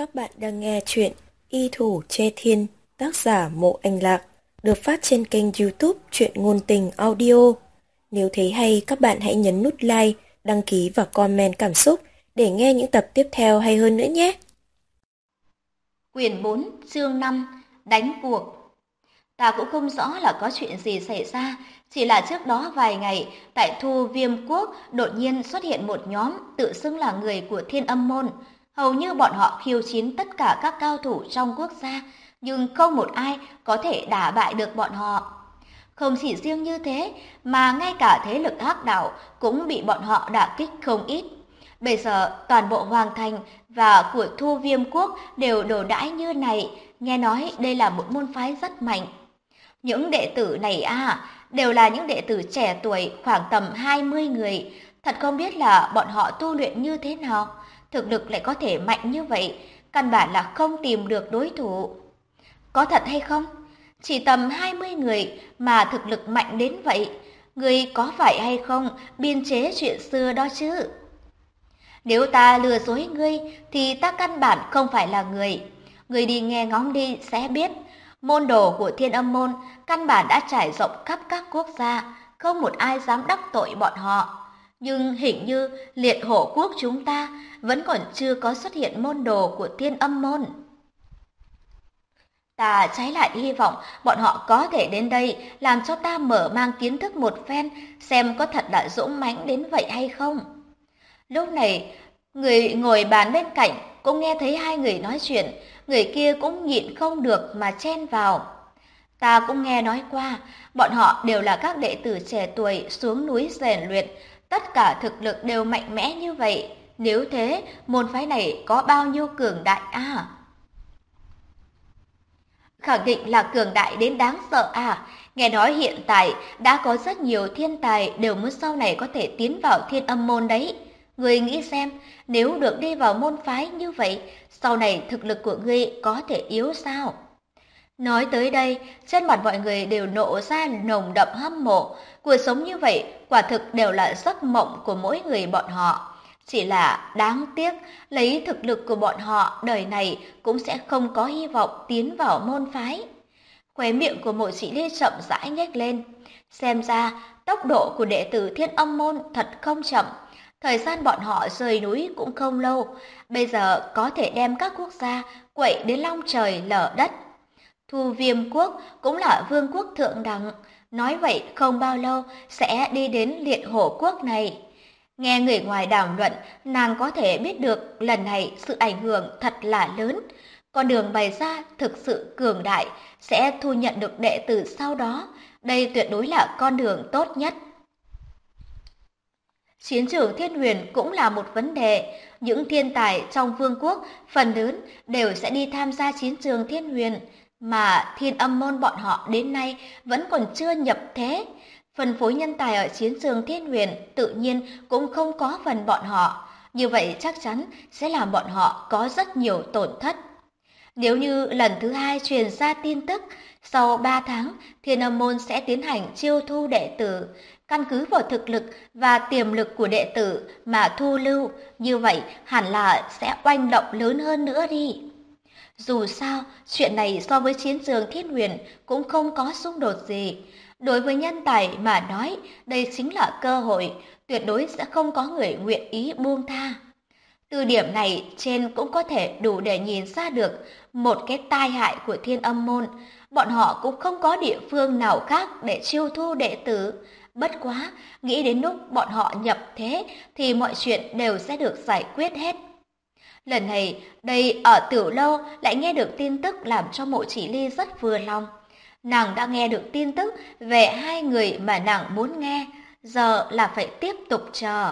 Các bạn đang nghe chuyện Y Thủ Che Thiên, tác giả Mộ Anh Lạc, được phát trên kênh YouTube Truyện Ngôn Tình Audio. Nếu thấy hay, các bạn hãy nhấn nút like, đăng ký và comment cảm xúc để nghe những tập tiếp theo hay hơn nữa nhé. Quyển 4, chương 5, đánh cuộc. Ta cũng không rõ là có chuyện gì xảy ra, chỉ là trước đó vài ngày, tại Thu Viêm Quốc đột nhiên xuất hiện một nhóm tự xưng là người của Thiên Âm Môn. Hầu như bọn họ khiêu chiến tất cả các cao thủ trong quốc gia, nhưng không một ai có thể đả bại được bọn họ. Không chỉ riêng như thế, mà ngay cả thế lực hắc đạo cũng bị bọn họ đả kích không ít. Bây giờ toàn bộ Hoàng Thành và của Thu Viêm Quốc đều đổ đãi như này, nghe nói đây là một môn phái rất mạnh. Những đệ tử này đều là những đệ tử trẻ tuổi khoảng tầm 20 người, thật không biết là bọn họ tu luyện như thế nào, thực lực lại có thể mạnh như vậy, căn bản là không tìm được đối thủ. Có thật hay không? Chỉ tầm 20 người mà thực lực mạnh đến vậy, người có phải hay không biên chế chuyện xưa đó chứ? Nếu ta lừa dối ngươi thì ta căn bản không phải là người. Ngươi đi nghe ngóng đi sẽ biết. Môn đồ của Thiên Âm Môn căn bản đã trải rộng khắp các quốc gia, không một ai dám đắc tội bọn họ. Nhưng hình như Liệt Hổ Quốc chúng ta vẫn còn chưa có xuất hiện môn đồ của Thiên Âm Môn. Ta trái lại hy vọng bọn họ có thể đến đây làm cho ta mở mang kiến thức một phen, xem có thật là dũng mãnh đến vậy hay không. Lúc này, người ngồi bàn bên cạnh cũng nghe thấy hai người nói chuyện, người kia cũng nhịn không được mà chen vào. Ta cũng nghe nói qua, bọn họ đều là các đệ tử trẻ tuổi xuống núi rèn luyện, tất cả thực lực đều mạnh mẽ như vậy. Nếu thế, môn phái này có bao nhiêu cường đại à? Khẳng định là cường đại đến đáng sợ à? Nghe nói hiện tại đã có rất nhiều thiên tài đều muốn sau này có thể tiến vào Thiên Âm Môn đấy. Ngươi nghĩ xem, nếu được đi vào môn phái như vậy, sau này thực lực của ngươi có thể yếu sao? Nói tới đây, trên mặt mọi người đều nộ ra nồng đậm hâm mộ. Cuộc sống như vậy quả thực đều là giấc mộng của mỗi người bọn họ. Chỉ là đáng tiếc, lấy thực lực của bọn họ đời này cũng sẽ không có hy vọng tiến vào môn phái. Khóe miệng của Mộ Chỉ Ly chậm rãi nhếch lên. Xem ra, tốc độ của đệ tử Thiên Âm Môn thật không chậm. Thời gian bọn họ rời núi cũng không lâu, bây giờ có thể đem các quốc gia quậy đến long trời lở đất. Thu Viêm Quốc cũng là vương quốc thượng đẳng, nói vậy không bao lâu sẽ đi đến Liệt Hổ Quốc này. Nghe người ngoài đàm luận, nàng có thể biết được lần này sự ảnh hưởng thật là lớn. Con đường bày ra thực sự cường đại, sẽ thu nhận được đệ tử sau đó. Đây tuyệt đối là con đường tốt nhất. Chiến trường Thiên Huyền cũng là một vấn đề. Những thiên tài trong vương quốc phần lớn đều sẽ đi tham gia chiến trường Thiên Huyền, mà Thiên Âm Môn bọn họ đến nay vẫn còn chưa nhập thế. Phân phối nhân tài ở chiến trường Thiên Huyền tự nhiên cũng không có phần bọn họ. Như vậy chắc chắn sẽ làm bọn họ có rất nhiều tổn thất. Nếu như lần thứ hai truyền ra tin tức, sau 3 tháng, Thiên Âm Môn sẽ tiến hành chiêu thu đệ tử, căn cứ vào thực lực và tiềm lực của đệ tử mà thu lưu, như vậy hẳn là sẽ oanh động lớn hơn nữa đi. Dù sao, chuyện này so với chiến trường Thiên Huyền cũng không có xung đột gì. Đối với nhân tài mà nói, đây chính là cơ hội, tuyệt đối sẽ không có người nguyện ý buông tha. Từ điểm này trên cũng có thể đủ để nhìn ra được một cái tai hại của Thiên Âm Môn. Bọn họ cũng không có địa phương nào khác để chiêu thu đệ tử. Bất quá, nghĩ đến lúc bọn họ nhập thế thì mọi chuyện đều sẽ được giải quyết hết. Lần này, đây ở Tiểu Lâu lại nghe được tin tức làm cho Mộ Chỉ Ly rất vừa lòng. Nàng đã nghe được tin tức về hai người mà nàng muốn nghe, giờ là phải tiếp tục chờ.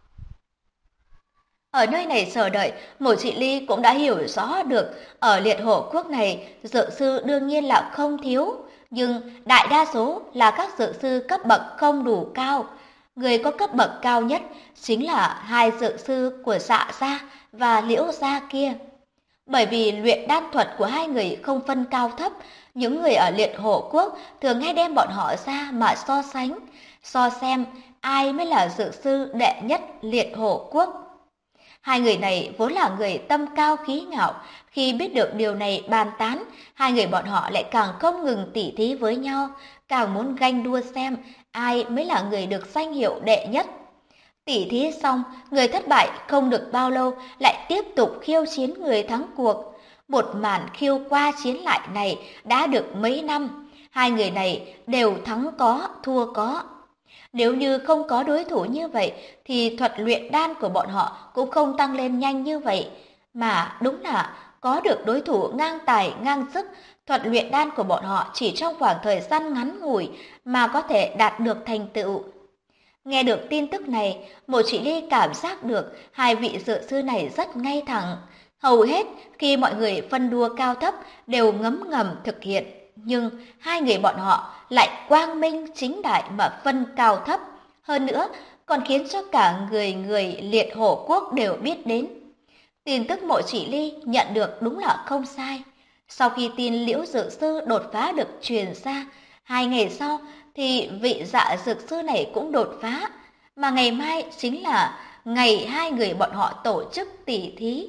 Ở nơi này chờ đợi, Mộ Chỉ Ly cũng đã hiểu rõ được ở Liệt Hổ Quốc này, dược sư đương nhiên là không thiếu, nhưng đại đa số là các dược sư cấp bậc không đủ cao. Người có cấp bậc cao nhất chính là hai dược sư của Dạ gia và Liễu gia kia. Bởi vì luyện đan thuật của hai người không phân cao thấp, những người ở Liệt Hổ Quốc thường hay đem bọn họ ra mà so sánh, so xem ai mới là dược sư đệ nhất Liệt Hổ Quốc. Hai người này vốn là người tâm cao khí ngạo, khi biết được điều này bàn tán, hai người bọn họ lại càng không ngừng tỉ thí với nhau, càng muốn ganh đua xem ai mới là người được danh hiệu đệ nhất. Tỉ thí xong, người thất bại không được bao lâu lại tiếp tục khiêu chiến người thắng cuộc. Một màn khiêu qua chiến lại này đã được mấy năm, hai người này đều thắng có, thua có. Nếu như không có đối thủ như vậy, thì thuật luyện đan của bọn họ cũng không tăng lên nhanh như vậy. Mà đúng là có được đối thủ ngang tài, ngang sức, thuật luyện đan của bọn họ chỉ trong khoảng thời gian ngắn ngủi mà có thể đạt được thành tựu. Nghe được tin tức này, Mộ Chỉ Ly cảm giác được hai vị dược sư này rất ngay thẳng. Hầu hết khi mọi người phân đua cao thấp đều ngấm ngầm thực hiện, nhưng hai người bọn họ lại quang minh chính đại mà phân cao thấp. Hơn nữa, còn khiến cho cả người Liệt Hổ Quốc đều biết đến. Tin tức Mộ Chỉ Ly nhận được đúng là không sai. Sau khi tin Liễu Dược Sư đột phá được truyền ra, 2 ngày sau thì vị Dạ Dược Sư này cũng đột phá, mà ngày mai chính là ngày hai người bọn họ tổ chức tỉ thí.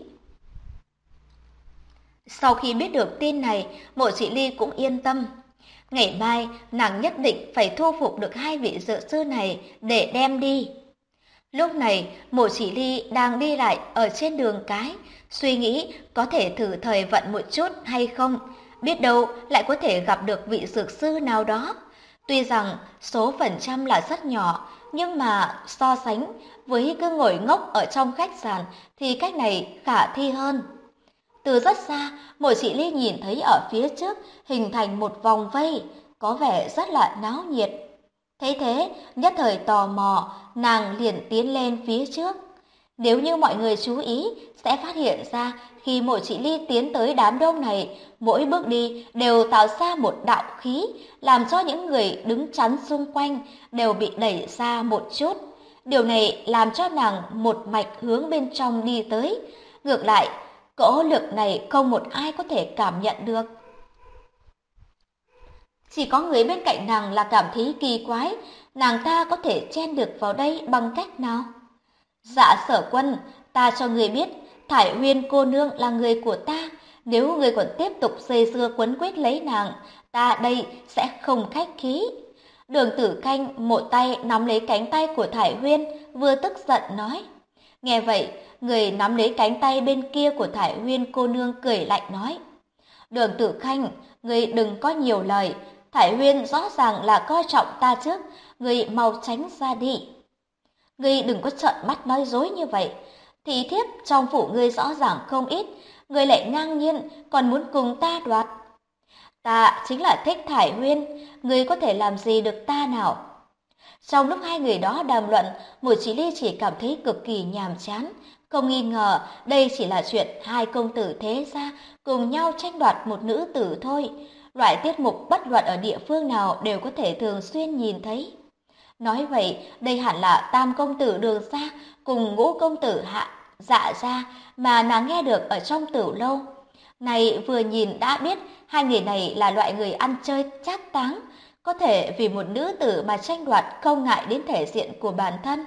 Sau khi biết được tin này, Mộ Chỉ Ly cũng yên tâm. Ngày mai nàng nhất định phải thu phục được hai vị dược sư này để đem đi. Lúc này, Mộ Chỉ Ly đang đi lại ở trên đường cái, suy nghĩ có thể thử thời vận một chút hay không, biết đâu lại có thể gặp được vị dược sư nào đó. Tuy rằng số phần trăm là rất nhỏ, nhưng mà so sánh với cứ ngồi ngốc ở trong khách sạn thì cách này khả thi hơn. Từ rất xa, Mộ Chỉ Ly nhìn thấy ở phía trước hình thành một vòng vây, có vẻ rất là náo nhiệt. Thấy thế, nhất thời tò mò, nàng liền tiến lên phía trước. Nếu như mọi người chú ý, sẽ phát hiện ra khi Mộ Chỉ Ly tiến tới đám đông này, mỗi bước đi đều tạo ra một đạo khí, làm cho những người đứng chắn xung quanh đều bị đẩy ra một chút. Điều này làm cho nàng một mạch hướng bên trong đi tới. Ngược lại, cỗ lực này không một ai có thể cảm nhận được. Chỉ có người bên cạnh nàng là cảm thấy kỳ quái, nàng ta có thể chen được vào đây bằng cách nào? Dạ Sở Quân, ta cho người biết, Thải Huyên cô nương là người của ta, nếu người còn tiếp tục dây dưa quấn quýt lấy nàng, ta đây sẽ không khách khí. Đường Tử Khanh một tay nắm lấy cánh tay của Thải Huyên, vừa tức giận nói. Nghe vậy, người nắm lấy cánh tay bên kia của Thải Huyên cô nương cười lạnh nói. Đường Tử Khanh, người đừng có nhiều lời, Thải Huyên rõ ràng là coi trọng ta trước, người mau tránh ra đi. Ngươi đừng có trợn mắt nói dối như vậy, thị thiếp trong phủ ngươi rõ ràng không ít, ngươi lại ngang nhiên còn muốn cùng ta đoạt. Ta chính là thích Thải Huyên, ngươi có thể làm gì được ta nào? Trong lúc hai người đó đàm luận, Mộ Chỉ Ly chỉ cảm thấy cực kỳ nhàm chán. Không nghi ngờ đây chỉ là chuyện hai công tử thế gia cùng nhau tranh đoạt một nữ tử thôi. Loại tiết mục bất luận ở địa phương nào đều có thể thường xuyên nhìn thấy. Nói vậy, đây hẳn là Tam công tử Đường gia cùng Ngũ công tử Dạ gia mà nàng nghe được ở trong Tửu lâu. Này vừa nhìn đã biết hai người này là loại người ăn chơi trác táng, có thể vì một nữ tử mà tranh đoạt không ngại đến thể diện của bản thân.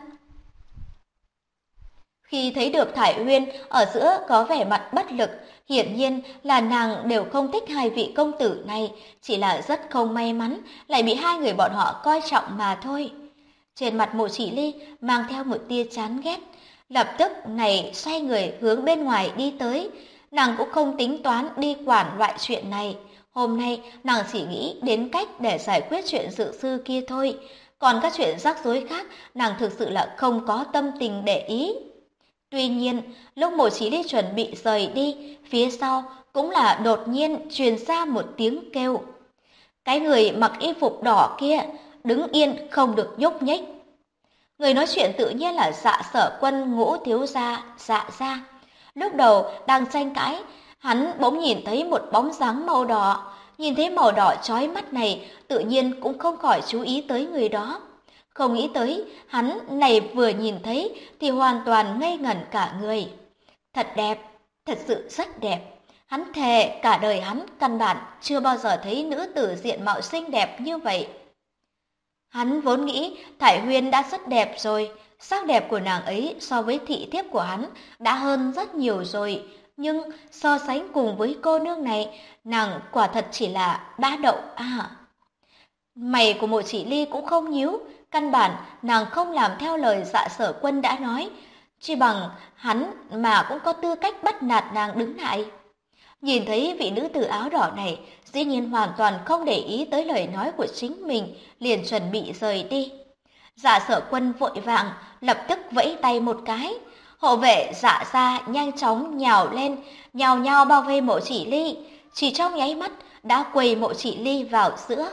Khi thấy được Thải Huyên ở giữa có vẻ mặt bất lực, hiển nhiên là nàng đều không thích hai vị công tử này, chỉ là rất không may mắn lại bị hai người bọn họ coi trọng mà thôi. Trên mặt Mộ Chỉ Ly mang theo một tia chán ghét, lập tức này xoay người hướng bên ngoài đi tới. Nàng cũng không tính toán đi quản loại chuyện này. Hôm nay nàng chỉ nghĩ đến cách để giải quyết chuyện dự sư kia thôi. Còn các chuyện rắc rối khác nàng thực sự là không có tâm tình để ý. Tuy nhiên, lúc Mộ Chỉ Ly chuẩn bị rời đi, phía sau cũng là đột nhiên truyền ra một tiếng kêu. Cái người mặc y phục đỏ kia đứng yên không được nhúc nhích. Người nói chuyện tự nhiên là Dạ Sở Quân Ngũ thiếu gia, Dạ gia. Lúc đầu đang tranh cãi, hắn bỗng nhìn thấy một bóng dáng màu đỏ, nhìn thấy màu đỏ chói mắt này, tự nhiên cũng không khỏi chú ý tới người đó. Không nghĩ tới, hắn này vừa nhìn thấy thì hoàn toàn ngây ngẩn cả người. Thật đẹp, thật sự rất đẹp. Hắn thề cả đời hắn căn bản chưa bao giờ thấy nữ tử diện mạo xinh đẹp như vậy. Hắn vốn nghĩ Thải Huyên đã rất đẹp rồi, sắc đẹp của nàng ấy so với thị thiếp của hắn đã hơn rất nhiều rồi, nhưng so sánh cùng với cô nương này, nàng quả thật chỉ là đá đậu à. Mày của Mộ Chỉ Ly cũng không nhíu, căn bản nàng không làm theo lời Dạ Sở Quân đã nói, chỉ bằng hắn mà cũng có tư cách bắt nạt nàng đứng lại. Nhìn thấy vị nữ tử áo đỏ này, dĩ nhiên hoàn toàn không để ý tới lời nói của chính mình, liền chuẩn bị rời đi. Dạ Sở Quân vội vàng, lập tức vẫy tay một cái. Hộ vệ Dạ gia nhanh chóng nhào lên, nhào nhào bao vây Mộ Chỉ Ly, chỉ trong nháy mắt đã quầy Mộ Chỉ Ly vào giữa.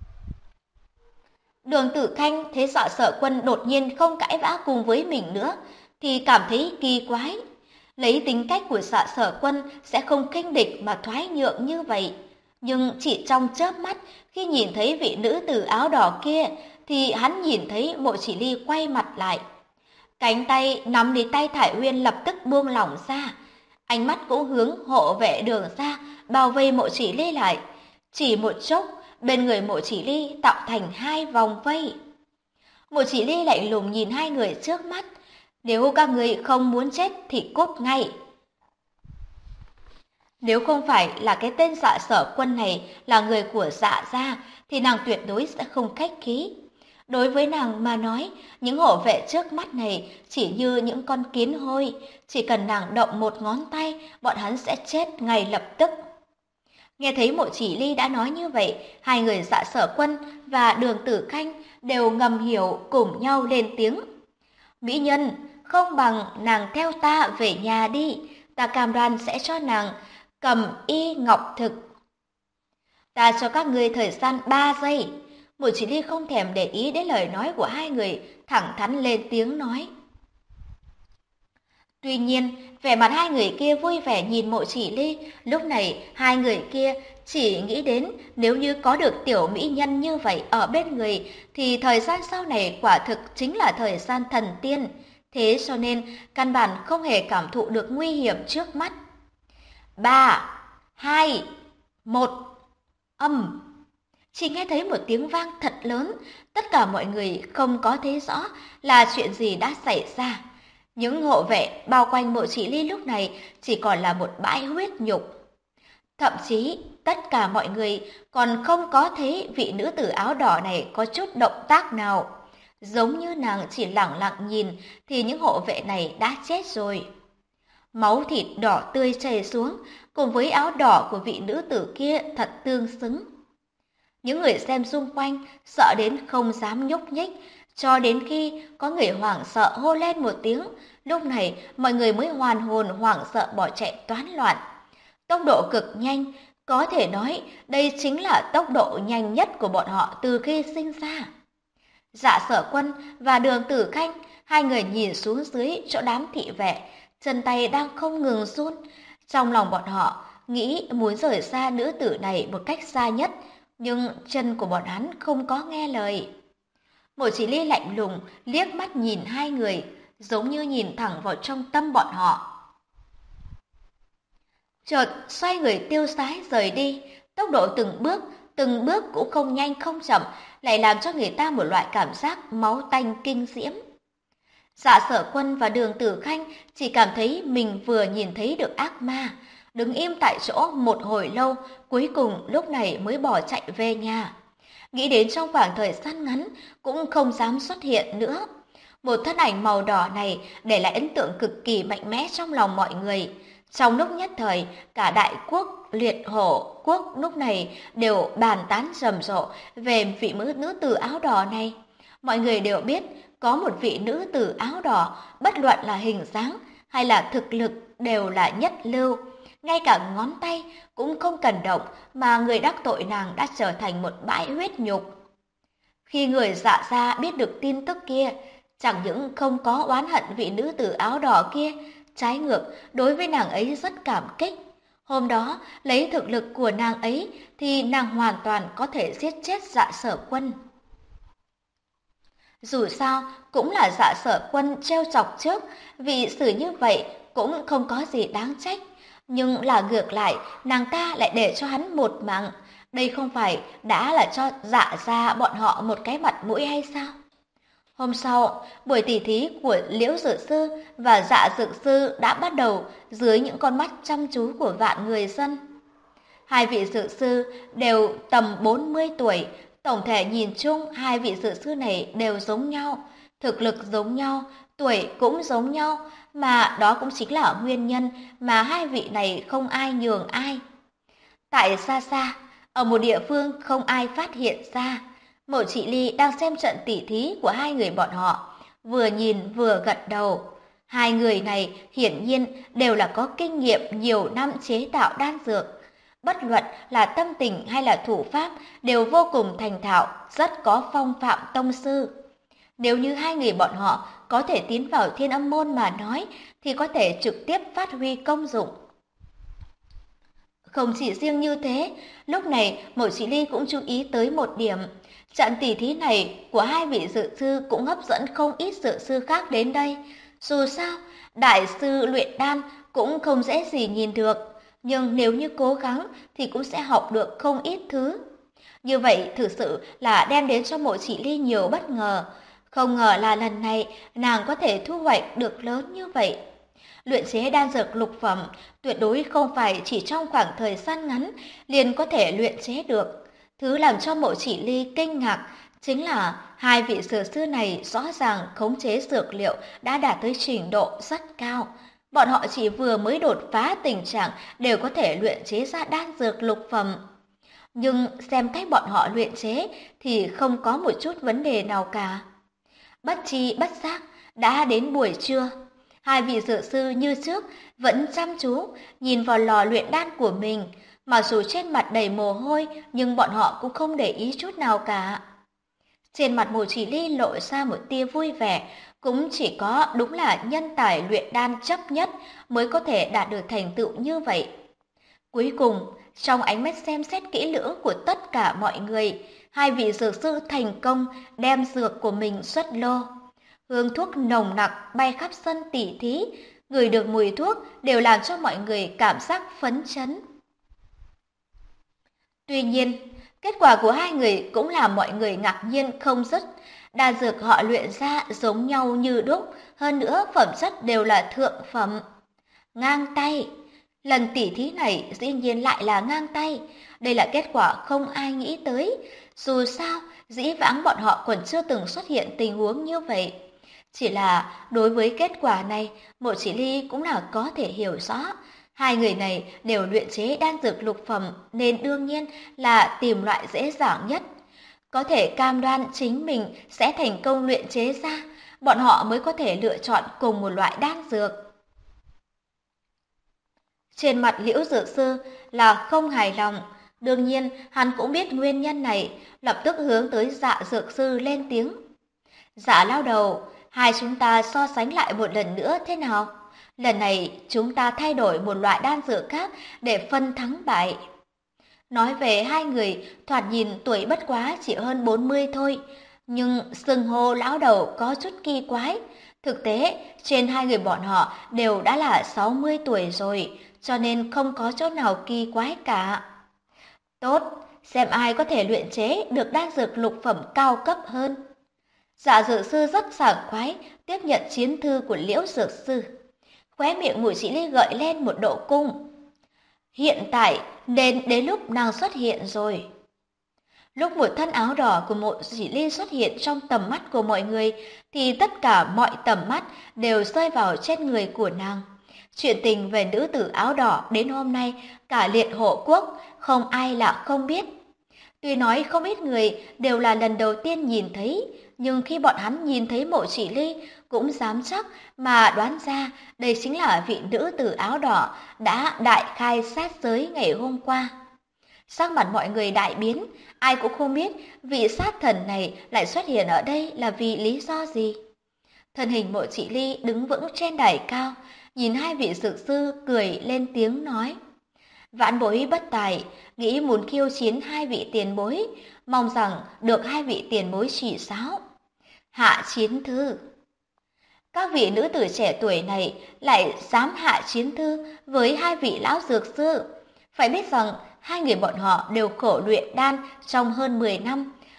Đường Tử Khanh thấy Dạ Sở Quân đột nhiên không cãi vã cùng với mình nữa, thì cảm thấy kỳ quái. Lấy tính cách của Dạ Sở Quân sẽ không khinh địch mà thoái nhượng như vậy. Nhưng chỉ trong chớp mắt, khi nhìn thấy vị nữ tử áo đỏ kia, thì hắn nhìn thấy Mộ Chỉ Ly quay mặt lại. Cánh tay nắm lấy tay Thải Uyên lập tức buông lỏng ra. Ánh mắt cũng hướng hộ vệ Đường ra, bao vây Mộ Chỉ Ly lại. Chỉ một chốc, bên người Mộ Chỉ Ly tạo thành hai vòng vây. Mộ Chỉ Ly lạnh lùng nhìn hai người trước mắt. Nếu các người không muốn chết thì cút ngay. Nếu không phải là cái tên Dạ Sở Quân này là người của Dạ gia, thì nàng tuyệt đối sẽ không khách khí. Đối với nàng mà nói, những hộ vệ trước mắt này chỉ như những con kiến hôi, chỉ cần nàng động một ngón tay, bọn hắn sẽ chết ngay lập tức. Nghe thấy Mộ Chỉ Ly đã nói như vậy, hai người Dạ Sở Quân và Đường Tử Khanh đều ngầm hiểu cùng nhau lên tiếng. Mỹ nhân, không bằng nàng theo ta về nhà đi, ta cam đoan sẽ cho nàng cầm y ngọc thực. Ta cho các ngươi thời gian 3 giây. Mộ Chỉ Ly không thèm để ý đến lời nói của hai người, thẳng thắn lên tiếng nói. Tuy nhiên, vẻ mặt hai người kia vui vẻ nhìn Mộ Chỉ Ly, lúc này hai người kia chỉ nghĩ đến nếu như có được tiểu mỹ nhân như vậy ở bên người, thì thời gian sau này quả thực chính là thời gian thần tiên, thế cho nên căn bản không hề cảm thụ được nguy hiểm trước mắt. 3, 2, 1, âm. Chỉ nghe thấy một tiếng vang thật lớn, tất cả mọi người không có thấy rõ là chuyện gì đã xảy ra. Những hộ vệ bao quanh Mộ Chỉ Ly lúc này chỉ còn là một bãi huyết nhục. Thậm chí, tất cả mọi người còn không có thấy vị nữ tử áo đỏ này có chút động tác nào. Giống như nàng chỉ lẳng lặng nhìn thì những hộ vệ này đã chết rồi. Máu thịt đỏ tươi chảy xuống, cùng với áo đỏ của vị nữ tử kia thật tương xứng. Những người xem xung quanh sợ đến không dám nhúc nhích, cho đến khi có người hoảng sợ hô lên một tiếng, lúc này mọi người mới hoàn hồn hoảng sợ bỏ chạy toán loạn. Tốc độ cực nhanh, có thể nói đây chính là tốc độ nhanh nhất của bọn họ từ khi sinh ra. Dạ Sở Quân và Đường Tử Khanh, hai người nhìn xuống dưới chỗ đám thị vệ, chân tay đang không ngừng run. Trong lòng bọn họ nghĩ muốn rời xa nữ tử này một cách xa nhất, nhưng chân của bọn hắn không có nghe lời. Mộ Chỉ Ly lạnh lùng liếc mắt nhìn hai người, giống như nhìn thẳng vào trong tâm bọn họ. Chợt xoay người tiêu sái rời đi, tốc độ từng bước cũng không nhanh không chậm, lại làm cho người ta một loại cảm giác máu tanh kinh diễm. Dạ Sở Quân và Đường Tử Khanh chỉ cảm thấy mình vừa nhìn thấy được ác ma, đứng im tại chỗ một hồi lâu, cuối cùng lúc này mới bỏ chạy về nhà. Nghĩ đến trong khoảng thời gian ngắn cũng không dám xuất hiện nữa. Một thân ảnh màu đỏ này để lại ấn tượng cực kỳ mạnh mẽ trong lòng mọi người. Trong lúc nhất thời, cả đại quốc, liệt hổ quốc lúc này đều bàn tán rầm rộ về vị nữ tử áo đỏ này. Mọi người đều biết có một vị nữ tử áo đỏ, bất luận là hình dáng hay là thực lực đều là nhất lưu. Ngay cả ngón tay cũng không cần động mà người đắc tội nàng đã trở thành một bãi huyết nhục. Khi người Dạ gia biết được tin tức kia, chẳng những không có oán hận vị nữ tử áo đỏ kia, trái ngược đối với nàng ấy rất cảm kích. Hôm đó, lấy thực lực của nàng ấy thì nàng hoàn toàn có thể giết chết Dạ Sở Quân. Dù sao, cũng là Dạ Sở Quân trêu chọc trước, vì xử như vậy cũng không có gì đáng trách. Nhưng là ngược lại, nàng ta lại để cho hắn một mạng. Đây không phải đã là cho Dạ gia bọn họ một cái mặt mũi hay sao? Hôm sau, buổi tỉ thí của Liễu Dược Sư và Dạ Dược Sư đã bắt đầu dưới những con mắt chăm chú của vạn người dân. Hai vị dược sư đều tầm 40 tuổi, tổng thể nhìn chung hai vị dược sư này đều giống nhau, thực lực giống nhau, tuổi cũng giống nhau, mà đó cũng chính là nguyên nhân mà hai vị này không ai nhường ai. Tại xa xa, ở một địa phương không ai phát hiện ra, Mộ Chỉ Ly đang xem trận tỉ thí của hai người bọn họ, vừa nhìn vừa gật đầu. Hai người này hiển nhiên đều là có kinh nghiệm nhiều năm chế tạo đan dược. Bất luận là tâm tình hay là thủ pháp đều vô cùng thành thạo, rất có phong phạm tông sư. Nếu như hai người bọn họ có thể tiến vào Thiên Âm môn mà nói, thì có thể trực tiếp phát huy công dụng. Không chỉ riêng như thế, lúc này Mộ Chỉ Ly cũng chú ý tới một điểm. Trận tỉ thí này của hai vị dược sư cũng hấp dẫn không ít dược sư khác đến đây. Dù sao, đại sư luyện đan cũng không dễ gì nhìn được, nhưng nếu như cố gắng thì cũng sẽ học được không ít thứ. Như vậy thực sự là đem đến cho Mộ Chỉ Ly nhiều bất ngờ. Không ngờ là lần này nàng có thể thu hoạch được lớn như vậy. Luyện chế đan dược lục phẩm tuyệt đối không phải chỉ trong khoảng thời gian ngắn liền có thể luyện chế được. Thứ làm cho Mộ Chỉ Ly kinh ngạc chính là hai vị dược sư này rõ ràng khống chế dược liệu đã đạt tới trình độ rất cao. Bọn họ chỉ vừa mới đột phá tình trạng đều có thể luyện chế ra đan dược lục phẩm. Nhưng xem cách bọn họ luyện chế thì không có một chút vấn đề nào cả. Bất tri bất giác đã đến buổi trưa. Hai vị dược sư như trước vẫn chăm chú nhìn vào lò luyện đan của mình, mặc dù trên mặt đầy mồ hôi nhưng bọn họ cũng không để ý chút nào cả. Trên mặt Mộ Chỉ Ly lộ ra một tia vui vẻ, cũng chỉ có đúng là nhân tài luyện đan chấp nhất mới có thể đạt được thành tựu như vậy. Cuối cùng, trong ánh mắt xem xét kỹ lưỡng của tất cả mọi người, hai vị dược sư thành công đem dược của mình xuất lô. Hương thuốc nồng nặc bay khắp sân tỉ thí, ngửi được mùi thuốc đều làm cho mọi người cảm giác phấn chấn. Tuy nhiên, kết quả của hai người cũng làm mọi người ngạc nhiên không dứt. Đan dược họ luyện ra giống nhau như đúc, hơn nữa phẩm chất đều là thượng phẩm. Ngang tay! Lần tỉ thí này dĩ nhiên lại là ngang tay. Đây là kết quả không ai nghĩ tới. Dù sao, dĩ vãng bọn họ còn chưa từng xuất hiện tình huống như vậy. Chỉ là đối với kết quả này, Mộ Chỉ Ly cũng là có thể hiểu rõ. Hai người này đều luyện chế đan dược lục phẩm nên đương nhiên là tìm loại dễ dàng nhất. Có thể cam đoan chính mình sẽ thành công luyện chế ra, bọn họ mới có thể lựa chọn cùng một loại đan dược. Trên mặt Liễu Dược Sư là không hài lòng, đương nhiên hắn cũng biết nguyên nhân này, lập tức hướng tới Dạ Dược Sư lên tiếng. Dạ lao đầu, hai chúng ta so sánh lại một lần nữa thế nào? Lần này chúng ta thay đổi một loại đan dược khác để phân thắng bại. Nói về hai người, thoạt nhìn tuổi bất quá chỉ hơn 40 thôi, nhưng xưng hô lão đầu có chút kỳ quái. Thực tế, trên hai người bọn họ đều đã là 60 tuổi rồi, cho nên không có chỗ nào kỳ quái cả. Tốt, xem ai có thể luyện chế được đan dược lục phẩm cao cấp hơn. Dạ Dược Sư rất sảng khoái tiếp nhận chiến thư của Liễu Dược Sư. Khóe miệng Mộ Chỉ Ly gợi lên một độ cung. Hiện tại nên đến lúc nàng xuất hiện rồi. Lúc một thân áo đỏ của Mộ Chỉ Ly xuất hiện trong tầm mắt của mọi người thì tất cả mọi tầm mắt đều rơi vào trên người của nàng. Chuyện tình về nữ tử áo đỏ đến hôm nay cả Liệt Hộ Quốc không ai là không biết. Tuy nói không ít người đều là lần đầu tiên nhìn thấy, nhưng khi bọn hắn nhìn thấy Mộ Chỉ Ly cũng dám chắc mà đoán ra đây chính là vị nữ tử áo đỏ đã đại khai sát giới ngày hôm qua. Sắc mặt mọi người đại biến, ai cũng không biết vị sát thần này lại xuất hiện ở đây là vì lý do gì. Thân hình Mộ Chỉ Ly đứng vững trên đài cao, nhìn hai vị dược sư cười lên tiếng nói. Vãn bối bất tài, nghĩ muốn khiêu chiến hai vị tiền bối, mong rằng được hai vị tiền bối chỉ giáo. Hạ chiến thư. Các vị nữ tử trẻ tuổi này lại dám hạ chiến thư với hai vị lão dược sư. Phải biết rằng hai người bọn họ đều khổ luyện đan trong hơn 10 năm,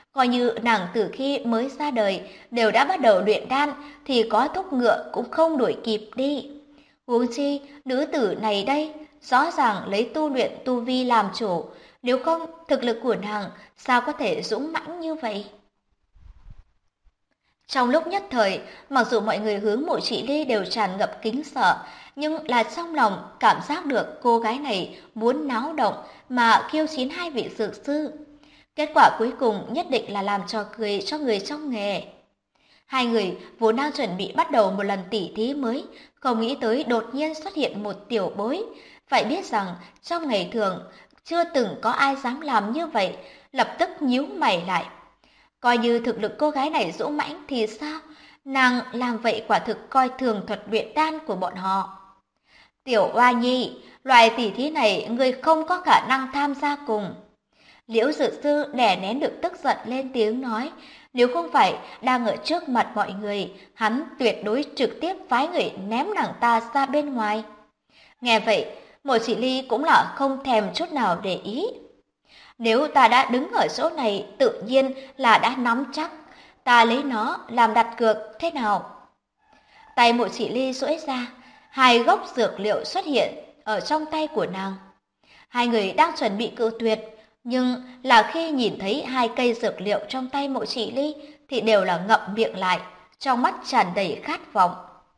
Coi như nàng từ khi mới ra đời đều đã bắt đầu luyện đan thì có thúc ngựa cũng không đuổi kịp đi. Huống chi, nữ tử này đây, rõ ràng lấy tu luyện tu vi làm chủ, nếu không thực lực của nàng sao có thể dũng mãnh như vậy? Trong lúc nhất thời, mặc dù mọi người hướng Mộ Chỉ Ly đều tràn ngập kính sợ, nhưng là trong lòng cảm giác được cô gái này muốn náo động mà khiêu chiến hai vị dược sư. Kết quả cuối cùng nhất định là làm trò cười cho người trong nghề. Hai người vốn đang chuẩn bị bắt đầu một lần tỉ thí mới, không nghĩ tới đột nhiên xuất hiện một tiểu bối. Phải biết rằng trong ngày thường chưa từng có ai dám làm như vậy, lập tức nhíu mày lại. Coi như thực lực cô gái này dũng mãnh thì sao? Nàng làm vậy quả thực coi thường thuật luyện đan của bọn họ. Tiểu Oa Nhi, loại tỉ thí này ngươi không có khả năng tham gia cùng. Liễu Dược Sư đè nén được tức giận lên tiếng nói, nếu không phải đang ở trước mặt mọi người, hắn tuyệt đối trực tiếp phái người ném nàng ta ra bên ngoài. Nghe vậy, Mộ Chỉ Ly cũng là không thèm chút nào để ý. Nếu ta đã đứng ở chỗ này, tự nhiên là đã nắm chắc, ta lấy nó làm đặt cược thế nào? Tay Mộ Chỉ Ly duỗi ra, hai gốc dược liệu xuất hiện ở trong tay của nàng. Hai người đang chuẩn bị cự tuyệt, nhưng là khi nhìn thấy hai cây dược liệu trong tay Mộ Chỉ Ly thì đều là ngậm miệng lại, trong mắt tràn đầy khát vọng.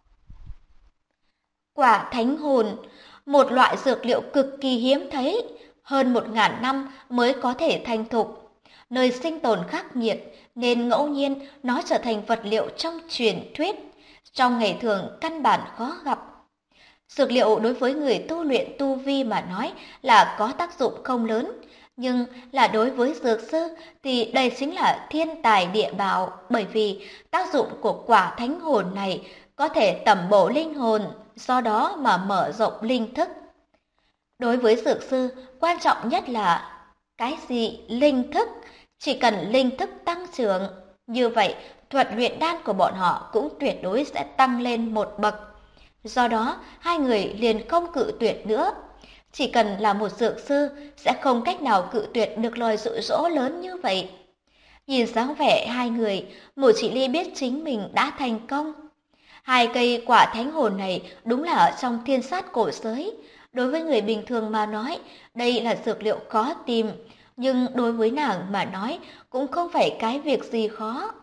Quả thánh hồn, một loại dược liệu cực kỳ hiếm thấy, hơn 1000 năm mới có thể thành thục. Nơi sinh tồn khắc nghiệt nên ngẫu nhiên nó trở thành vật liệu trong truyền thuyết, trong ngày thường căn bản khó gặp. Dược liệu đối với người tu luyện tu vi mà nói là có tác dụng không lớn, nhưng là đối với dược sư thì đây chính là thiên tài địa bảo, bởi vì tác dụng của quả thánh hồn này có thể tẩm bổ linh hồn, do đó mà mở rộng linh thức. Đối với dược sư, quan trọng nhất là cái gì? Linh thức. Chỉ cần linh thức tăng trưởng, như vậy thuật luyện đan của bọn họ cũng tuyệt đối sẽ tăng lên một bậc. Do đó, hai người liền không cự tuyệt nữa. Chỉ cần là một dược sư, sẽ không cách nào cự tuyệt được lời dụ dỗ lớn như vậy. Nhìn dáng vẻ hai người, Mộ Chỉ Ly biết chính mình đã thành công. Hai cây quả thánh hồn này đúng là ở trong thiên sát cổ giới. Đối với người bình thường mà nói, đây là dược liệu khó tìm, nhưng đối với nàng mà nói cũng không phải cái việc gì khó.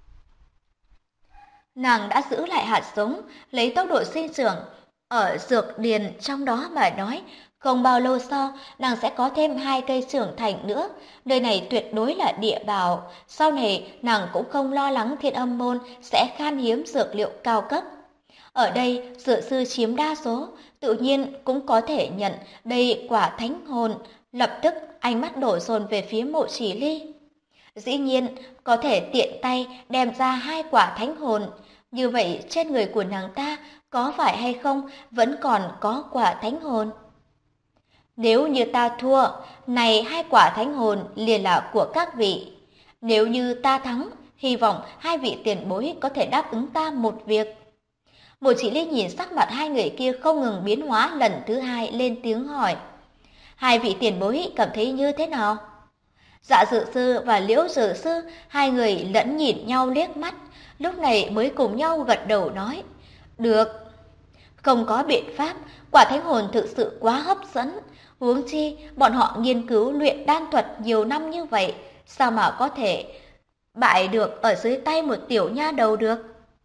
Nàng đã giữ lại hạt giống, lấy tốc độ sinh trưởng ở dược điền trong đó mà nói, không bao lâu sau, nàng sẽ có thêm 2 cây trưởng thành nữa. Nơi này tuyệt đối là địa bảo, sau này nàng cũng không lo lắng Thiên Âm môn sẽ khan hiếm dược liệu cao cấp. Ở đây, dược sư chiếm đa số, tự nhiên cũng có thể nhận đây quả thánh hồn, lập tức ánh mắt đổ dồn về phía Mộ Chỉ Ly. Dĩ nhiên, có thể tiện tay đem ra 2 quả thánh hồn, như vậy trên người của nàng ta có phải hay không vẫn còn có quả thánh hồn. Nếu như ta thua, này 2 quả thánh hồn liền là của các vị. Nếu như ta thắng, hy vọng hai vị tiền bối có thể đáp ứng ta một việc. Mộ Chỉ Ly nhìn sắc mặt hai người kia không ngừng biến hóa lần thứ 2 lên tiếng hỏi. Hai vị tiền bối cảm thấy như thế nào? Dạ Dược Sư và Liễu Dược Sư, hai người lẫn nhìn nhau liếc mắt, lúc này mới cùng nhau gật đầu nói. Được. Không có biện pháp, quả thánh hồn thực sự quá hấp dẫn. Huống chi, bọn họ nghiên cứu luyện đan thuật nhiều năm như vậy, sao mà có thể bại được ở dưới tay một tiểu nha đầu được?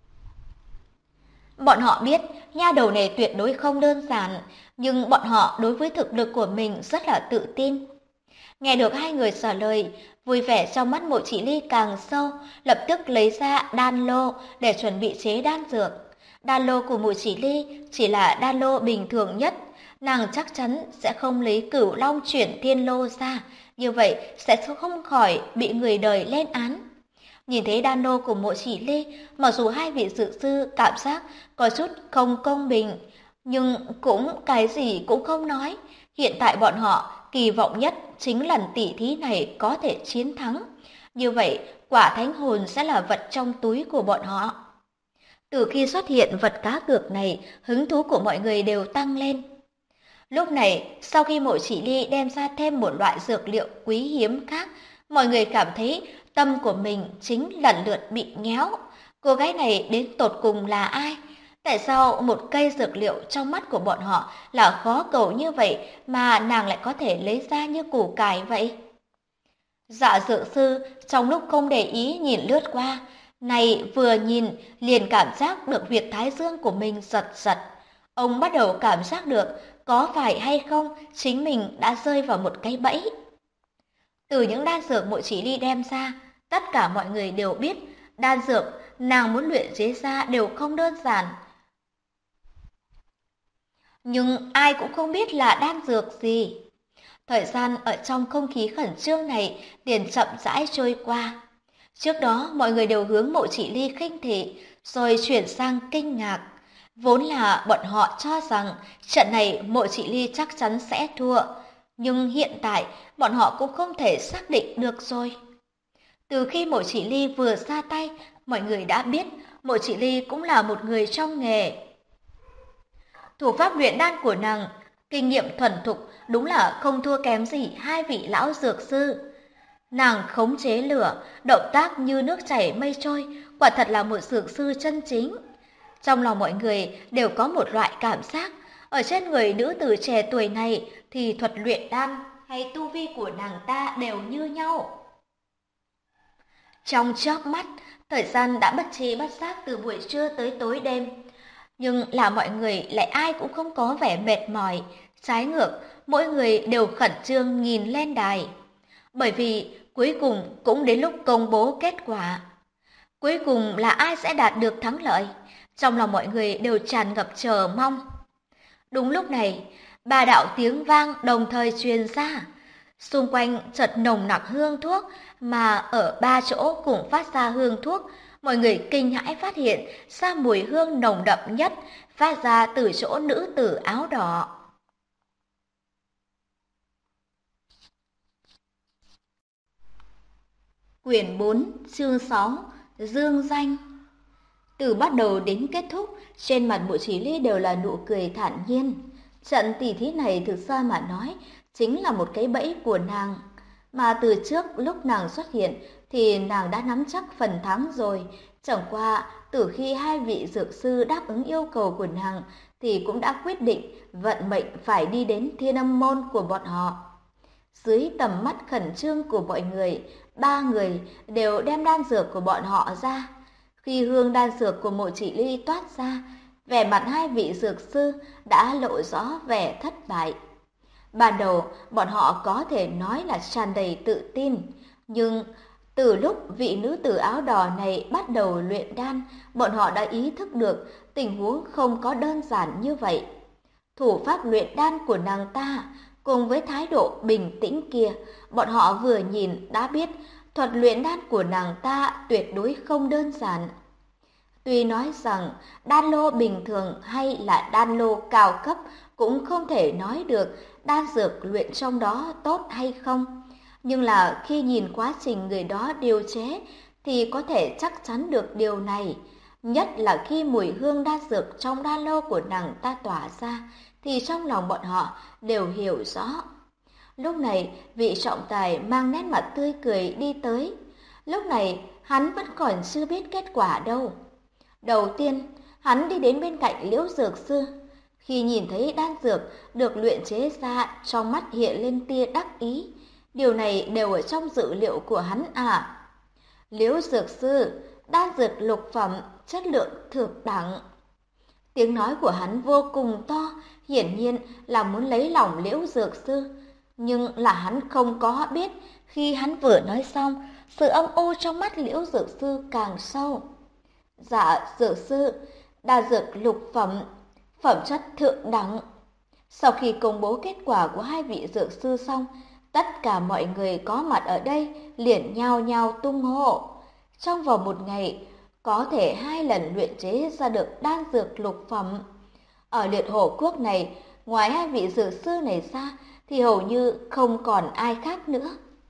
Bọn họ biết nha đầu này tuyệt đối không đơn giản, nhưng bọn họ đối với thực lực của mình rất là tự tin. Nghe được hai người trả lời, vui vẻ trong mắt Mộ Chỉ Ly càng sâu, lập tức lấy ra đan lô để chuẩn bị chế đan dược. Đan lô của Mộ Chỉ Ly chỉ là đan lô bình thường nhất, nàng chắc chắn sẽ không lấy Cửu Long Chuyển Thiên Lô ra, như vậy sẽ không khỏi bị người đời lên án. Nhìn thấy đan lô của Mộ Chỉ Ly, mặc dù hai vị dược sư cảm giác có chút không công bình, nhưng cũng cái gì cũng không nói. Hiện tại bọn họ kỳ vọng nhất chính lần tỷ thí này có thể chiến thắng. Như vậy, quả thánh hồn sẽ là vật trong túi của bọn họ. Từ khi xuất hiện vật cá cược này, hứng thú của mọi người đều tăng lên. Lúc này, sau khi Mộ Chỉ Ly đem ra thêm một loại dược liệu quý hiếm khác, Mọi người cảm thấy tâm của mình chính lần lượt bị nhéo. Cô gái này đến tột cùng là ai? Tại sao một cây dược liệu trong mắt của bọn họ là khó cầu như vậy mà nàng lại có thể lấy ra như củ cải vậy? Dạ dược sư trong lúc không để ý nhìn lướt qua, này vừa nhìn liền cảm giác được huyệt thái dương của mình giật giật. Ông bắt đầu cảm giác được có phải hay không chính mình đã rơi vào một cái bẫy. Từ những đan dược Mộ Chỉ Ly đem ra, tất cả mọi người đều biết đan dược nàng muốn luyện chế ra đều không đơn giản. Nhưng ai cũng không biết là đan dược gì. Thời gian ở trong không khí khẩn trương này liền chậm rãi trôi qua. Trước đó mọi người đều hướng Mộ Chỉ Ly khinh thị, rồi chuyển sang kinh ngạc. Vốn là bọn họ cho rằng trận này Mộ Chỉ Ly chắc chắn sẽ thua, nhưng hiện tại bọn họ cũng không thể xác định được rồi. Từ khi Mộ Chỉ Ly vừa ra tay, mọi người đã biết Mộ Chỉ Ly cũng là một người trong nghề. Thủ pháp luyện đan của nàng, kinh nghiệm thuần thục đúng là không thua kém gì hai vị lão dược sư. Nàng khống chế lửa, động tác như nước chảy mây trôi, quả thật là một dược sư chân chính. Trong lòng mọi người đều có một loại cảm giác, ở trên người nữ tử trẻ tuổi này thì thuật luyện đan hay tu vi của nàng ta đều như nhau. Trong chớp mắt, thời gian đã bất tri bất giác từ buổi trưa tới tối đêm. Nhưng là mọi người lại ai cũng không có vẻ mệt mỏi, trái ngược, mỗi người đều khẩn trương nhìn lên đài. Bởi vì cuối cùng cũng đến lúc công bố kết quả. Cuối cùng là ai sẽ đạt được thắng lợi? Trong lòng mọi người đều tràn ngập chờ mong. Đúng lúc này, ba đạo tiếng vang đồng thời truyền ra. Xung quanh chợt nồng nặc hương thuốc, mà ở ba chỗ cùng phát ra hương thuốc. Mọi người kinh hãi phát hiện ra mùi hương nồng đậm nhất phát ra từ chỗ nữ tử áo đỏ. Quyển 4, chương 6, Dương danh. Từ bắt đầu đến kết thúc, trên mặt Mộ Chỉ Ly đều là nụ cười thản nhiên. Trận tỷ thí này thực ra mà nói, chính là một cái bẫy của nàng. Mà từ trước lúc nàng xuất hiện thì nàng đã nắm chắc phần thắng rồi. Chẳng qua, từ khi hai vị dược sư đáp ứng yêu cầu của nàng thì cũng đã quyết định vận mệnh phải đi đến Thiên Âm Môn của bọn họ. Dưới tầm mắt khẩn trương của mọi người, ba người đều đem đan dược của bọn họ ra. Khi hương đan dược của Mộ Chỉ Ly toát ra, vẻ mặt hai vị dược sư đã lộ rõ vẻ thất bại. Ban đầu, bọn họ có thể nói là tràn đầy tự tin, nhưng từ lúc vị nữ tử áo đỏ này bắt đầu luyện đan, bọn họ đã ý thức được tình huống không có đơn giản như vậy. Thủ pháp luyện đan của nàng ta, cùng với thái độ bình tĩnh kia, bọn họ vừa nhìn đã biết thuật luyện đan của nàng ta tuyệt đối không đơn giản. Tuy nói rằng đan lô bình thường hay là đan lô cao cấp cũng không thể nói được đan dược luyện trong đó tốt hay không, nhưng là khi nhìn quá trình người đó điều chế thì có thể chắc chắn được điều này. Nhất là khi mùi hương đan dược trong đan lô của nàng ta tỏa ra thì trong lòng bọn họ đều hiểu rõ. Lúc này vị trọng tài mang nét mặt tươi cười đi tới. Lúc này hắn vẫn còn chưa biết kết quả đâu. Đầu tiên, hắn đi đến bên cạnh Liễu Dược Sư. Khi nhìn thấy đan dược được luyện chế ra, trong mắt hiện lên tia đắc ý. Điều này đều ở trong dự liệu của hắn à. Liễu Dược Sư, đan dược lục phẩm, chất lượng thượng đẳng. Tiếng nói của hắn vô cùng to, hiển nhiên là muốn lấy lòng Liễu Dược Sư. Nhưng là hắn không có biết, khi hắn vừa nói xong, sự âm u trong mắt Liễu Dược Sư càng sâu. Dạ, dược sư, đan dược lục phẩm, phẩm chất thượng đẳng. Sau khi công bố kết quả của hai vị dược sư xong, tất cả mọi người có mặt ở đây liền nhao nhao tung hô. Trong vòng một ngày, có thể 2 lần luyện chế ra được đan dược lục phẩm. Ở Liệt Hổ Quốc này, ngoài hai vị dược sư này ra, thì hầu như không còn ai khác nữa.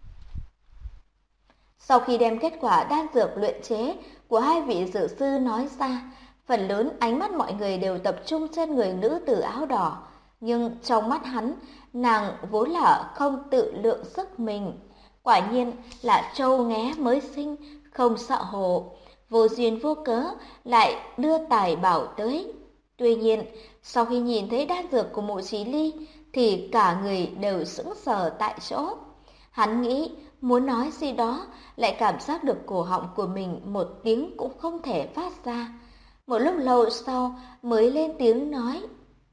Sau khi đem kết quả đan dược luyện chế của hai vị dược sư nói ra, phần lớn ánh mắt mọi người đều tập trung trên người nữ tử áo đỏ. Nhưng trong mắt hắn, nàng vốn là không tự lượng sức mình. Quả nhiên là trâu nghé mới sinh, không sợ hổ, vô duyên vô cớ lại đưa tài bảo tới. Tuy nhiên, sau khi nhìn thấy đan dược của Mộ Chí Ly thì cả người đều sững sờ tại chỗ. Hắn nghĩ muốn nói gì đó, lại cảm giác được cổ họng của mình một tiếng cũng không thể phát ra. Một lúc lâu sau mới lên tiếng nói: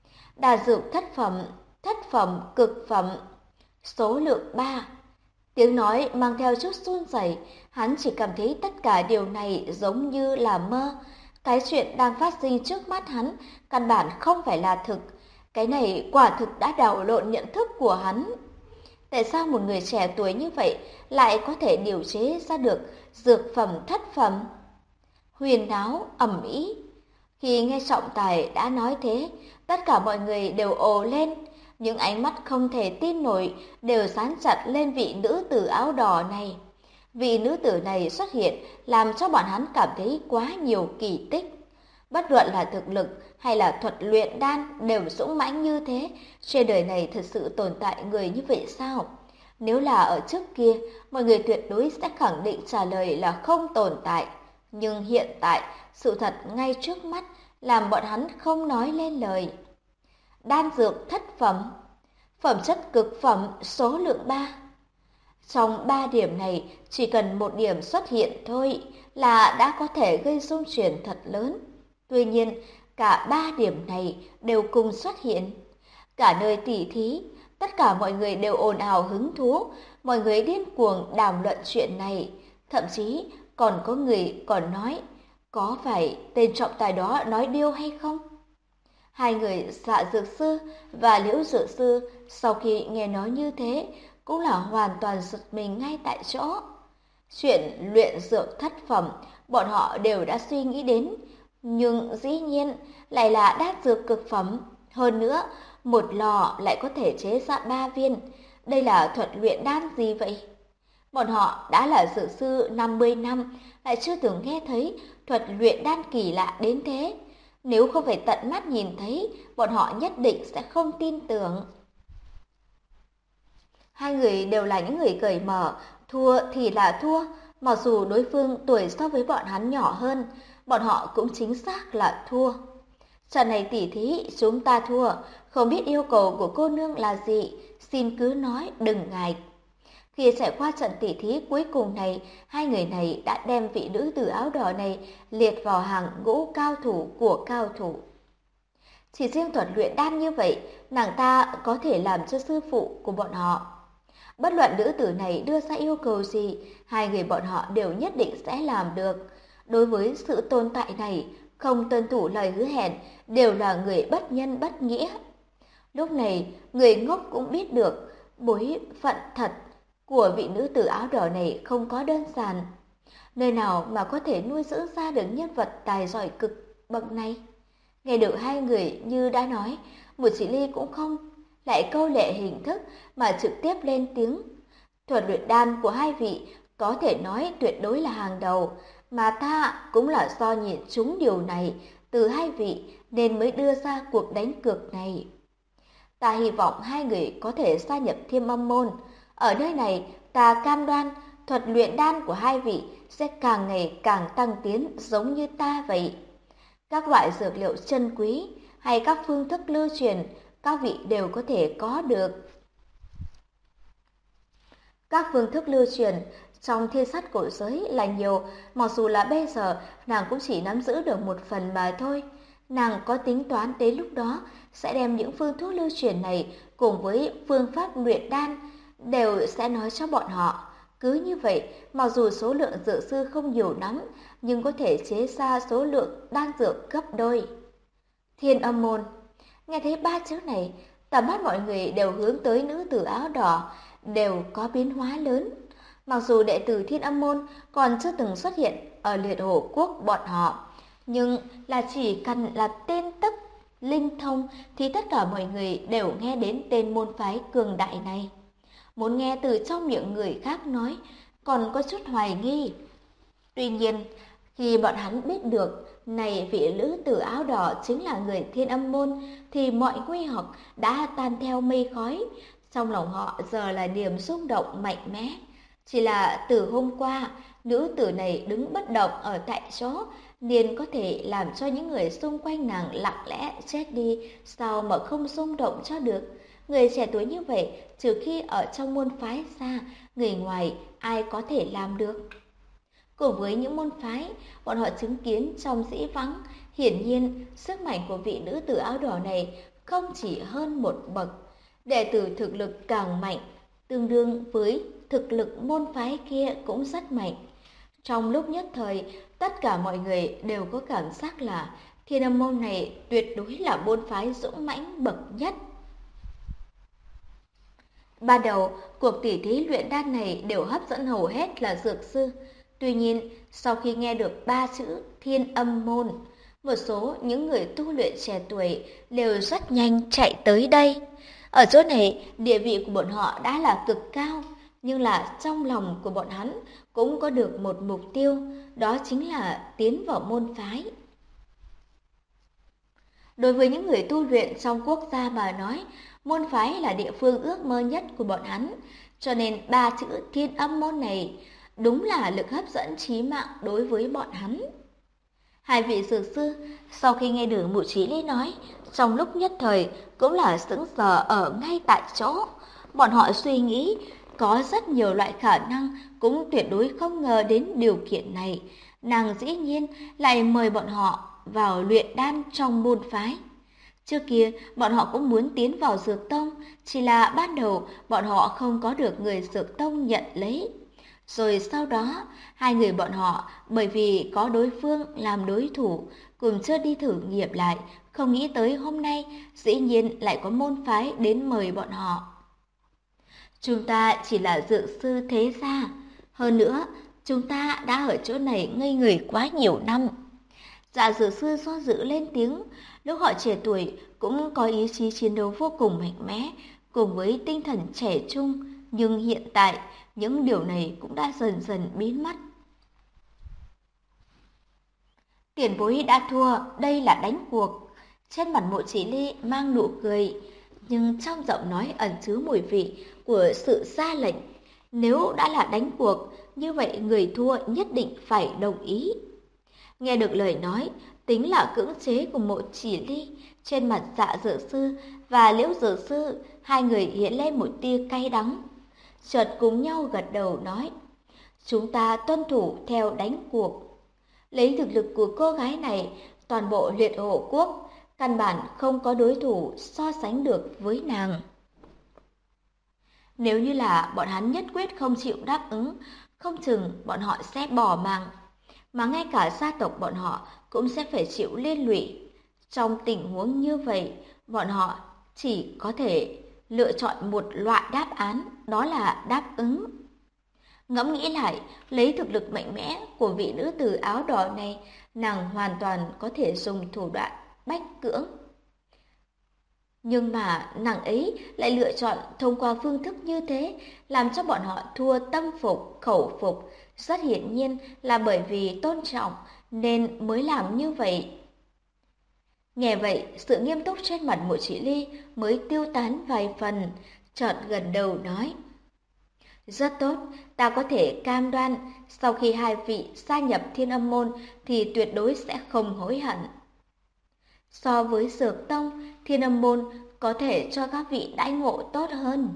đan dược thất phẩm, cực phẩm, số lượng 3. Tiếng nói mang theo chút run rẩy, hắn chỉ cảm thấy tất cả điều này giống như là mơ. Cái chuyện đang phát sinh trước mắt hắn căn bản không phải là thực. Cái này quả thực đã đảo lộn nhận thức của hắn. Tại sao một người trẻ tuổi như vậy lại có thể điều chế ra được dược phẩm thất phẩm? Huyền náo ầm ĩ. Khi nghe trọng tài đã nói thế, tất cả mọi người đều ồ lên. Những ánh mắt không thể tin nổi đều dán chặt lên vị nữ tử áo đỏ này. Vị nữ tử này xuất hiện làm cho bọn hắn cảm thấy quá nhiều kỳ tích. Bất luận là thực lực hay là thuật luyện đan đều dũng mãnh như thế, trên đời này thật sự tồn tại người như vậy sao? Nếu là ở trước kia, mọi người tuyệt đối sẽ khẳng định trả lời là không tồn tại. Nhưng hiện tại, sự thật ngay trước mắt làm bọn hắn không nói lên lời. Đan dược thất phẩm, phẩm chất cực phẩm, số lượng 3. Trong 3 điểm này, chỉ cần một điểm xuất hiện thôi là đã có thể gây rung chuyển thật lớn. Tuy nhiên, cả 3 điểm này đều cùng xuất hiện. Cả nơi tỉ thí, tất cả mọi người đều ồn ào hứng thú, mọi người điên cuồng đàm luận chuyện này. Thậm chí còn có người còn nói, có phải tên trọng tài đó nói điêu hay không? Hai người Dạ Dược Sư và Liễu Dược Sư sau khi nghe nói như thế cũng là hoàn toàn giật mình ngay tại chỗ. Chuyện luyện dược thất phẩm bọn họ đều đã suy nghĩ đến, nhưng dĩ nhiên lại là đan dược cực phẩm. Hơn nữa, một lò lại có thể chế ra 3 viên. Đây là thuật luyện đan gì vậy? Bọn họ đã là dược sư 50 năm, lại chưa từng nghe thấy thuật luyện đan kỳ lạ đến thế. Nếu không phải tận mắt nhìn thấy, bọn họ nhất định sẽ không tin tưởng. Hai người đều là những người cởi mở, thua thì là thua, mặc dù đối phương tuổi so với bọn hắn nhỏ hơn, bọn họ cũng chính xác là thua. Trận này tỉ thí chúng ta thua, không biết yêu cầu của cô nương là gì, xin cứ nói đừng ngại. Khi trải qua trận tỉ thí cuối cùng này, hai người này đã đem vị nữ tử áo đỏ này liệt vào hàng ngũ cao thủ của cao thủ. Chỉ riêng thuật luyện đan như vậy, nàng ta có thể làm cho sư phụ của bọn họ. Bất luận nữ tử này đưa ra yêu cầu gì, hai người bọn họ đều nhất định sẽ làm được. Đối với sự tồn tại này, không tuân thủ lời hứa hẹn đều là người bất nhân bất nghĩa. Lúc này, người ngốc cũng biết được bối phận thật của vị nữ tử áo đỏ này không có đơn giản. Nơi nào mà có thể nuôi dưỡng ra được nhân vật tài giỏi cực bậc này? Nghe được hai người như đã nói, một chị Ly cũng không lại câu lệ hình thức mà trực tiếp lên tiếng. Thuật luyện đan của hai vị có thể nói tuyệt đối là hàng đầu, mà ta cũng là do nhìn trúng điều này từ hai vị nên mới đưa ra cuộc đánh cược này. Ta hy vọng hai người có thể gia nhập Thiên Âm môn. Ở nơi này, ta cam đoan thuật luyện đan của hai vị sẽ càng ngày càng tăng tiến giống như ta vậy. Các loại dược liệu chân quý hay các phương thức lưu truyền, các vị đều có thể có được. Các phương thức lưu truyền trong thiên sát cổ giới là nhiều, mặc dù là bây giờ nàng cũng chỉ nắm giữ được một phần mà thôi. Nàng có tính toán đến lúc đó sẽ đem những phương thuốc lưu truyền này cùng với phương pháp luyện đan đều sẽ nói cho bọn họ. Cứ như vậy, mặc dù số lượng dược sư không nhiều lắm, nhưng có thể chế ra số lượng đan dược gấp đôi. Thiên Âm môn. Nghe thấy 3 chữ này, tầm mắt mọi người đều hướng tới nữ tử áo đỏ, đều có biến hóa lớn. Mặc dù đệ tử Thiên Âm môn còn chưa từng xuất hiện ở Liệt Hổ quốc bọn họ, nhưng là chỉ cần là tên tức linh thông thì tất cả mọi người đều nghe đến tên môn phái cường đại này. Muốn nghe từ trong miệng người khác nói, còn có chút hoài nghi. Tuy nhiên, khi bọn hắn biết được này vị nữ tử áo đỏ chính là người Thiên Âm môn thì mọi nguy hoặc đã tan theo mây khói. Trong lòng họ giờ là niềm xúc động mạnh mẽ. Chỉ là từ hôm qua, nữ tử này đứng bất động ở tại chỗ, liền có thể làm cho những người xung quanh nàng lặng lẽ chết đi, sao mà không rung động cho được. Người trẻ tuổi như vậy, trừ khi ở trong môn phái ra, người ngoài ai có thể làm được. Cùng với những môn phái, bọn họ chứng kiến trong dĩ vắng, hiển nhiên sức mạnh của vị nữ tử áo đỏ này không chỉ hơn một bậc. Đệ tử thực lực càng mạnh, tương đương với thực lực môn phái kia cũng rất mạnh. Trong lúc nhất thời, tất cả mọi người đều có cảm giác là Thiên Âm môn này tuyệt đối là môn phái dũng mãnh bậc nhất. Ban đầu, cuộc tỉ thí luyện đan này đều hấp dẫn hầu hết là dược sư. Tuy nhiên, sau khi nghe được 3 chữ Thiên Âm môn, một số những người tu luyện trẻ tuổi đều rất nhanh chạy tới đây. Ở chỗ này, địa vị của bọn họ đã là cực cao, nhưng là trong lòng của bọn hắn cũng có được một mục tiêu, đó chính là tiến vào môn phái. Đối với những người tu luyện trong quốc gia mà nói, môn phái là địa phương ước mơ nhất của bọn hắn, cho nên 3 chữ Thiên Âm môn này đúng là lực hấp dẫn chí mạng đối với bọn hắn. Hai vị dược sư sau khi nghe được Mụ Chí Ly nói, trong lúc nhất thời cũng là sững sờ ở ngay tại chỗ. Bọn họ suy nghĩ có rất nhiều loại khả năng, cũng tuyệt đối không ngờ đến điều kiện này. Nàng dĩ nhiên lại mời bọn họ vào luyện đan trong môn phái. Trước kia, bọn họ cũng muốn tiến vào dược tông, chỉ là ban đầu bọn họ không có được người dược tông nhận lấy. Rồi sau đó, hai người bọn họ bởi vì có đối phương làm đối thủ, cùng chưa đi thử nghiệm lại, không nghĩ tới hôm nay dĩ nhiên lại có môn phái đến mời bọn họ. Chúng ta chỉ là dược sư thế gia, hơn nữa, chúng ta đã ở chỗ này ngây người quá nhiều năm. Dạ dược sư do dự lên tiếng, lúc họ trẻ tuổi cũng có ý chí chiến đấu vô cùng mạnh mẽ, cùng với tinh thần trẻ trung, nhưng hiện tại những điều này cũng đã dần dần biến mất. Tiền bối đã thua, đây là đánh cuộc. Trên mặt Mộ Chỉ Ly mang nụ cười, nhưng trong giọng nói ẩn chứa mùi vị của sự ra lệnh. Nếu đã là đánh cuộc, như vậy người thua nhất định phải đồng ý. Nghe được lời nói, tính là cưỡng chế của Mộ Chỉ Ly, trên mặt Dạ dược sư và Liễu dược sư, hai người hiện lên một tia cay đắng. Chợt cùng nhau gật đầu nói, chúng ta tuân thủ theo đánh cuộc. Lấy thực lực của cô gái này, toàn bộ Liệt Hổ quốc, căn bản không có đối thủ so sánh được với nàng. Nếu như là bọn hắn nhất quyết không chịu đáp ứng, không chừng bọn họ sẽ bỏ mạng, mà ngay cả gia tộc bọn họ cũng sẽ phải chịu liên lụy. Trong tình huống như vậy, bọn họ chỉ có thể lựa chọn một loại đáp án, đó là đáp ứng. Ngẫm nghĩ lại, lấy thực lực mạnh mẽ của vị nữ tử áo đỏ này, nàng hoàn toàn có thể dùng thủ đoạn bách cưỡng. Nhưng mà nàng ấy lại lựa chọn thông qua phương thức như thế, làm cho bọn họ thua tâm phục, khẩu phục. Rất hiển nhiên là bởi vì tôn trọng nên mới làm như vậy. Nghe vậy, sự nghiêm túc trên mặt Mộ Chỉ Ly mới tiêu tán vài phần, chợt gần đầu nói. Rất tốt, ta có thể cam đoan sau khi hai vị gia nhập Thiên Âm môn thì tuyệt đối sẽ không hối hận. So với Dược tông, Thiên Âm môn có thể cho các vị đãi ngộ tốt hơn.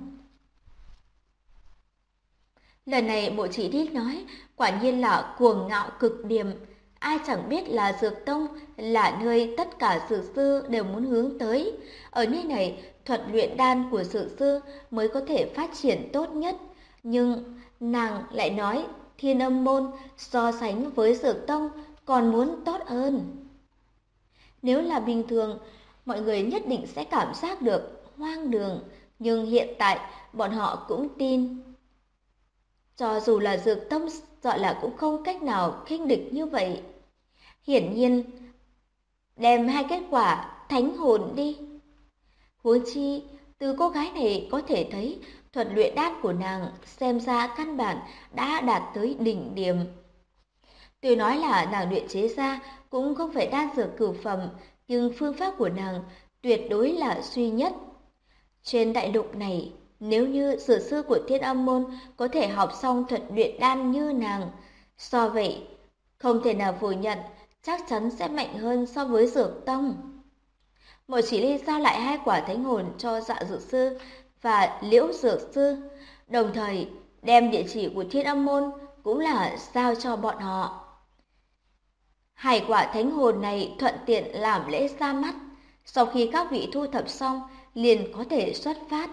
Lần này Mộ Chỉ Ly nói, quả nhiên là cuồng ngạo cực điểm. Ai chẳng biết là Dược tông là nơi tất cả dược sư đều muốn hướng tới. Ở nơi này, thuật luyện đan của dược sư mới có thể phát triển tốt nhất. Nhưng nàng lại nói Thiên Âm môn so sánh với Dược tông còn muốn tốt hơn. Nếu là bình thường, mọi người nhất định sẽ cảm giác được hoang đường, nhưng hiện tại bọn họ cũng tin. Cho dù là Dược tông sợ là cũng không cách nào khinh địch như vậy. Hiển nhiên, đem hai kết quả thánh hồn đi. Huống chi, từ cô gái này có thể thấy thuật luyện đan của nàng xem ra căn bản đã đạt tới đỉnh điểm. Tuy nói là nàng luyện chế ra cũng không phải đan dược cửu phẩm, nhưng phương pháp của nàng tuyệt đối là duy nhất. Trên đại lục này, nếu như dược sư của Thiên Âm môn có thể học xong thuật luyện đan như nàng. Do vậy, không thể nào phủ nhận, chắc chắn sẽ mạnh hơn so với Dược Tông. Mộ Chỉ Ly giao lại 2 quả thánh hồn cho Dạ Dược sư và Liễu Dược sư, đồng thời đem địa chỉ của Thiên Âm môn cũng là giao cho bọn họ. 2 quả thánh hồn này thuận tiện làm lễ ra mắt, sau khi các vị thu thập xong liền có thể xuất phát.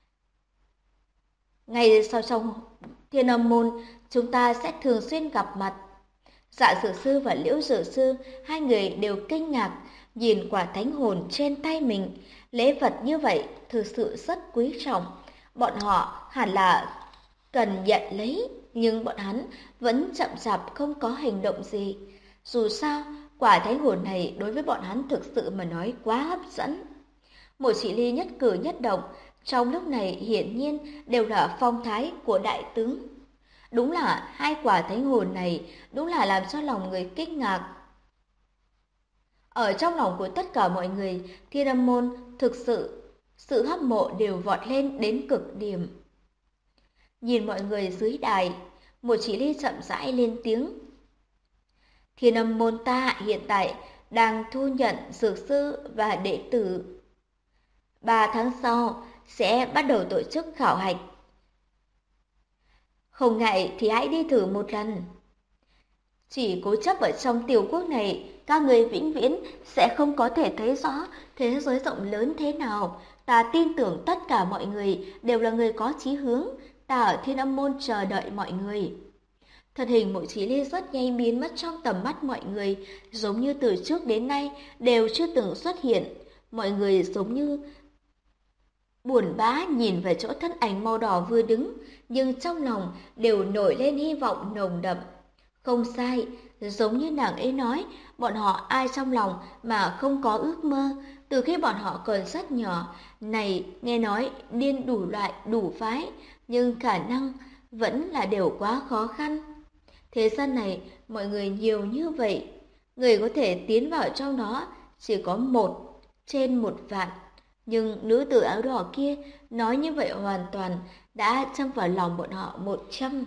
Ngay sau trong Thiên Âm môn, chúng ta sẽ thường xuyên gặp mặt. Dạ Dược sư và Liễu Dược sư, hai người đều kinh ngạc nhìn quả thánh hồn trên tay mình. Lễ vật như vậy thực sự rất quý trọng. Bọn họ hẳn là cần nhận lấy, nhưng bọn hắn vẫn chậm chạp không có hành động gì. Dù sao, quả thánh hồn này đối với bọn hắn thực sự mà nói quá hấp dẫn. Mộ Chỉ Ly nhất cử nhất động trong lúc này hiển nhiên đều là phong thái của đại tướng. Đúng là 2 quả thánh hồn này đúng là làm cho lòng người kinh ngạc. Ở trong lòng của tất cả mọi người, Thiên Âm môn thực sự hâm mộ đều vọt lên đến cực điểm. Nhìn mọi người dưới đài, Mộ Chỉ Ly chậm rãi lên tiếng. Thiên Âm môn ta hiện tại đang thu nhận dược sư và đệ tử. 3 tháng sau sẽ bắt đầu tổ chức khảo hạch. Không ngại thì hãy đi thử một lần. Chỉ cố chấp ở trong tiểu quốc này, các người vĩnh viễn sẽ không có thể thấy rõ thế giới rộng lớn thế nào. Ta tin tưởng tất cả mọi người đều là người có chí hướng. Ta ở Thiên Âm môn chờ đợi mọi người. Thân hình Mộ Chỉ Ly rất nhanh biến mất trong tầm mắt mọi người, giống như từ trước đến nay đều chưa từng xuất hiện. Mọi người giống như buồn bã nhìn về chỗ thân ảnh màu đỏ vừa đứng, nhưng trong lòng đều nổi lên hy vọng nồng đậm. Không sai, giống như nàng ấy nói, bọn họ ai trong lòng mà không có ước mơ, từ khi bọn họ còn rất nhỏ, này nghe nói điên đủ loại đủ phái, nhưng khả năng vẫn là đều quá khó khăn. Thế gian này, mọi người nhiều như vậy, người có thể tiến vào trong đó chỉ có 1 trên 1 vạn. Nhưng nữ tử áo đỏ kia nói như vậy hoàn toàn đã châm vào lòng bọn họ 100.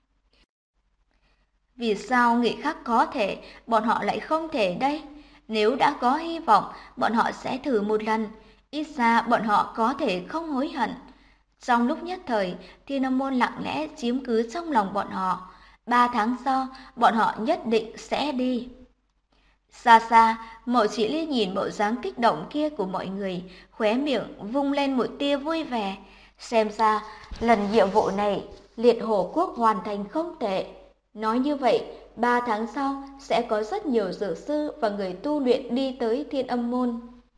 Vì sao người khác có thể, bọn họ lại không thể đây? Nếu đã có hy vọng, bọn họ sẽ thử một lần, ít ra bọn họ có thể không hối hận. Trong lúc nhất thời, Thiên Âm môn lặng lẽ chiếm cứ trong lòng bọn họ. 3 tháng sau, bọn họ nhất định sẽ đi. Xa xa, Mộ Chỉ Ly nhìn bộ dáng kích động kia của mọi người, khóe miệng vung lên một tia vui vẻ. Xem ra, lần nhiệm vụ này, Liệt Hổ Quốc hoàn thành không tệ. Nói như vậy, 3 tháng sau sẽ có rất nhiều dược sư và người tu luyện đi tới Thiên Âm môn.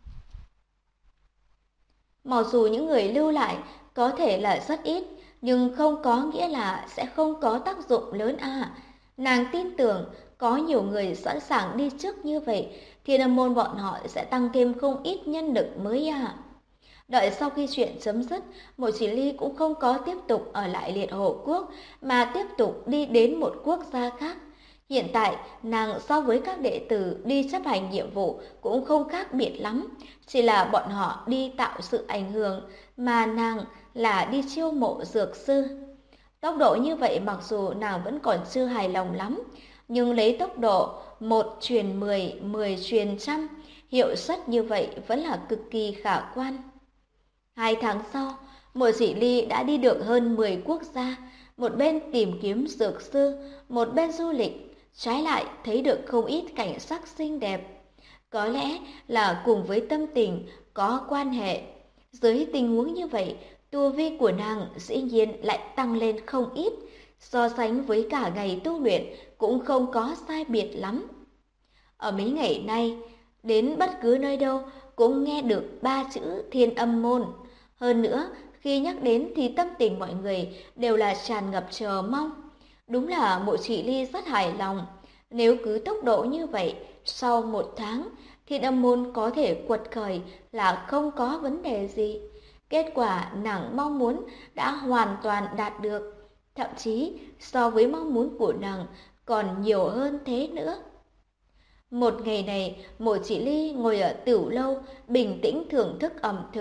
Mặc dù những người lưu lại có thể là rất ít, nhưng không có nghĩa là sẽ không có tác dụng lớn à. Nàng tin tưởng có nhiều người sẵn sàng đi trước như vậy, Thiên Âm môn bọn họ sẽ tăng thêm không ít nhân lực mới à. Đợi sau khi chuyện chấm dứt, Mộ Chỉ Ly cũng không có tiếp tục ở lại Liệt Hổ Quốc, mà tiếp tục đi đến một quốc gia khác. Hiện tại, nàng so với các đệ tử đi chấp hành nhiệm vụ cũng không khác biệt lắm, chỉ là bọn họ đi tạo sự ảnh hưởng, mà nàng là đi chiêu mộ dược sư. Tốc độ như vậy mặc dù nàng vẫn còn chưa hài lòng lắm, nhưng lấy tốc độ 1 truyền 10, 10 truyền trăm, hiệu suất như vậy vẫn là cực kỳ khả quan. 2 tháng sau, Mộ Chỉ Ly đã đi được hơn 10 quốc gia, một bên tìm kiếm dược sư, một bên du lịch, trái lại thấy được không ít cảnh sắc xinh đẹp. Có lẽ là cùng với tâm tình có quan hệ. Dưới tình huống như vậy, tu vi của nàng dĩ nhiên lại tăng lên không ít, so sánh với cả ngày tu luyện cũng không có sai biệt lắm. Ở mấy ngày nay, đến bất cứ nơi đâu cũng nghe được 3 chữ Thiên Âm môn. Hơn nữa, khi nhắc đến thì tâm tình mọi người đều là tràn ngập chờ mong. Đúng là Mộ Chỉ Ly rất hài lòng. Nếu cứ tốc độ như vậy, sau 1 tháng, Thiên Âm môn có thể quật khởi là không có vấn đề gì. Kết quả nàng mong muốn đã hoàn toàn đạt được. Thậm chí so với mong muốn của nàng còn nhiều hơn thế nữa. Một ngày này, Mộ Chỉ Ly ngồi ở tửu lâu, bình tĩnh thưởng thức ẩm thực.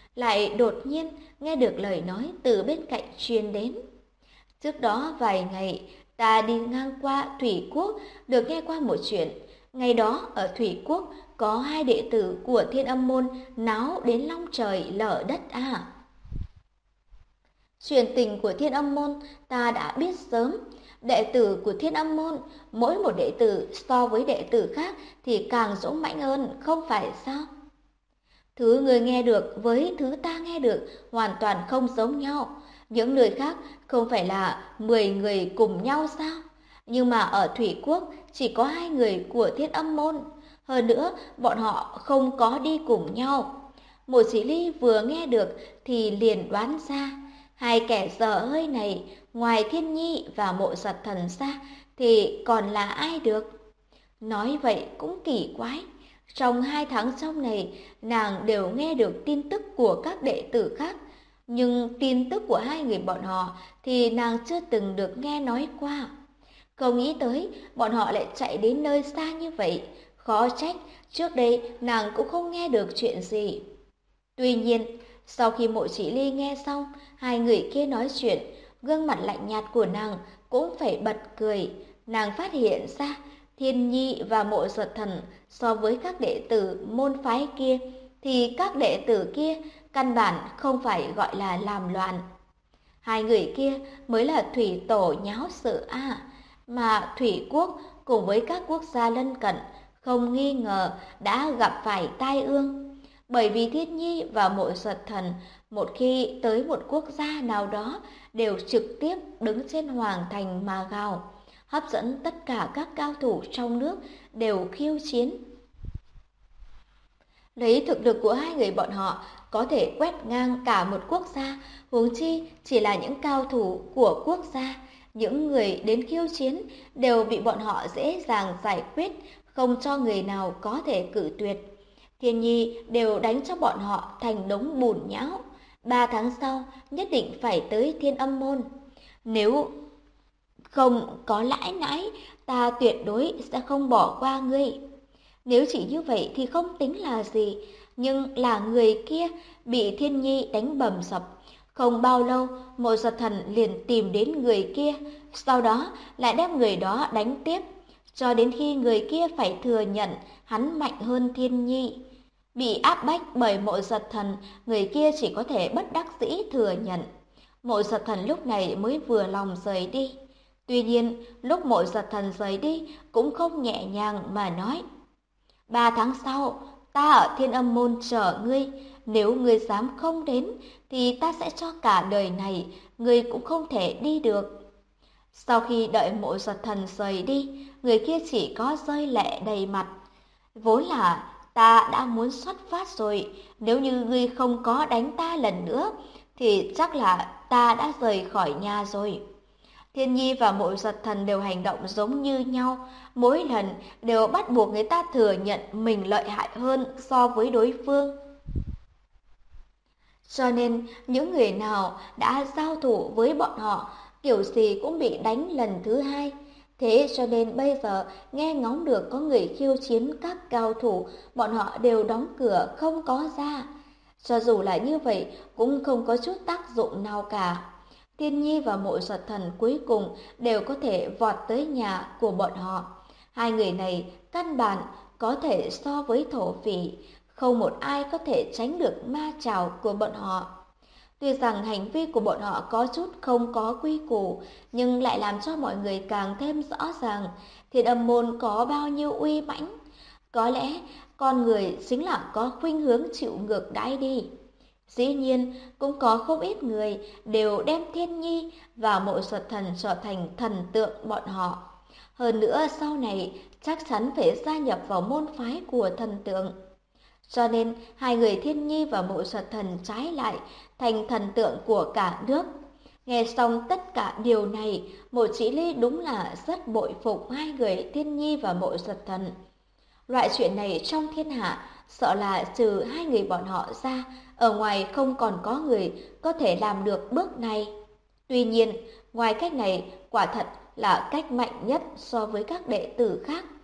lại đột nhiên nghe được lời nói từ bên cạnh truyền đến. Trước đó vài ngày, ta đi ngang qua Thủy Quốc, được nghe qua một chuyện. Ngày đó ở Thủy Quốc có 2 đệ tử của Thiên Âm Môn náo đến long trời lở đất à. Chuyện tình của Thiên Âm Môn ta đã biết sớm. Đệ tử của Thiên Âm Môn, mỗi một đệ tử so với đệ tử khác thì càng dũng mãnh hơn, không phải sao? Thứ người nghe được với thứ ta nghe được hoàn toàn không giống nhau. Những nơi khác không phải là 10 người cùng nhau sao? Nhưng mà ở Thủy Quốc chỉ có 2 người của Thiên Âm Môn. Hơn nữa, bọn họ không có đi cùng nhau. Một Chỉ Ly vừa nghe được thì liền đoán ra, 2 kẻ dở hơi này ngoài Thiên Nhi và Mộ Giật Thần ra thì còn là ai được? Nói vậy cũng kỳ quái. Trong 2 tháng trong này, nàng đều nghe được tin tức của các đệ tử khác, nhưng tin tức của 2 người bọn họ thì nàng chưa từng được nghe nói qua. Không nghĩ tới, bọn họ lại chạy đến nơi xa như vậy, khó trách, trước đây nàng cũng không nghe được chuyện gì. Tuy nhiên, sau khi Mộ Chỉ Ly nghe xong 2 người kia nói chuyện, gương mặt lạnh nhạt của nàng cũng phải bật cười. Nàng phát hiện ra Thiên Nhi và Mộ Giật Thần so với các đệ tử môn phái kia thì các đệ tử kia căn bản không phải gọi là làm loạn. 2 người kia mới là thủy tổ nháo sự mà Thủy Quốc cùng với các quốc gia lân cận không nghi ngờ đã gặp phải tai ương. Bởi vì Thiên Nhi và Mộ Giật Thần một khi tới một quốc gia nào đó đều trực tiếp đứng trên hoàng thành mà gào, hấp dẫn tất cả các cao thủ trong nước đều khiêu chiến. Lấy thực lực của 2 người bọn họ có thể quét ngang cả một quốc gia, huống chi chỉ là những cao thủ của quốc gia. Những người đến khiêu chiến đều bị bọn họ dễ dàng giải quyết, không cho người nào có thể cự tuyệt. Thiên Nhi đều đánh cho bọn họ thành đống bùn nhão. 3 tháng sau nhất định phải tới Thiên Âm Môn. Nếu không có lãi nãi, ta tuyệt đối sẽ không bỏ qua ngươi. Nếu chỉ như vậy thì không tính là gì, nhưng là người kia bị Thiên Nhi đánh bầm dập. Không bao lâu, Mộ Giật Thần liền tìm đến người kia, sau đó lại đem người đó đánh tiếp, cho đến khi người kia phải thừa nhận hắn mạnh hơn Thiên Nhi. Bị áp bách bởi Mộ Giật Thần, người kia chỉ có thể bất đắc dĩ thừa nhận. Mộ Giật Thần lúc này mới vừa lòng rời đi. Tuy nhiên, lúc Mộ Giật Thần rời đi cũng không nhẹ nhàng mà nói: 3 tháng sau, ta ở Thiên Âm Môn chờ ngươi, nếu ngươi dám không đến thì ta sẽ cho cả đời này ngươi cũng không thể đi được. Sau khi đợi Mộ Giật Thần rời đi, người kia chỉ có rơi lệ đầy mặt. Vốn là ta đã muốn xuất phát rồi, nếu như ngươi không có đánh ta lần nữa thì chắc là ta đã rời khỏi nhà rồi. Thiên Nhi và Mộ Giật Thần đều hành động giống như nhau, mỗi lần đều bắt buộc người ta thừa nhận mình lợi hại hơn so với đối phương. Cho nên những người nào đã giao thủ với bọn họ kiểu gì cũng bị đánh lần thứ 2. Thế cho nên bây giờ nghe ngóng được có người khiêu chiến các cao thủ, bọn họ đều đóng cửa không có ra. Cho dù là như vậy cũng không có chút tác dụng nào cả. Thiên Nhi và Mộ Giật Thần cuối cùng đều có thể vọt tới nhà của bọn họ. 2 người này căn bản có thể so với thổ phỉ, không một ai có thể tránh được ma trảo của bọn họ. Tuy rằng hành vi của bọn họ có chút không có quy củ, nhưng lại làm cho mọi người càng thêm rõ ràng Thiên Âm Môn có bao nhiêu uy mãnh. Có lẽ con người chính là có khuynh hướng chịu ngược đãi đi. Dĩ nhiên, cũng có không ít người đều đem Thiên Nhi và Mộ Giật Thần trở thành thần tượng bọn họ. Hơn nữa sau này chắc chắn phải gia nhập vào môn phái của thần tượng. Cho nên 2 người Thiên Nhi và Mộ Giật Thần trái lại thành thần tượng của cả nước. Nghe xong tất cả điều này, Mộ Chỉ Ly đúng là rất bội phục 2 người Thiên Nhi và Mộ Giật Thần. Loại chuyện này trong thiên hạ, sợ là trừ 2 người bọn họ ra, ở ngoài không còn có người có thể làm được bước này. Tuy nhiên, ngoài cách này, quả thật là cách mạnh nhất so với các đệ tử khác.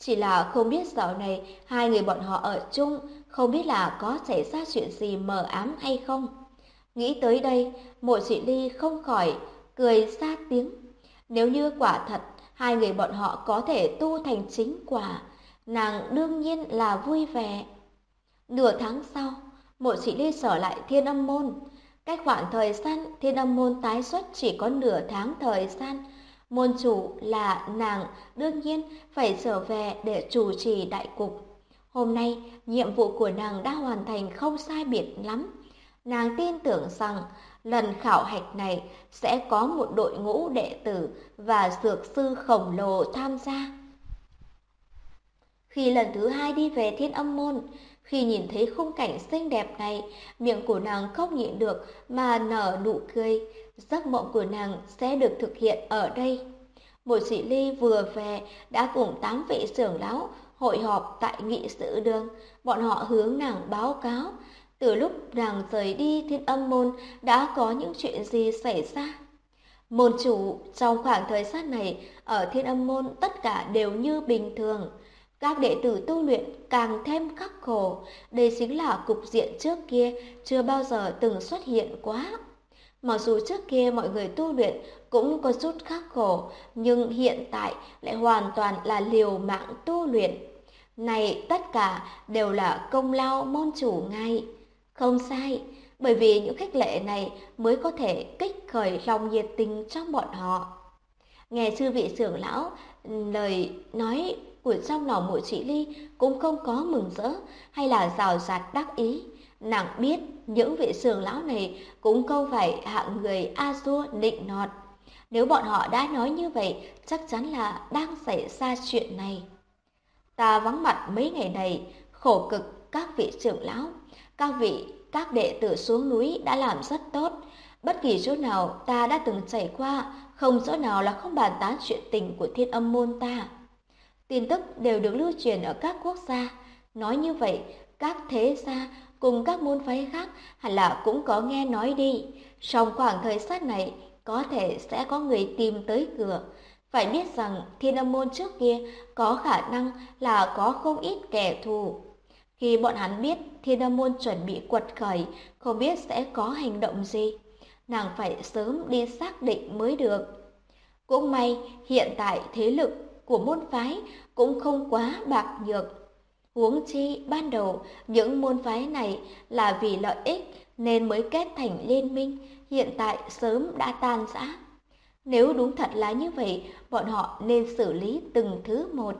Chỉ là không biết dạo này hai người bọn họ ở chung, không biết là có xảy ra chuyện gì mờ ám hay không. Nghĩ tới đây, Mộ Chỉ Ly không khỏi cười ra tiếng. Nếu như quả thật hai người bọn họ có thể tu thành chính quả, nàng đương nhiên là vui vẻ. Nửa tháng sau, Mộ Chỉ Ly trở lại Thiên Âm Môn. Cách khoảng thời gian Thiên Âm Môn tái xuất chỉ có nửa tháng thời gian. Môn chủ là nàng đương nhiên phải trở về để chủ trì đại cục. Hôm nay, nhiệm vụ của nàng đã hoàn thành không sai biệt lắm. Nàng tin tưởng rằng lần khảo hạch này sẽ có một đội ngũ đệ tử và dược sư khổng lồ tham gia. Khi lần thứ hai đi về Thiên Âm Môn, khi nhìn thấy khung cảnh xinh đẹp này, miệng của nàng không nhịn được mà nở nụ cười. Giấc mộng của nàng sẽ được thực hiện ở đây. Mộ Chỉ Ly vừa về đã cùng 8 vị trưởng lão hội họp tại nghị sự đường. Bọn họ hướng nàng báo cáo từ lúc nàng rời đi Thiên Âm Môn đã có những chuyện gì xảy ra. Môn chủ, trong khoảng thời gian này ở Thiên Âm Môn tất cả đều như bình thường. Các đệ tử tu luyện càng thêm khắc khổ, đây chính là cục diện trước kia chưa bao giờ từng xuất hiện quá. Mặc dù trước kia mọi người tu luyện cũng có chút khắc khổ, nhưng hiện tại lại hoàn toàn là liều mạng tu luyện. Này tất cả đều là công lao môn chủ ngài. Không sai, bởi vì những khích lệ này mới có thể kích khởi lòng nhiệt tình trong bọn họ. Nghe chư vị trưởng lão lời nói của trong lòng Mộ Chỉ Ly cũng không có mừng rỡ hay là rào rạt đắc ý. Nàng biết những vị trưởng lão này cũng không phải hạng người a dua nịnh nọt. Nếu bọn họ đã nói như vậy, chắc chắn là đang xảy ra chuyện này. Ta vắng mặt mấy ngày này, khổ cực các vị trưởng lão, các đệ tử xuống núi đã làm rất tốt. Bất kỳ chỗ nào ta đã từng trải qua, không chỗ nào là không bàn tán chuyện tình của Thiên Âm Môn ta. Tin tức đều được lưu truyền ở các quốc gia. Nói như vậy, các thế gia cùng các môn phái khác hẳn là cũng có nghe nói đi. Trong khoảng thời gian này, có thể sẽ có người tìm tới cửa. Phải biết rằng Thiên Âm Môn trước kia có khả năng là có không ít kẻ thù. Khi bọn hắn biết Thiên Âm Môn chuẩn bị quật khởi, không biết sẽ có hành động gì. Nàng phải sớm đi xác định mới được. Cũng may hiện tại thế lực của môn phái cũng không quá bạc nhược. Huống chi ban đầu những môn phái này là vì lợi ích nên mới kết thành liên minh, hiện tại sớm đã tan rã. Nếu đúng thật là như vậy, bọn họ nên xử lý từng thứ một.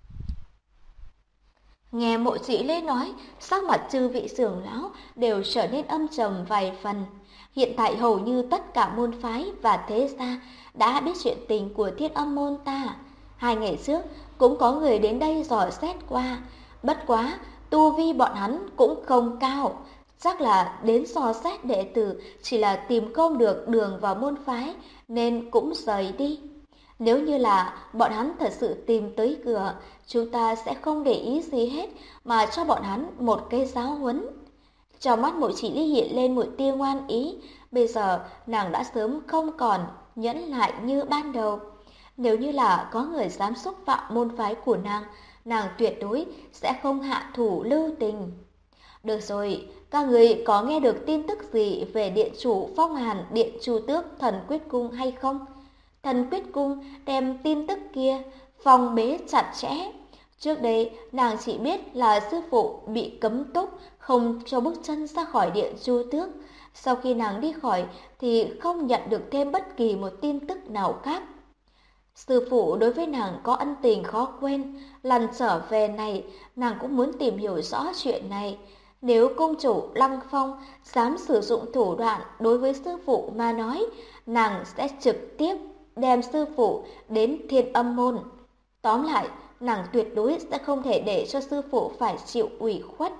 Nghe Mộ Chỉ Ly nói, sắc mặt chư vị trưởng lão đều trở nên âm trầm vài phần. Hiện tại hầu như tất cả môn phái và thế gia đã biết chuyện tình của Thiên Âm Môn ta. 2 ngày trước cũng có người đến đây dò xét qua, bất quá tu vi bọn hắn cũng không cao, chắc là đến dò xét đệ tử chỉ là tìm không được đường vào môn phái nên cũng rời đi. Nếu như là bọn hắn thật sự tìm tới cửa, chúng ta sẽ không để ý gì hết mà cho bọn hắn một cái giáo huấn. Trong mắt Mộ Chỉ Ly hiện lên một tia ngoan ý, bây giờ nàng đã sớm không còn nhẫn lại như ban đầu. Nếu như là có người dám xúc phạm môn phái của nàng tuyệt đối sẽ không hạ thủ lưu tình. Được rồi, các người có nghe được tin tức gì về điện chủ Phong Hàn Điện Chu Tước Thần Quyết Cung hay không? Thần Quyết Cung đem tin tức kia phòng bế chặt chẽ. Trước đây nàng chỉ biết là sư phụ bị cấm túc, không cho bước chân ra khỏi Điện Chu Tước. Sau khi nàng đi khỏi thì không nhận được thêm bất kỳ một tin tức nào khác. Sư phụ đối với nàng có ân tình khó quên, lần trở về này nàng cũng muốn tìm hiểu rõ chuyện này. Nếu công chủ Lăng Phong dám sử dụng thủ đoạn đối với sư phụ mà nói, nàng sẽ trực tiếp đem sư phụ đến Thiên Âm Môn. Tóm lại, nàng tuyệt đối sẽ không thể để cho sư phụ phải chịu ủy khuất.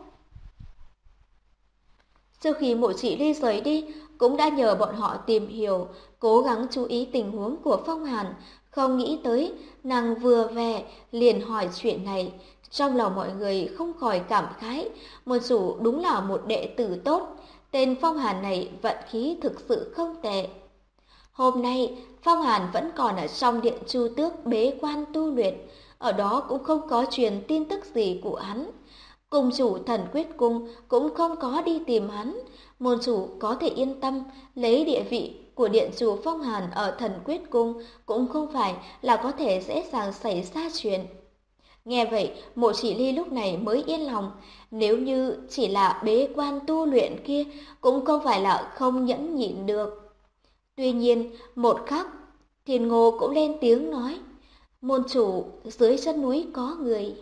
Trước khi Mộ Chỉ Ly rời đi, cũng đã nhờ bọn họ tìm hiểu, cố gắng chú ý tình huống của Phong Hàn. Không nghĩ tới, nàng vừa về liền hỏi chuyện này. Trong lòng mọi người không khỏi cảm khái, môn chủ đúng là một đệ tử tốt. Tên Phong Hàn này vận khí thực sự không tệ. Hôm nay, Phong Hàn vẫn còn ở trong Điện Chu Tước bế quan tu luyện. ở đó cũng không có truyền tin tức gì của hắn. Cung chủ Thần Quyết Cung cũng không có đi tìm hắn. Môn chủ có thể yên tâm, lấy địa vị của điện chủ Phong Hàn ở Thần Quyết Cung cũng không phải là có thể dễ dàng xảy ra chuyện. Nghe vậy, Mộ Chỉ Ly lúc này mới yên lòng, nếu như chỉ là bế quan tu luyện kia cũng không phải là không nhẫn nhịn được. Tuy nhiên, một khắc, Thiên Ngô cũng lên tiếng nói, môn chủ, dưới chân núi có người.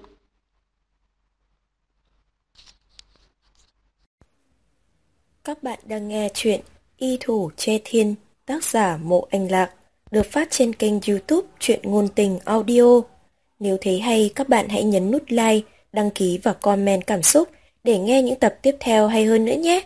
Các bạn đang nghe chuyện Y Thủ Che Thiên, tác giả Mộ Anh Lạc, được phát trên kênh YouTube Truyện Ngôn Tình Audio. Nếu thấy hay, các bạn hãy nhấn nút like, đăng ký và comment cảm xúc để nghe những tập tiếp theo hay hơn nữa nhé.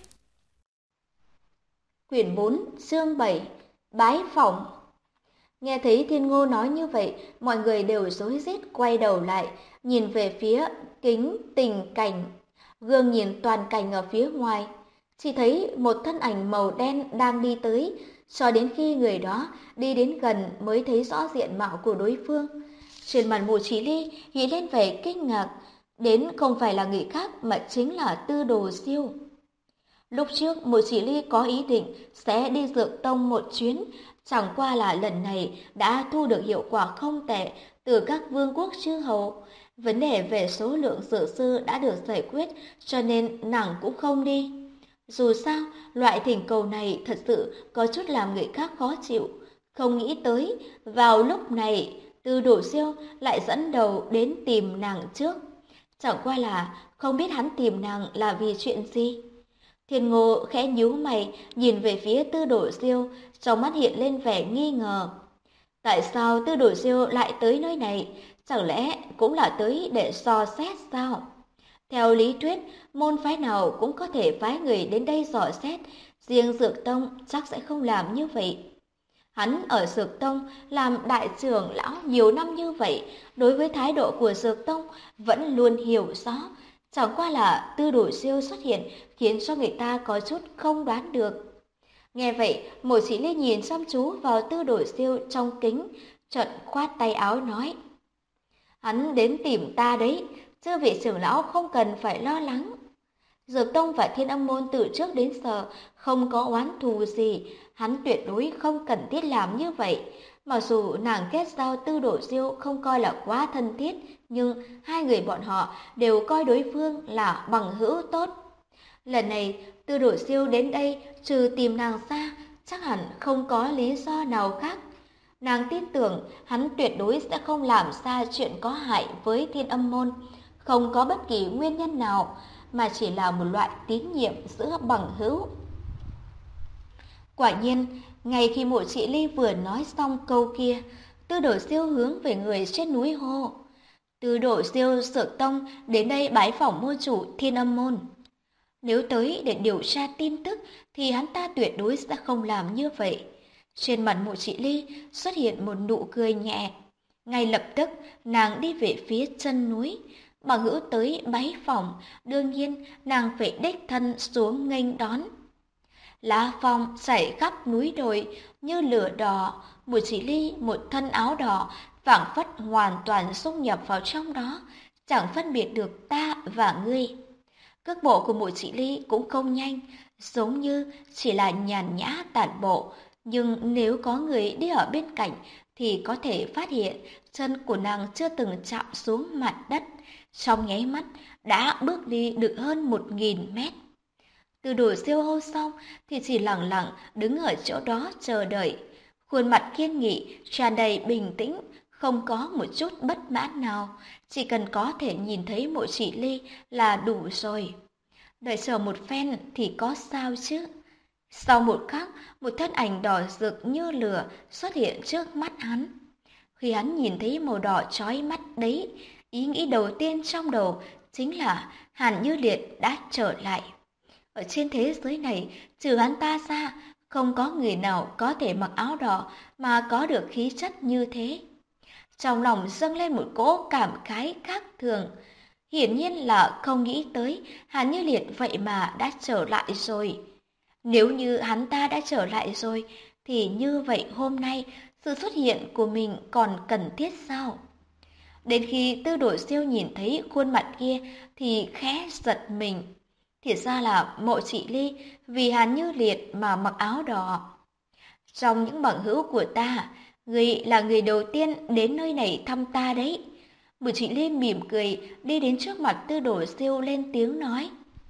Quyển 4, chương 7, Bái Phỏng. Nghe thấy Thiên Ngô nói như vậy, mọi người đều rối rít quay đầu lại, nhìn về phía kính tình cảnh. Gương nhìn toàn cảnh ở phía ngoài, chỉ thấy một thân ảnh màu đen đang đi tới, cho đến khi người đó đi đến gần mới thấy rõ diện mạo của đối phương. Trên mặt Mộ Chỉ Ly hiện lên vẻ kinh ngạc, đến không phải là người khác mà chính là Tư Đồ Siêu. Lúc trước Mộ Chỉ Ly có ý định sẽ đi Dược Tông một chuyến, chẳng qua là lần này đã thu được hiệu quả không tệ từ các vương quốc chư hầu. Vấn đề về số lượng dược sư đã được giải quyết, cho nên nàng cũng không đi. Dù sao, loại thỉnh cầu này thật sự có chút làm người khác khó chịu. Không nghĩ tới, vào lúc này, Tư Đồ Siêu lại dẫn đầu đến tìm nàng trước. Chẳng qua là không biết hắn tìm nàng là vì chuyện gì. Thiên Ngô khẽ nhíu mày, nhìn về phía Tư Đồ Siêu, trong mắt hiện lên vẻ nghi ngờ. Tại sao Tư Đồ Siêu lại tới nơi này? Chẳng lẽ cũng là tới để dò xét sao? Theo lý thuyết, môn phái nào cũng có thể phái người đến đây dò xét, riêng Dược Tông chắc sẽ không làm như vậy. Hắn ở Dược Tông làm đại trưởng lão nhiều năm như vậy, đối với thái độ của Dược Tông vẫn luôn hiểu rõ. Chẳng qua là Tư Đồ Siêu xuất hiện khiến cho người ta có chút không đoán được. Nghe vậy, Mộ Chỉ Ly nhìn chăm chú vào Tư Đồ Siêu trong kính, chợt khoát tay áo nói: "Hắn đến tìm ta đấy, chư vị trưởng lão không cần phải lo lắng. Dược Tông và Thiên Âm môn từ trước đến giờ không có oán thù gì, hắn tuyệt đối không cần thiết làm như vậy. Mặc dù nàng kết giao Tư Đồ Siêu không coi là quá thân thiết, nhưng hai người bọn họ đều coi đối phương là bằng hữu tốt. Lần này Tư Đồ Siêu đến đây trừ tìm nàng ra, chắc hẳn không có lý do nào khác. Nàng tin tưởng hắn tuyệt đối sẽ không làm ra chuyện có hại với Thiên Âm môn, không có bất kỳ nguyên nhân nào, mà chỉ là một loại tín nhiệm giữa bằng hữu." Quả nhiên, ngay khi Mộ Chỉ Ly vừa nói xong câu kia, Tư Đồ Siêu hướng về người trên núi hô: "Tư Đồ Siêu Dược Tông đến đây bái phỏng môn chủ Thiên Âm môn." Nếu tới để điều tra tin tức thì hắn ta tuyệt đối sẽ không làm như vậy. Trên mặt Mộ Chỉ Ly xuất hiện một nụ cười nhẹ. Ngay lập tức, nàng đi về phía chân núi. Bằng hữu tới bái phỏng, đương nhiên nàng phải đích thân xuống nghênh đón. Lá phong chảy khắp núi đồi như lửa đỏ, Mộ Chỉ Ly một thân áo đỏ phảng phất hoàn toàn xung nhập vào trong đó, chẳng phân biệt được ta và ngươi. Cước bộ của Mộ Chỉ Ly cũng không nhanh, giống như chỉ là nhàn nhã tản bộ, nhưng nếu có người đi ở bên cạnh thì có thể phát hiện chân của nàng chưa từng chạm xuống mặt đất, trong nháy mắt đã bước đi được hơn 1000 mét. Từ Đồ Siêu hô xong thì chỉ lặng lặng đứng ở chỗ đó chờ đợi, khuôn mặt kiên nghị, tràn đầy bình tĩnh, không có một chút bất mãn nào, chỉ cần có thể nhìn thấy Mộ Chỉ Ly là đủ rồi. Đợi chờ một phen thì có sao chứ? Sau một khắc, một thân ảnh đỏ rực như lửa xuất hiện trước mắt hắn. Khi hắn nhìn thấy màu đỏ chói mắt đấy, ý nghĩ đầu tiên trong đầu chính là Hàn Như Liệt đã trở lại. Ở trên thế giới này, trừ hắn ta ra, không có người nào có thể mặc áo đỏ mà có được khí chất như thế. Trong lòng dâng lên một cỗ cảm khái khác thường. Hiển nhiên là không nghĩ tới Hàn Như Liệt vậy mà đã trở lại rồi. Nếu như hắn ta đã trở lại rồi, thì như vậy hôm nay sự xuất hiện của mình còn cần thiết sao? Đến khi Tư Đồ Siêu nhìn thấy khuôn mặt kia thì khẽ giật mình. Thì ra là Mộ Chỉ Ly vì Hàn Như Liệt mà mặc áo đỏ. Trong những bằng hữu của ta, người là người đầu tiên đến nơi này thăm ta đấy. Mộ Chỉ Ly mỉm cười đi đến trước mặt Tư Đồ Siêu lên tiếng nói.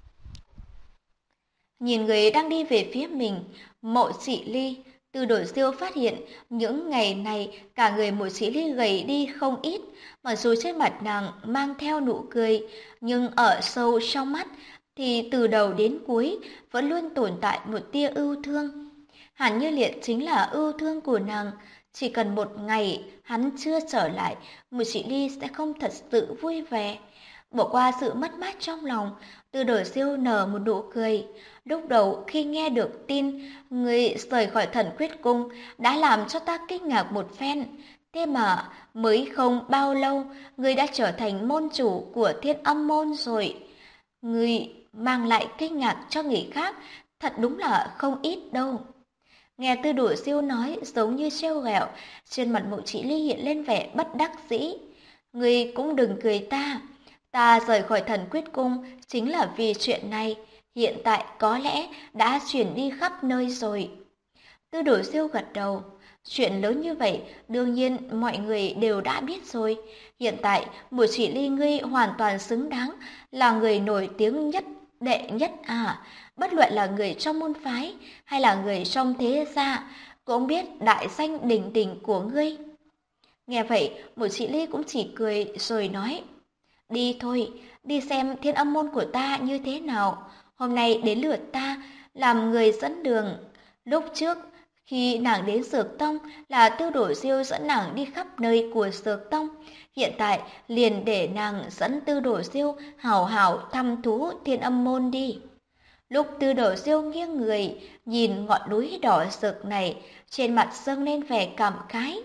Nhìn người đang đi về phía mình, Mộ Chỉ Ly, Tư Đồ Siêu phát hiện những ngày này cả người Mộ Chỉ Ly gầy đi không ít, mặc dù trên mặt nàng mang theo nụ cười, nhưng ở sâu trong mắt thì từ đầu đến cuối vẫn luôn tồn tại một tia ưu thương. Hàn Như Liệt chính là ưu thương của nàng, chỉ cần một ngày hắn chưa trở lại, Mộ Chỉ Ly sẽ không thật sự vui vẻ. Bỏ qua sự mất mát trong lòng, Tư Đồ Siêu nở một nụ cười. Lúc đầu khi nghe được tin người rời khỏi Thần Quyết Cung đã làm cho ta kinh ngạc một phen. Thế mà mới không bao lâu, người đã trở thành môn chủ của Thiên Âm môn rồi. Người mang lại kinh ngạc cho người khác, thật đúng là không ít đâu. Nghe Tư Đồ Siêu nói giống như trêu ghẹo, trên mặt Mộ Chỉ Ly hiện lên vẻ bất đắc dĩ. Người cũng đừng cười ta. Ta rời khỏi Thần Quyết Cung chính là vì chuyện này, hiện tại có lẽ đã chuyển đi khắp nơi rồi. Tư Đồ Siêu gật đầu, chuyện lớn như vậy đương nhiên mọi người đều đã biết rồi. Hiện tại Mộ Chỉ Ly ngươi hoàn toàn xứng đáng là người nổi tiếng nhất đệ nhất à, bất luận là người trong môn phái hay là người trong thế gia, cũng biết đại danh đỉnh đỉnh của ngươi. Nghe vậy, Mộ Chỉ Ly cũng chỉ cười rồi nói. Đi thôi, đi xem Thiên Âm môn của ta như thế nào. Hôm nay đến lượt ta làm người dẫn đường. Lúc trước, khi nàng đến Dược Tông là Tư Đồ Siêu dẫn nàng đi khắp nơi của Dược Tông. Hiện tại liền để nàng dẫn Tư Đồ Siêu hào hào thăm thú Thiên Âm môn đi. Lúc Tư Đồ Siêu nghiêng người nhìn ngọn núi đỏ rực này, trên mặt dâng lên vẻ cảm khái.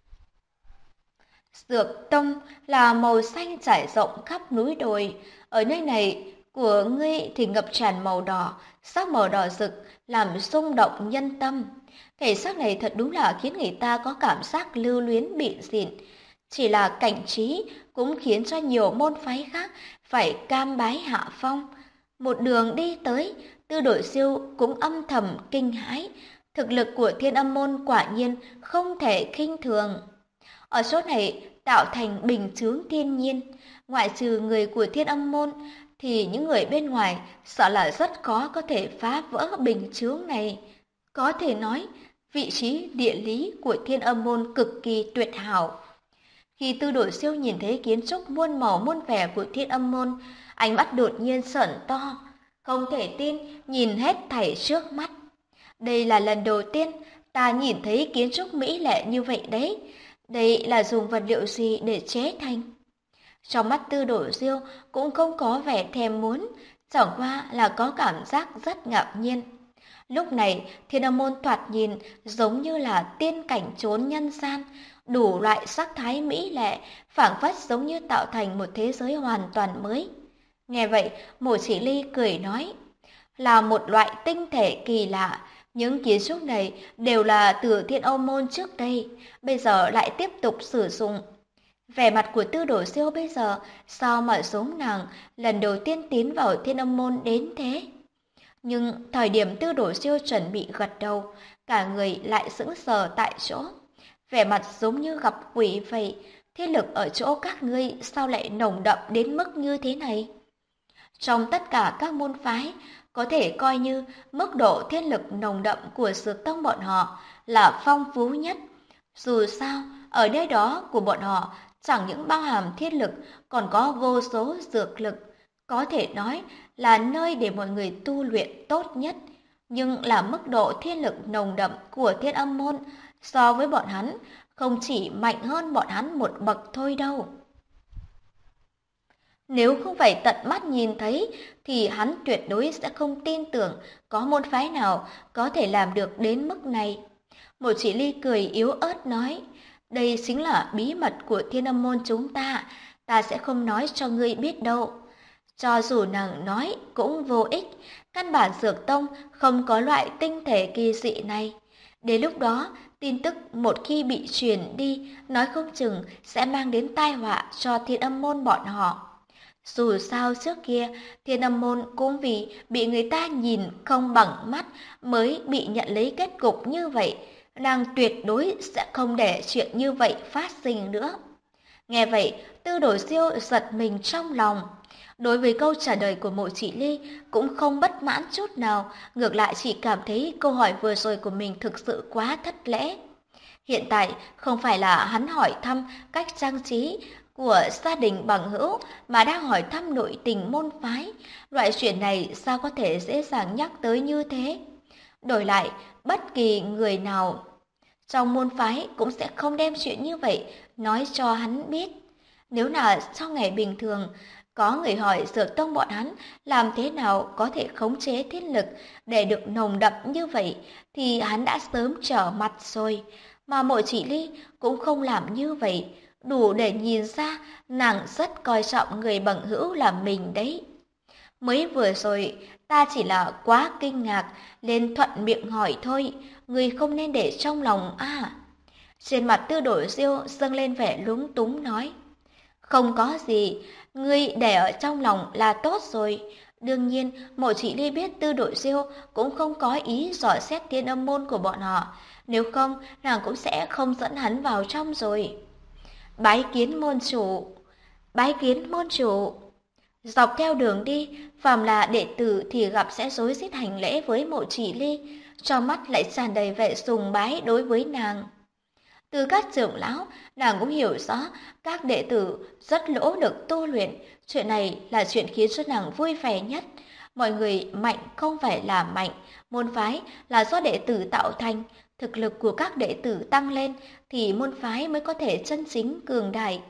Dược Tông là màu xanh trải rộng khắp núi đồi, ở nơi này của ngươi thì ngập tràn màu đỏ, sắc màu đỏ rực làm rung động nhân tâm. Thể xác này thật đúng là khiến người ta có cảm giác lưu luyến bịn rịn. Chỉ là cảnh trí cũng khiến cho nhiều môn phái khác phải cam bái hạ phong. Một đường đi tới, Tư Đồ Siêu cũng âm thầm kinh hãi. Thực lực của Thiên Âm môn quả nhiên không thể khinh thường. Ở chỗ này tạo thành bình chướng thiên nhiên, ngoại trừ người của Thiên Âm môn thì những người bên ngoài sợ là rất khó có thể phá vỡ bình chướng này. Có thể nói, vị trí địa lý của Thiên Âm môn cực kỳ tuyệt hảo. Khi Tư Đồ Siêu nhìn thấy kiến trúc muôn màu muôn vẻ của Thiên Âm môn, ánh mắt đột nhiên sởn to, không thể tin nhìn hết thảy trước mắt. Đây là lần đầu tiên ta nhìn thấy kiến trúc mỹ lệ như vậy đấy. Đây là dùng vật liệu gì để chế thành? Trong mắt Tư Đồ Siêu cũng không có vẻ thèm muốn, chẳng qua là có cảm giác rất ngạc nhiên. Lúc này, Thiên Âm môn thoạt nhìn giống như là tiên cảnh trốn nhân gian, đủ loại sắc thái mỹ lệ, phảng phất giống như tạo thành một thế giới hoàn toàn mới. Nghe vậy, Mộ Chỉ Ly cười nói, là một loại tinh thể kỳ lạ. Những kiến trúc này đều là từ Thiên Âm môn trước đây, bây giờ lại tiếp tục sử dụng. Vẻ mặt của Tư Đồ Siêu bây giờ sao mà giống nàng lần đầu tiên tiến vào Thiên Âm môn đến thế? Nhưng thời điểm Tư Đồ Siêu chuẩn bị gật đầu, cả người lại sững sờ tại chỗ. Vẻ mặt giống như gặp quỷ vậy, thiên lực ở chỗ các ngươi sao lại nồng đậm đến mức như thế này? Trong tất cả các môn phái, có thể coi như mức độ thiên lực nồng đậm của Dược Tông bọn họ là phong phú nhất. Dù sao, ở nơi đó của bọn họ chẳng những bao hàm thiên lực còn có vô số dược lực, có thể nói là nơi để mọi người tu luyện tốt nhất. Nhưng là mức độ thiên lực nồng đậm của Thiên Âm môn so với bọn hắn không chỉ mạnh hơn bọn hắn một bậc thôi đâu. Nếu không phải tận mắt nhìn thấy thì hắn tuyệt đối sẽ không tin tưởng có môn phái nào có thể làm được đến mức này. Mộ Chỉ Ly cười yếu ớt nói, đây chính là bí mật của Thiên Âm môn chúng ta, ta sẽ không nói cho ngươi biết đâu. Cho dù nàng nói cũng vô ích, căn bản Dược Tông không có loại tinh thể kỳ dị này. Đến lúc đó, tin tức một khi bị truyền đi, nói không chừng sẽ mang đến tai họa cho Thiên Âm môn bọn họ. Dù sao trước kia, Thiên Âm môn cũng vì bị người ta nhìn không bằng mắt mới bị nhận lấy kết cục như vậy. Nàng tuyệt đối sẽ không để chuyện như vậy phát sinh nữa. Nghe vậy, Tư Đồ Diêu giật mình trong lòng. Đối với câu trả lời của Mộ Chỉ Ly cũng không bất mãn chút nào, ngược lại chỉ cảm thấy câu hỏi vừa rồi của mình thực sự quá thất lễ. Hiện tại không phải là hắn hỏi thăm cách trang trí của gia đình bằng hữu mà đang hỏi thăm nội tình môn phái. Loại chuyện này sao có thể dễ dàng nhắc tới như thế? Đổi lại, bất kỳ người nào trong môn phái cũng sẽ không đem chuyện như vậy nói cho hắn biết. Nếu là trong ngày bình thường, có người hỏi Dược Tông bọn hắn làm thế nào có thể khống chế thiên lực để được nồng đậm như vậy, thì hắn đã sớm trở mặt rồi. Mà Mộ Chỉ Ly cũng không làm như vậy, đủ để nhìn ra nàng rất coi trọng người bằng hữu là mình đấy. Mới vừa rồi, ta chỉ là quá kinh ngạc, nên thuận miệng hỏi thôi, người không nên để trong lòng à. Trên mặt Tư Đồ Diêu dâng lên vẻ lúng túng nói. Không có gì, ngươi để ở trong lòng là tốt rồi. Đương nhiên, Mộ Chỉ Ly biết Tư Đồ Diêu cũng không có ý dò xét Thiên Âm môn của bọn họ, nếu không, nàng cũng sẽ không dẫn hắn vào trong rồi. Bái kiến môn chủ, bái kiến môn chủ. Dọc theo đường đi, phàm là đệ tử thì gặp sẽ rối rít hành lễ với Mộ Chỉ Ly, trong mắt lại tràn đầy vẻ sùng bái đối với nàng. Từ các trưởng lão, nàng cũng hiểu rõ các đệ tử rất nỗ lực tu luyện, chuyện này là chuyện khiến cho nàng vui vẻ nhất. Mọi người mạnh không phải là mạnh, môn phái là do đệ tử tạo thành, thực lực của các đệ tử tăng lên thì môn phái mới có thể chân chính cường đại.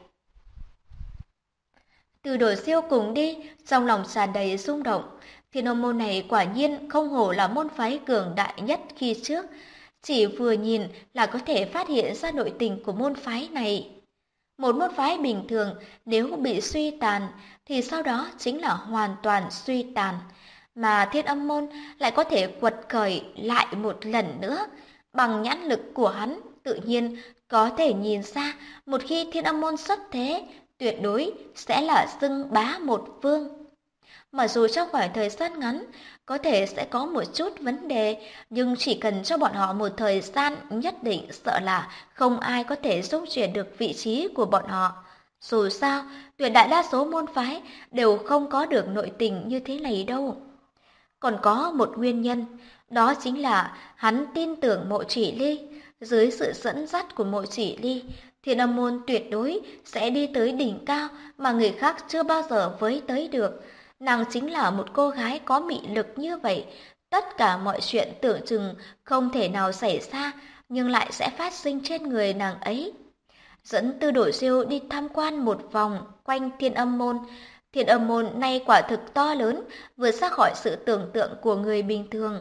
Từ Đồ Siêu cùng đi, trong lòng tràn đầy rung động. Thiên Âm môn này quả nhiên không hổ là môn phái cường đại nhất khi trước. Chỉ vừa nhìn là có thể phát hiện ra nội tình của môn phái này. Một môn phái bình thường nếu bị suy tàn thì sau đó chính là hoàn toàn suy tàn. Mà Thiên Âm môn lại có thể quật khởi lại một lần nữa. Bằng nhãn lực của hắn tự nhiên có thể nhìn ra một khi Thiên Âm môn xuất thế tuyệt đối sẽ là xưng bá một phương. Mặc dù trong khoảng thời gian ngắn có thể sẽ có một chút vấn đề, nhưng chỉ cần cho bọn họ một thời gian nhất định sợ là không ai có thể dung chuyển được vị trí của bọn họ. Dù sao, tuyệt đại đa số môn phái đều không có được nội tình như thế này đâu. Còn có một nguyên nhân, đó chính là hắn tin tưởng Mộ Chỉ Ly. Dưới sự dẫn dắt của Mộ Chỉ Ly, Thiên Âm môn tuyệt đối sẽ đi tới đỉnh cao mà người khác chưa bao giờ với tới được. Nàng chính là một cô gái có mị lực như vậy. Tất cả mọi chuyện tưởng chừng không thể nào xảy ra, nhưng lại sẽ phát sinh trên người nàng ấy. Dẫn Tư Đồ Diêu đi tham quan một vòng quanh Thiên Âm môn. Thiên Âm môn nay quả thực to lớn, vượt xa khỏi sự tưởng tượng của người bình thường.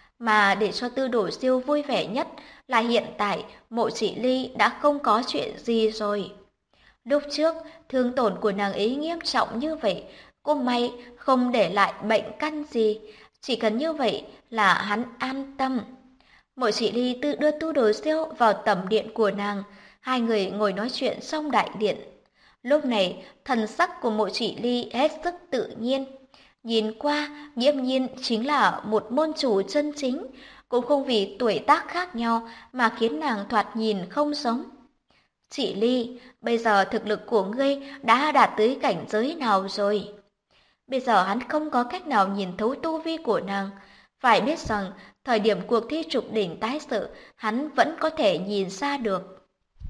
Mà để cho Tư Đồ Diêu vui vẻ nhất là hiện tại Mộ Chỉ Ly đã không có chuyện gì rồi. Lúc trước, thương tổn của nàng ấy nghiêm trọng như vậy, cô may không để lại bệnh căn gì, chỉ cần như vậy là hắn an tâm. Mộ Chỉ Ly tự đưa Tư Đồ Diêu vào tẩm điện của nàng, hai người ngồi nói chuyện trong đại điện. Lúc này, thần sắc của Mộ Chỉ Ly hết sức tự nhiên. Nhìn qua, nghiễm nhiên chính là một môn chủ chân chính, cũng không vì tuổi tác khác nhau mà khiến nàng thoạt nhìn không giống. Chị Ly, bây giờ thực lực của ngươi đã đạt tới cảnh giới nào rồi? Bây giờ hắn không có cách nào nhìn thấu tu vi của nàng. Phải biết rằng, thời điểm cuộc thi trục đỉnh tái sự, hắn vẫn có thể nhìn ra được.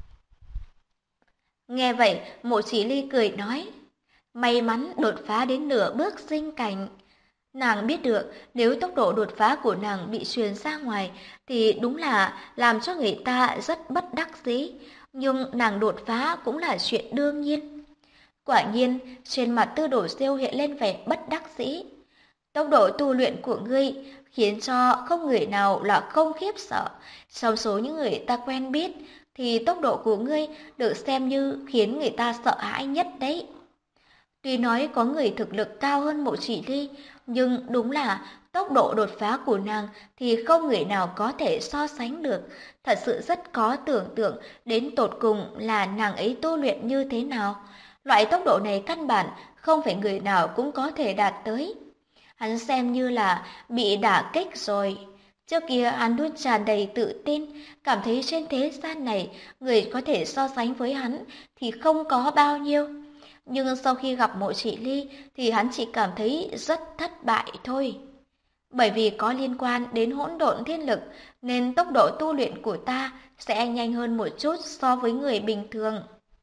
Nghe vậy, Mộ Chỉ Ly cười nói, may mắn đột phá đến nửa bước sinh cảnh. Nàng biết được nếu tốc độ đột phá của nàng bị truyền ra ngoài thì đúng là làm cho người ta rất bất đắc dĩ, nhưng nàng đột phá cũng là chuyện đương nhiên. Quả nhiên, trên mặt Tư Đồ Diêu hiện lên vẻ bất đắc dĩ. Tốc độ tu luyện của ngươi khiến cho không người nào là không khiếp sợ. Trong số những người ta quen biết thì tốc độ của ngươi được xem như khiến người ta sợ hãi nhất đấy. Tuy nói có người thực lực cao hơn Mộ Chỉ Ly, nhưng đúng là tốc độ đột phá của nàng thì không người nào có thể so sánh được. Thật sự rất khó tưởng tượng đến tột cùng là nàng ấy tu luyện như thế nào. Loại tốc độ này căn bản không phải người nào cũng có thể đạt tới. Hắn xem như là bị đả kích rồi. Trước kia hắn luôn tràn đầy tự tin, cảm thấy trên thế gian này người có thể so sánh với hắn thì không có bao nhiêu. Nhưng sau khi gặp Mộ Chỉ Ly thì hắn chỉ cảm thấy rất thất bại thôi. Bởi vì có liên quan đến hỗn độn thiên lực nên tốc độ tu luyện của ta sẽ nhanh hơn một chút so với người bình thường.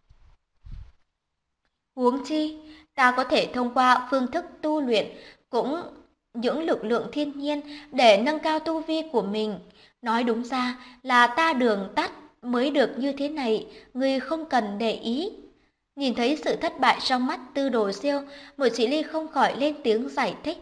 Huống chi, ta có thể thông qua phương thức tu luyện cũng những lực lượng thiên nhiên để nâng cao tu vi của mình. Nói đúng ra là ta đường tắt mới được như thế này, ngươi không cần để ý. Nhìn thấy sự thất bại trong mắt Tư Đồ Diêu, Mộ Chỉ Ly không khỏi lên tiếng giải thích.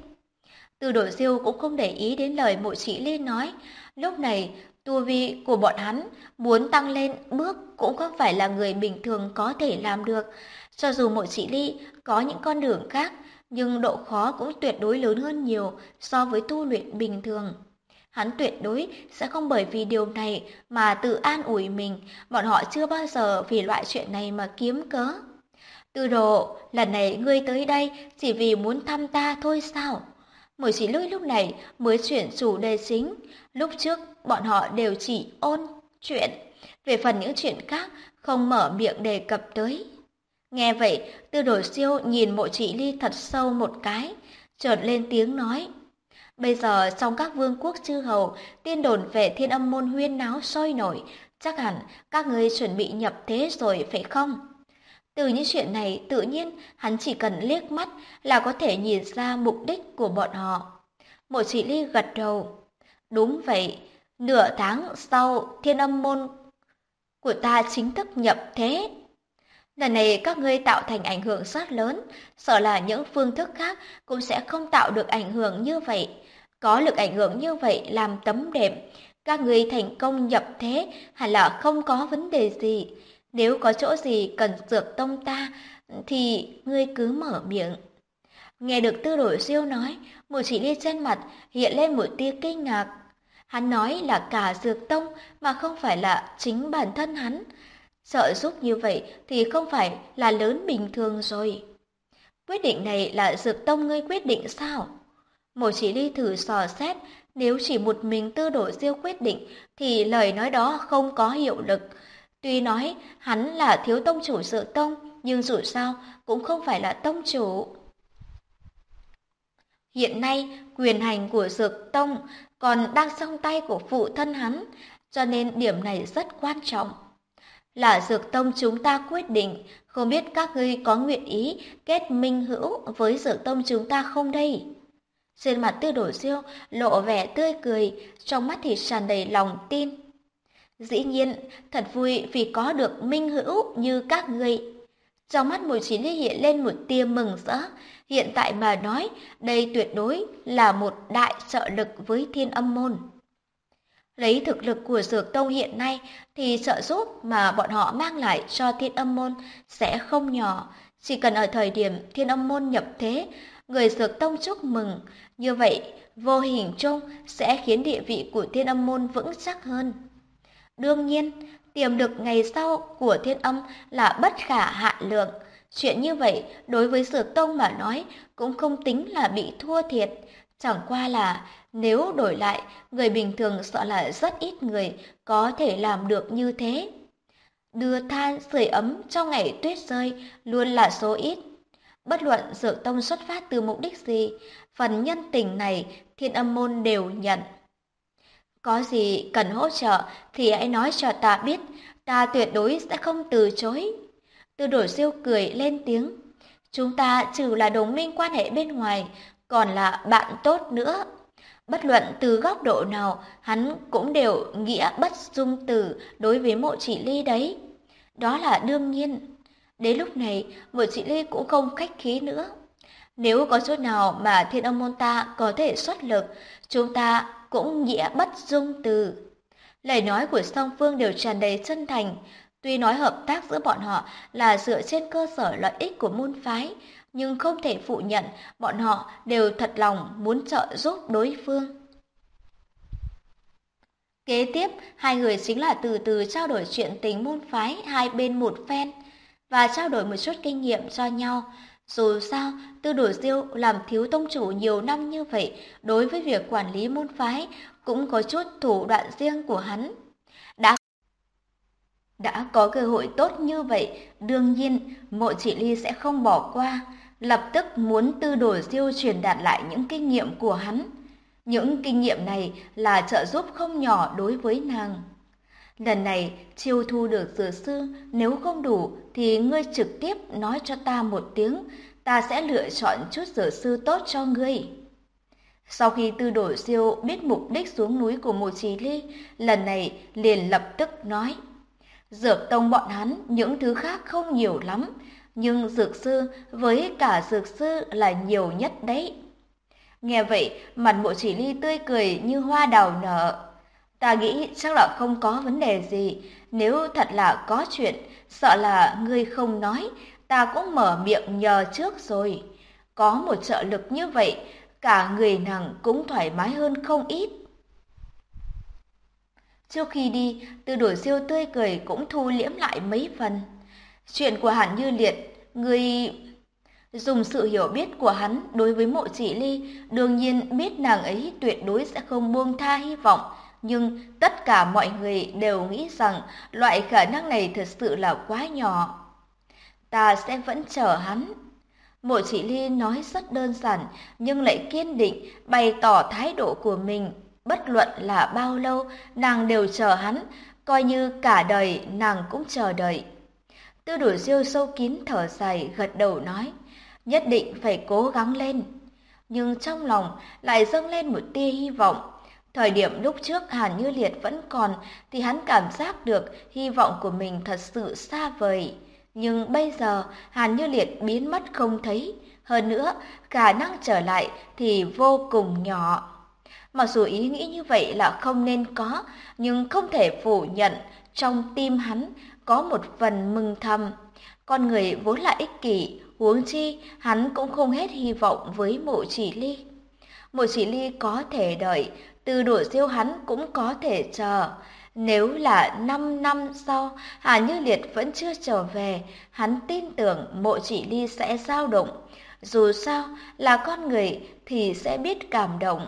Tư Đồ Diêu cũng không để ý đến lời Mộ Chỉ Ly nói. Lúc này, tu vi của bọn hắn muốn tăng lên bước cũng không phải là người bình thường có thể làm được. Cho dù Mộ Chỉ Ly có những con đường khác, nhưng độ khó cũng tuyệt đối lớn hơn nhiều so với tu luyện bình thường. Hắn tuyệt đối sẽ không bởi vì điều này mà tự an ủi mình, bọn họ chưa bao giờ vì loại chuyện này mà kiếm cớ. Tư Đồ, lần này ngươi tới đây chỉ vì muốn thăm ta thôi sao? Mười chỉ lôi lúc này mới chuyển chủ đề chính, lúc trước bọn họ đều chỉ ôn chuyện, về phần những chuyện khác không mở miệng đề cập tới. Nghe vậy, Tư Đồ Siêu nhìn Mộ Chỉ Ly thật sâu một cái, chợt lên tiếng nói. Bây giờ trong các vương quốc chư hầu, tin đồn về Thiên Âm môn huyên náo sôi nổi, chắc hẳn các ngươi chuẩn bị nhập thế rồi phải không? Từ những chuyện này tự nhiên hắn chỉ cần liếc mắt là có thể nhìn ra mục đích của bọn họ. Mộ Chỉ Ly gật đầu. Đúng vậy, nửa tháng sau Thiên Âm môn của ta chính thức nhập thế. Lần này các ngươi tạo thành ảnh hưởng rất lớn, sợ là những phương thức khác cũng sẽ không tạo được ảnh hưởng như vậy. Có lực ảnh hưởng như vậy làm tấm đệm, các ngươi thành công nhập thế hẳn là không có vấn đề gì. Nếu có chỗ gì cần Dược Tông ta thì ngươi cứ mở miệng. Nghe được Tư Đồ Diêu nói, Mộ Chỉ Ly trên mặt hiện lên một tia kinh ngạc. Hắn nói là cả Dược Tông mà không phải là chính bản thân hắn. Trợ giúp như vậy thì không phải là lớn bình thường rồi. Quyết định này là Dược Tông ngươi quyết định sao? Mộ Chỉ Ly thử dò xét, nếu chỉ một mình Tư Đồ Diêu quyết định thì lời nói đó không có hiệu lực. Tuy nói hắn là thiếu tông chủ Dược Tông, nhưng dù sao cũng không phải là tông chủ. Hiện nay, quyền hành của Dược Tông còn đang trong tay của phụ thân hắn, cho nên điểm này rất quan trọng. Là Dược Tông chúng ta quyết định, không biết các ngươi có nguyện ý kết minh hữu với Dược Tông chúng ta không đây? Trên mặt Tư Đồ Diêu lộ vẻ tươi cười, trong mắt thì tràn đầy lòng tin. Dĩ nhiên, thật vui vì có được minh hữu như các ngươi. Trong mắt Mộ Chỉ Ly hiện lên một tia mừng rỡ, hiện tại mà nói, đây tuyệt đối là một đại trợ lực với Thiên Âm môn. Lấy thực lực của Dược Tông hiện nay thì trợ giúp mà bọn họ mang lại cho Thiên Âm môn sẽ không nhỏ. Chỉ cần ở thời điểm Thiên Âm môn nhập thế, người Dược Tông chúc mừng, như vậy vô hình chung sẽ khiến địa vị của Thiên Âm môn vững chắc hơn. Đương nhiên, tiềm lực ngày sau của Thiên Âm là bất khả hạn lượng. Chuyện như vậy đối với Dược Tông mà nói cũng không tính là bị thua thiệt. Chẳng qua là nếu đổi lại, người bình thường sợ là rất ít người có thể làm được như thế. Đưa than sưởi ấm trong ngày tuyết rơi luôn là số ít. Bất luận Dược Tông xuất phát từ mục đích gì, phần nhân tình này Thiên Âm môn đều nhận. Có gì cần hỗ trợ thì hãy nói cho ta biết, ta tuyệt đối sẽ không từ chối. Tư Đồ Diêu cười lên tiếng. Chúng ta trừ là đồng minh quan hệ bên ngoài, còn là bạn tốt nữa. Bất luận từ góc độ nào, hắn cũng đều nghĩa bất dung từ đối với Mộ Chỉ Ly đấy. Đó là đương nhiên. Đến lúc này, Mộ Chỉ Ly cũng không khách khí nữa. Nếu có chỗ nào mà Thiên Âm môn ta có thể xuất lực, chúng ta cũng nghĩa bất dung từ. Lời nói của song phương đều tràn đầy chân thành. Tuy nói hợp tác giữa bọn họ là dựa trên cơ sở lợi ích của môn phái, nhưng không thể phủ nhận bọn họ đều thật lòng muốn trợ giúp đối phương. Kế tiếp, hai người chính là từ từ trao đổi chuyện tình môn phái hai bên một phen và trao đổi một chút kinh nghiệm cho nhau. Dù sao, Tư Đồ Diêu làm thiếu tông chủ nhiều năm như vậy, đối với việc quản lý môn phái cũng có chút thủ đoạn riêng của hắn. Đã có cơ hội tốt như vậy, đương nhiên Mộ Chỉ Ly sẽ không bỏ qua, lập tức muốn Tư Đồ Diêu truyền đạt lại những kinh nghiệm của hắn. Những kinh nghiệm này là trợ giúp không nhỏ đối với nàng. Lần này chiêu thu được dược sư, nếu không đủ thì ngươi trực tiếp nói cho ta một tiếng, ta sẽ lựa chọn chút dược sư tốt cho ngươi. Sau khi Tư Đồ Diêu biết mục đích xuống núi của Mộ Chỉ Ly, lần này liền lập tức nói: Dược tông bọn hắn những thứ khác không nhiều lắm, nhưng dược sư với cả dược sư là nhiều nhất đấy. Nghe vậy, mặt Mộ Chỉ Ly tươi cười như hoa đào nở. Ta nghĩ chắc là không có vấn đề gì, nếu thật là có chuyện, sợ là ngươi không nói, ta cũng mở miệng nhờ trước rồi. Có một trợ lực như vậy, cả người nàng cũng thoải mái hơn không ít. Trước khi đi, Tư Đồ Diêu tươi cười cũng thu liễm lại mấy phần. Chuyện của Hàn Như Liệt, ngươi... Dùng sự hiểu biết của hắn đối với Mộ Chỉ Ly, đương nhiên biết nàng ấy tuyệt đối sẽ không buông tha hy vọng, nhưng tất cả mọi người đều nghĩ rằng loại khả năng này thật sự là quá nhỏ. Ta sẽ vẫn chờ hắn. Mộ Chỉ Ly nói rất đơn giản nhưng lại kiên định bày tỏ thái độ của mình. Bất luận là bao lâu, nàng đều chờ hắn, coi như cả đời nàng cũng chờ đợi. Tư Đồ Diêu sâu kín thở dài gật đầu nói, nhất định phải cố gắng lên. Nhưng trong lòng lại dâng lên một tia hy vọng. Thời điểm lúc trước Hàn Như Liệt vẫn còn thì hắn cảm giác được hy vọng của mình thật sự xa vời. Nhưng bây giờ Hàn Như Liệt biến mất không thấy. Hơn nữa, khả năng trở lại thì vô cùng nhỏ. Mặc dù ý nghĩ như vậy là không nên có, nhưng không thể phủ nhận trong tim hắn có một phần mừng thầm. Con người vốn là ích kỷ, huống chi hắn cũng không hết hy vọng với Mộ Chỉ Ly. Mộ Chỉ Ly có thể đợi, Từ Đồ Diêu hắn cũng có thể chờ. Nếu là 5 năm sau, Hà Như Liệt vẫn chưa trở về, hắn tin tưởng Mộ Chỉ Ly sẽ dao động. Dù sao là con người thì sẽ biết cảm động.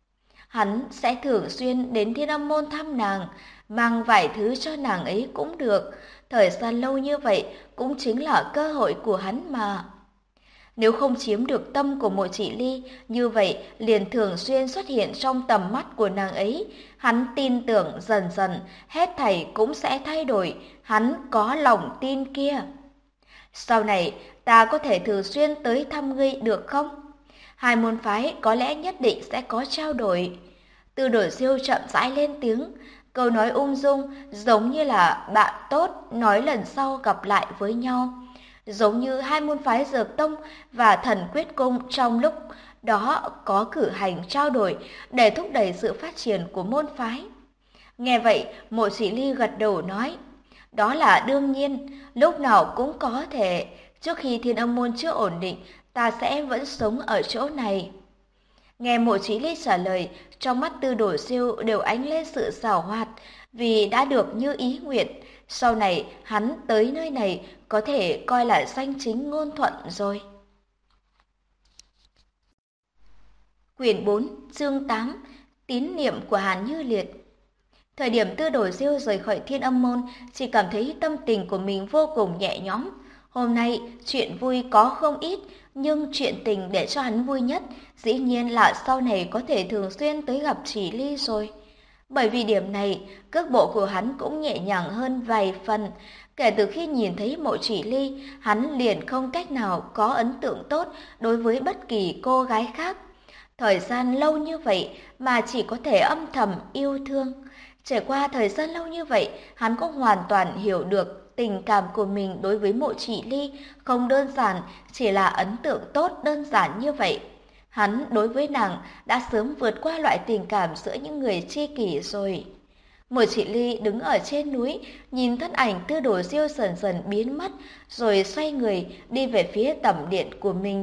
Hắn sẽ thường xuyên đến Thiên Âm Môn thăm nàng, mang vài thứ cho nàng ấy cũng được. Thời gian lâu như vậy cũng chính là cơ hội của hắn mà. Nếu không chiếm được tâm của Mộ Chỉ Ly, như vậy liền thường xuyên xuất hiện trong tầm mắt của nàng ấy. Hắn tin tưởng dần dần, hết thảy cũng sẽ thay đổi, hắn có lòng tin kia. Sau này, ta có thể thường xuyên tới thăm ngươi được không? Hai môn phái có lẽ nhất định sẽ có trao đổi. Từ Đồ Diêu chậm rãi lên tiếng, câu nói ung dung giống như là bạn tốt nói lần sau gặp lại với nhau. Giống như hai môn phái Dược Tông và Thần Quyết Cung trong lúc đó có cử hành trao đổi để thúc đẩy sự phát triển của môn phái. Nghe vậy, Mộ Chỉ Ly gật đầu nói, đó là đương nhiên, lúc nào cũng có thể, trước khi Thiên Âm Môn chưa ổn định, ta sẽ vẫn sống ở chỗ này. Nghe Mộ Chí Ly trả lời, trong mắt Tư Đồ Diêu đều ánh lên sự giảo hoạt, vì đã được như ý nguyện. Sau này hắn tới nơi này có thể coi là danh chính ngôn thuận rồi. Quyển 4, chương 8, tín niệm của Hàn Như Liệt. Thời điểm Tư Đồ Diêu rời khỏi Thiên Âm Môn, chỉ cảm thấy tâm tình của mình vô cùng nhẹ nhõm. Hôm nay, chuyện vui có không ít, nhưng chuyện tình để cho hắn vui nhất, dĩ nhiên là sau này có thể thường xuyên tới gặp Chỉ Ly rồi. Bởi vì điểm này, cước bộ của hắn cũng nhẹ nhàng hơn vài phần. Kể từ khi nhìn thấy Mộ Chỉ Ly, hắn liền không cách nào có ấn tượng tốt đối với bất kỳ cô gái khác. Thời gian lâu như vậy mà chỉ có thể âm thầm yêu thương. Trải qua thời gian lâu như vậy, hắn cũng hoàn toàn hiểu được tình cảm của mình đối với Mộ Chỉ Ly không đơn giản chỉ là ấn tượng tốt đơn giản như vậy. Hắn đối với nàng đã sớm vượt qua loại tình cảm giữa những người tri kỷ rồi. Một chị Ly đứng ở trên núi, nhìn thân ảnh Tư Đồ Diêu dần dần biến mất, rồi xoay người đi về phía tẩm điện của mình.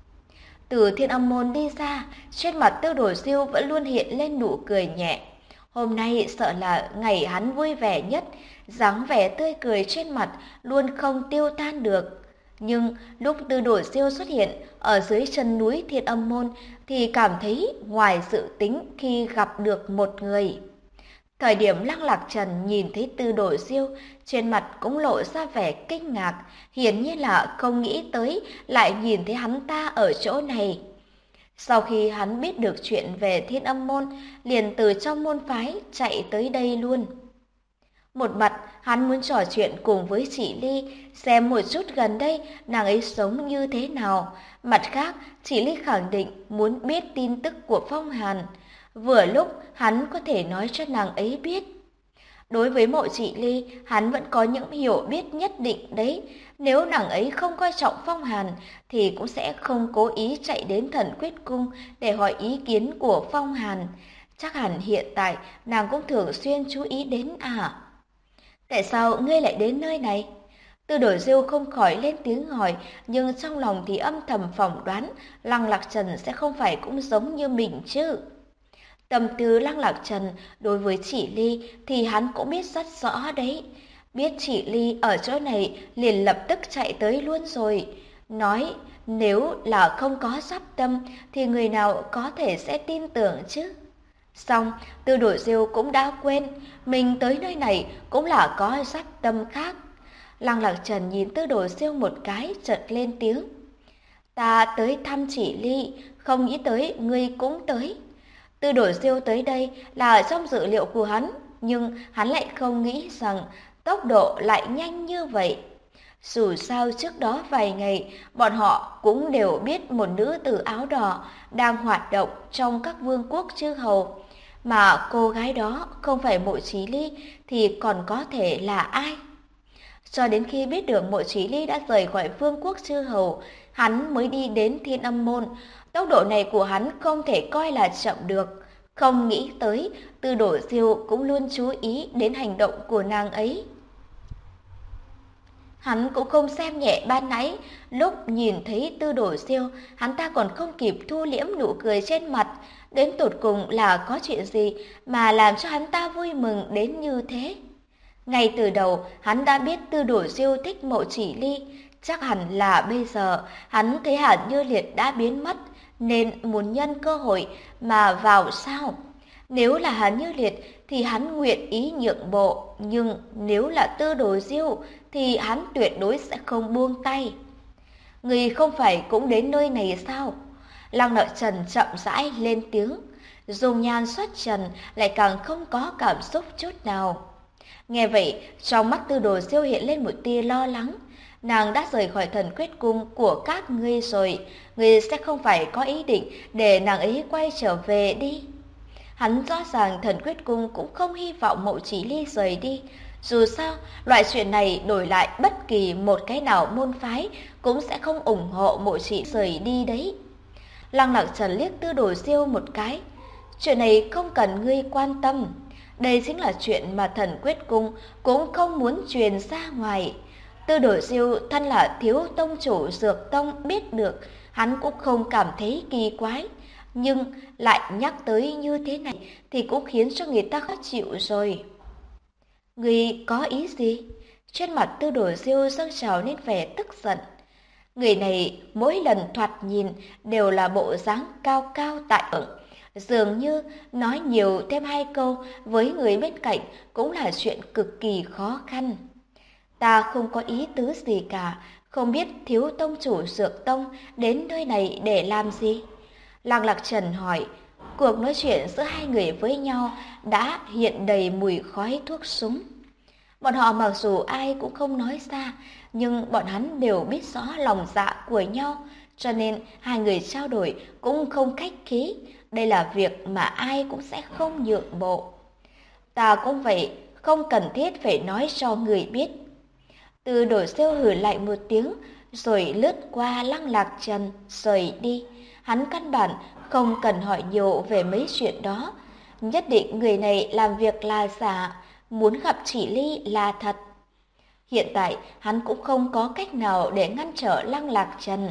Từ Thiên Âm Môn đi ra, trên mặt Tư Đồ Diêu vẫn luôn hiện lên nụ cười nhẹ. Hôm nay sợ là ngày hắn vui vẻ nhất, dáng vẻ tươi cười trên mặt luôn không tiêu tan được. Nhưng lúc Tư Đồ Diêu xuất hiện ở dưới chân núi Thiên Âm Môn thì cảm thấy ngoài dự tính khi gặp được một người. Thời điểm Lăng Lạc Trần nhìn thấy Tư Đồ Diêu, trên mặt cũng lộ ra vẻ kinh ngạc, hiển nhiên là không nghĩ tới lại nhìn thấy hắn ta ở chỗ này. Sau khi hắn biết được chuyện về Thiên Âm Môn, liền từ trong môn phái chạy tới đây luôn. Một mặt, hắn muốn trò chuyện cùng với chị Ly, xem một chút gần đây nàng ấy sống như thế nào. Mặt khác, chị Ly khẳng định muốn biết tin tức của Phong Hàn. Vừa lúc, hắn có thể nói cho nàng ấy biết. Đối với mộ chị Ly, hắn vẫn có những hiểu biết nhất định đấy. Nếu nàng ấy không coi trọng Phong Hàn, thì cũng sẽ không cố ý chạy đến Thần Quyết Cung để hỏi ý kiến của Phong Hàn. Chắc hẳn hiện tại nàng cũng thường xuyên chú ý đến à? Tại sao ngươi lại đến nơi này? Tư Đồ Diêu không khỏi lên tiếng hỏi, nhưng trong lòng thì âm thầm phỏng đoán Lăng Lạc Trần sẽ không phải cũng giống như mình chứ. Tâm tư Lăng Lạc Trần đối với chị Ly thì hắn cũng biết rất rõ đấy. Biết chị Ly ở chỗ này liền lập tức chạy tới luôn rồi. Nói nếu là không có sắp tâm thì người nào có thể sẽ tin tưởng chứ. Xong, Tư Đồ Diêu cũng đã quên, mình tới nơi này cũng là có sắp tâm khác. Lăng Lạc Trần nhìn Tư Đồ Diêu một cái, chợt lên tiếng. Ta tới thăm chị Ly, không nghĩ tới ngươi cũng tới. Tư Đồ Diêu tới đây là trong dự liệu của hắn, nhưng hắn lại không nghĩ rằng tốc độ lại nhanh như vậy. Dù sao trước đó vài ngày, bọn họ cũng đều biết một nữ tử áo đỏ đang hoạt động trong các vương quốc chư hầu. Mà cô gái đó không phải Mộ Chí Ly thì còn có thể là ai? Cho đến khi biết được Mộ Chí Ly đã rời khỏi vương quốc chư hầu, hắn mới đi đến Thiên Âm Môn. Tốc độ này của hắn không thể coi là chậm được. Không nghĩ tới, Tư Đồ Diêu cũng luôn chú ý đến hành động của nàng ấy. Hắn cũng không xem nhẹ ban nãy, lúc nhìn thấy Tư Đồ Diêu, hắn ta còn không kịp thu liễm nụ cười trên mặt. Đến tột cùng là có chuyện gì mà làm cho hắn ta vui mừng đến như thế? Ngay từ đầu, hắn đã biết Tư Đồ Diêu thích Mộ Chỉ Ly. Chắc hẳn là bây giờ, hắn thấy Hàn Như Liệt đã biến mất, nên muốn nhân cơ hội mà vào sao? Nếu là Hàn Như Liệt thì hắn nguyện ý nhượng bộ, nhưng nếu là Tư Đồ Diêu thì hắn tuyệt đối sẽ không buông tay. Người không phải cũng đến nơi này sao? Lăng Nợ Trần chậm rãi lên tiếng, dùng nhan xuất trần lại càng không có cảm xúc chút nào. Nghe vậy, trong mắt Tư Đồ Diêu hiện lên một tia lo lắng. Nàng đã rời khỏi Thần Quyết Cung của các ngươi rồi, ngươi sẽ không phải có ý định để nàng ấy quay trở về đi. Hắn rõ ràng Thần Quyết Cung cũng không hy vọng Mộ Chỉ Ly rời đi. Dù sao, loại chuyện này đổi lại bất kỳ một cái nào môn phái cũng sẽ không ủng hộ Mộ Chỉ rời đi đấy. Lăng Lạc Trần liếc Tư Đồ Diêu một cái. Chuyện này không cần ngươi quan tâm. Đây chính là chuyện mà Thần Quyết Cung cũng không muốn truyền ra ngoài. Tư Đồ Diêu thân là thiếu tông chủ Dược Tông biết được, hắn cũng không cảm thấy kỳ quái. Nhưng lại nhắc tới như thế này thì cũng khiến cho người ta khó chịu rồi. Người có ý gì? Trên mặt Tư Đồ Diêu dâng trào lên vẻ tức giận. Người này mỗi lần thoạt nhìn đều là bộ dáng cao cao tại thượng. Dường như nói nhiều thêm hai câu với người bên cạnh cũng là chuyện cực kỳ khó khăn. Ta không có ý tứ gì cả, không biết thiếu tông chủ Dược Tông đến nơi này để làm gì? Lăng Lạc Trần hỏi. Cuộc nói chuyện giữa hai người với nhau đã hiện đầy mùi khói thuốc súng. Bọn họ mặc dù ai cũng không nói ra, nhưng bọn hắn đều biết rõ lòng dạ của nhau, cho nên hai người trao đổi cũng không khách khí. Đây là việc mà ai cũng sẽ không nhượng bộ. Ta cũng vậy, không cần thiết phải nói cho người biết. Từ Đồ Diêu hử lại một tiếng, rồi lướt qua Lăng Lạc Trần, rời đi. Hắn căn bản không cần hỏi nhiều về mấy chuyện đó. nhất định người này làm việc là giả, muốn gặp chị Ly là thật. Hiện tại hắn cũng không có cách nào để ngăn trở Lăng Lạc Trần.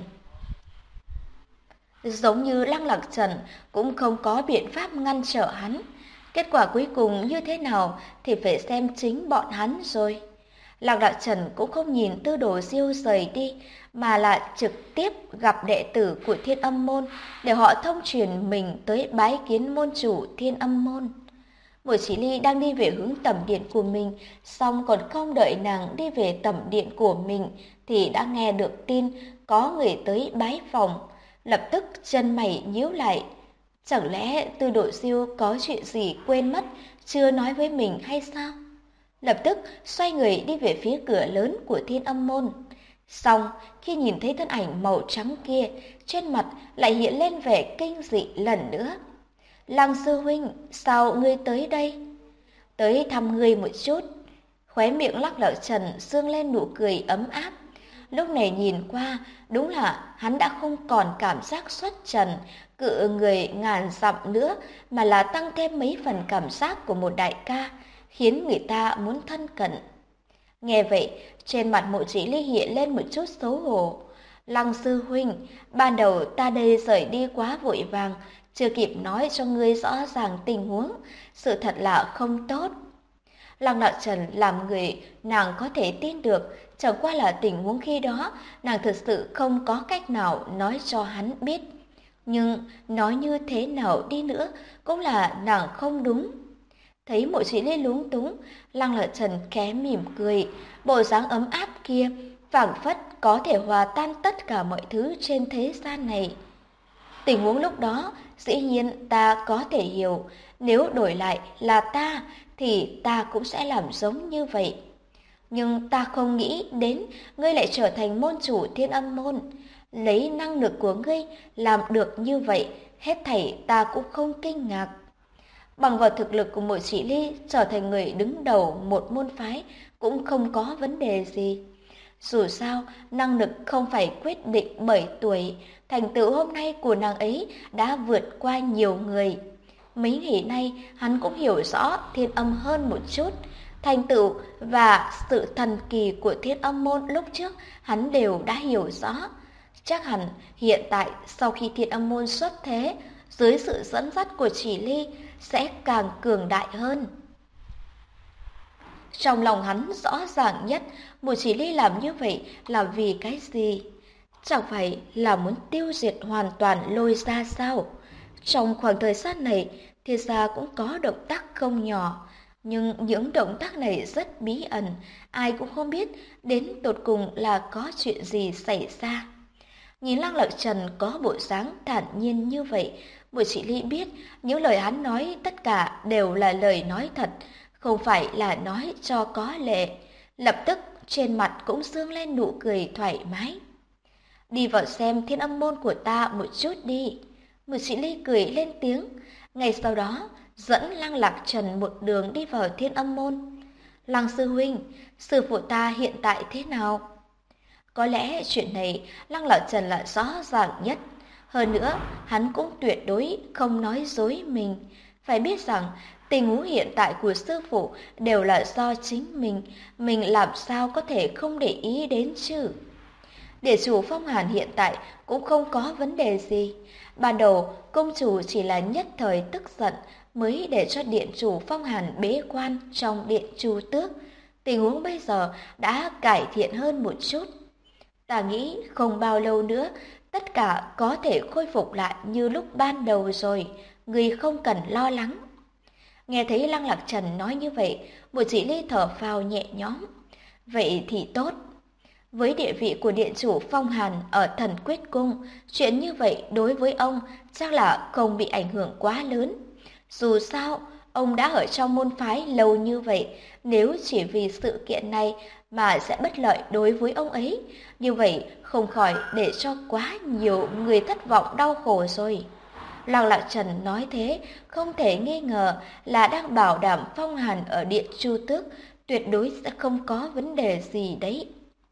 Giống như Lăng Lạc Trần cũng không có biện pháp ngăn trở hắn. Kết quả cuối cùng như thế nào thì phải xem chính bọn hắn rồi. Lăng Lạc Trần cũng không nhìn Tư Đồ Diêu rời đi, mà là trực tiếp gặp đệ tử của Thiên Âm Môn để họ thông truyền mình tới bái kiến môn chủ Thiên Âm Môn. Mộ Chỉ Ly đang đi về hướng tẩm điện của mình, xong còn không đợi nàng đi về tẩm điện của mình thì đã nghe được tin có người tới bái phòng. Lập tức chân mày nhíu lại. Chẳng lẽ Tư Đồ Diêu có chuyện gì quên mất, chưa nói với mình hay sao? Lập tức xoay người đi về phía cửa lớn của Thiên Âm Môn. Xong, khi nhìn thấy thân ảnh màu trắng kia, trên mặt lại hiện lên vẻ kinh dị lần nữa. Lăng sư huynh, sao ngươi tới đây? Tới thăm ngươi một chút. Khóe miệng Lăng Lạc Trần sương lên nụ cười ấm áp. Lúc này nhìn qua, đúng là hắn đã không còn cảm giác xuất trần, cự người ngàn dặm nữa, mà là tăng thêm mấy phần cảm giác của một đại ca, khiến người ta muốn thân cận. Nghe vậy, trên mặt Mộ Chỉ Ly hiện lên một chút xấu hổ. Lăng sư huynh, ban đầu ta đây rời đi quá vội vàng, chưa kịp nói cho ngươi rõ ràng tình huống, sự thật là không tốt. Lăng Đạo Trần làm người nàng có thể tin được, chẳng qua là tình huống khi đó nàng thực sự không có cách nào nói cho hắn biết. Nhưng nói như thế nào đi nữa cũng là nàng không đúng. Thấy Mộ Chỉ Ly lúng túng, Lăng Lợi Trần khẽ mỉm cười, bộ dáng ấm áp kia phảng phất có thể hòa tan tất cả mọi thứ trên thế gian này. Tình huống lúc đó, dĩ nhiên ta có thể hiểu, nếu đổi lại là ta thì ta cũng sẽ làm giống như vậy. Nhưng ta không nghĩ đến ngươi lại trở thành môn chủ Thiên Âm Môn. Lấy năng lực của ngươi làm được như vậy, hết thảy ta cũng không kinh ngạc. Bằng vào thực lực của Mộ Chỉ Ly trở thành người đứng đầu một môn phái cũng không có vấn đề gì. Dù sao, năng lực không phải quyết định bởi tuổi, thành tựu hôm nay của nàng ấy đã vượt qua nhiều người. Mấy ngày nay, hắn cũng hiểu rõ Thiên Âm hơn một chút. Thành tựu và sự thần kỳ của Thiên Âm Môn lúc trước hắn đều đã hiểu rõ. Chắc hẳn hiện tại sau khi Thiên Âm Môn xuất thế, dưới sự dẫn dắt của Chỉ Ly sẽ càng cường đại hơn. Trong lòng hắn rõ ràng nhất, Mộ Chỉ Ly làm như vậy là vì cái gì? Chẳng phải là muốn tiêu diệt hoàn toàn Lôi Gia sao? Trong khoảng thời gian này, thì ra cũng có động tác không nhỏ, nhưng những động tác này rất bí ẩn, ai cũng không biết đến tột cùng là có chuyện gì xảy ra. Nhìn Lăng Lợi Trần có bộ dáng thản nhiên như vậy, Mộ Chỉ Ly biết những lời hắn nói tất cả đều là lời nói thật, không phải là nói cho có lệ. Lập tức trên mặt cũng dương lên nụ cười thoải mái. Đi vào xem Thiên Âm Môn của ta một chút đi. Mộ Chỉ Ly cười lên tiếng, ngay sau đó dẫn Lăng Lạc Trần một đường đi vào Thiên Âm Môn. Lăng sư huynh, sư phụ ta hiện tại thế nào? Có lẽ chuyện này Lăng Lão Trần là rõ ràng nhất. Hơn nữa, hắn cũng tuyệt đối không nói dối mình. Phải biết rằng, tình huống hiện tại của sư phụ đều là do chính mình làm sao có thể không để ý đến chứ. Địa chủ Phong Hàn hiện tại cũng không có vấn đề gì. Ban đầu, công chủ chỉ là nhất thời tức giận mới để cho điện chủ Phong Hàn bế quan trong điện Chu Tước. Tình huống bây giờ đã cải thiện hơn một chút. Ta nghĩ không bao lâu nữa, tất cả có thể khôi phục lại như lúc ban đầu rồi, người không cần lo lắng. Nghe thấy Lăng Lạc Trần nói như vậy, Mộ Chỉ Ly thở phào nhẹ nhõm. Vậy thì tốt. Với địa vị của điện chủ Phong Hàn ở Thần Quyết Cung, chuyện như vậy đối với ông chắc là không bị ảnh hưởng quá lớn. Dù sao, ông đã ở trong môn phái lâu như vậy, nếu chỉ vì sự kiện này mà sẽ bất lợi đối với ông ấy, như vậy không khỏi để cho quá nhiều người thất vọng đau khổ rồi. Lăng Lạc Trần nói thế, không thể nghi ngờ là đang bảo đảm Phong Hàn ở Điện Chu Tước tuyệt đối sẽ không có vấn đề gì đấy.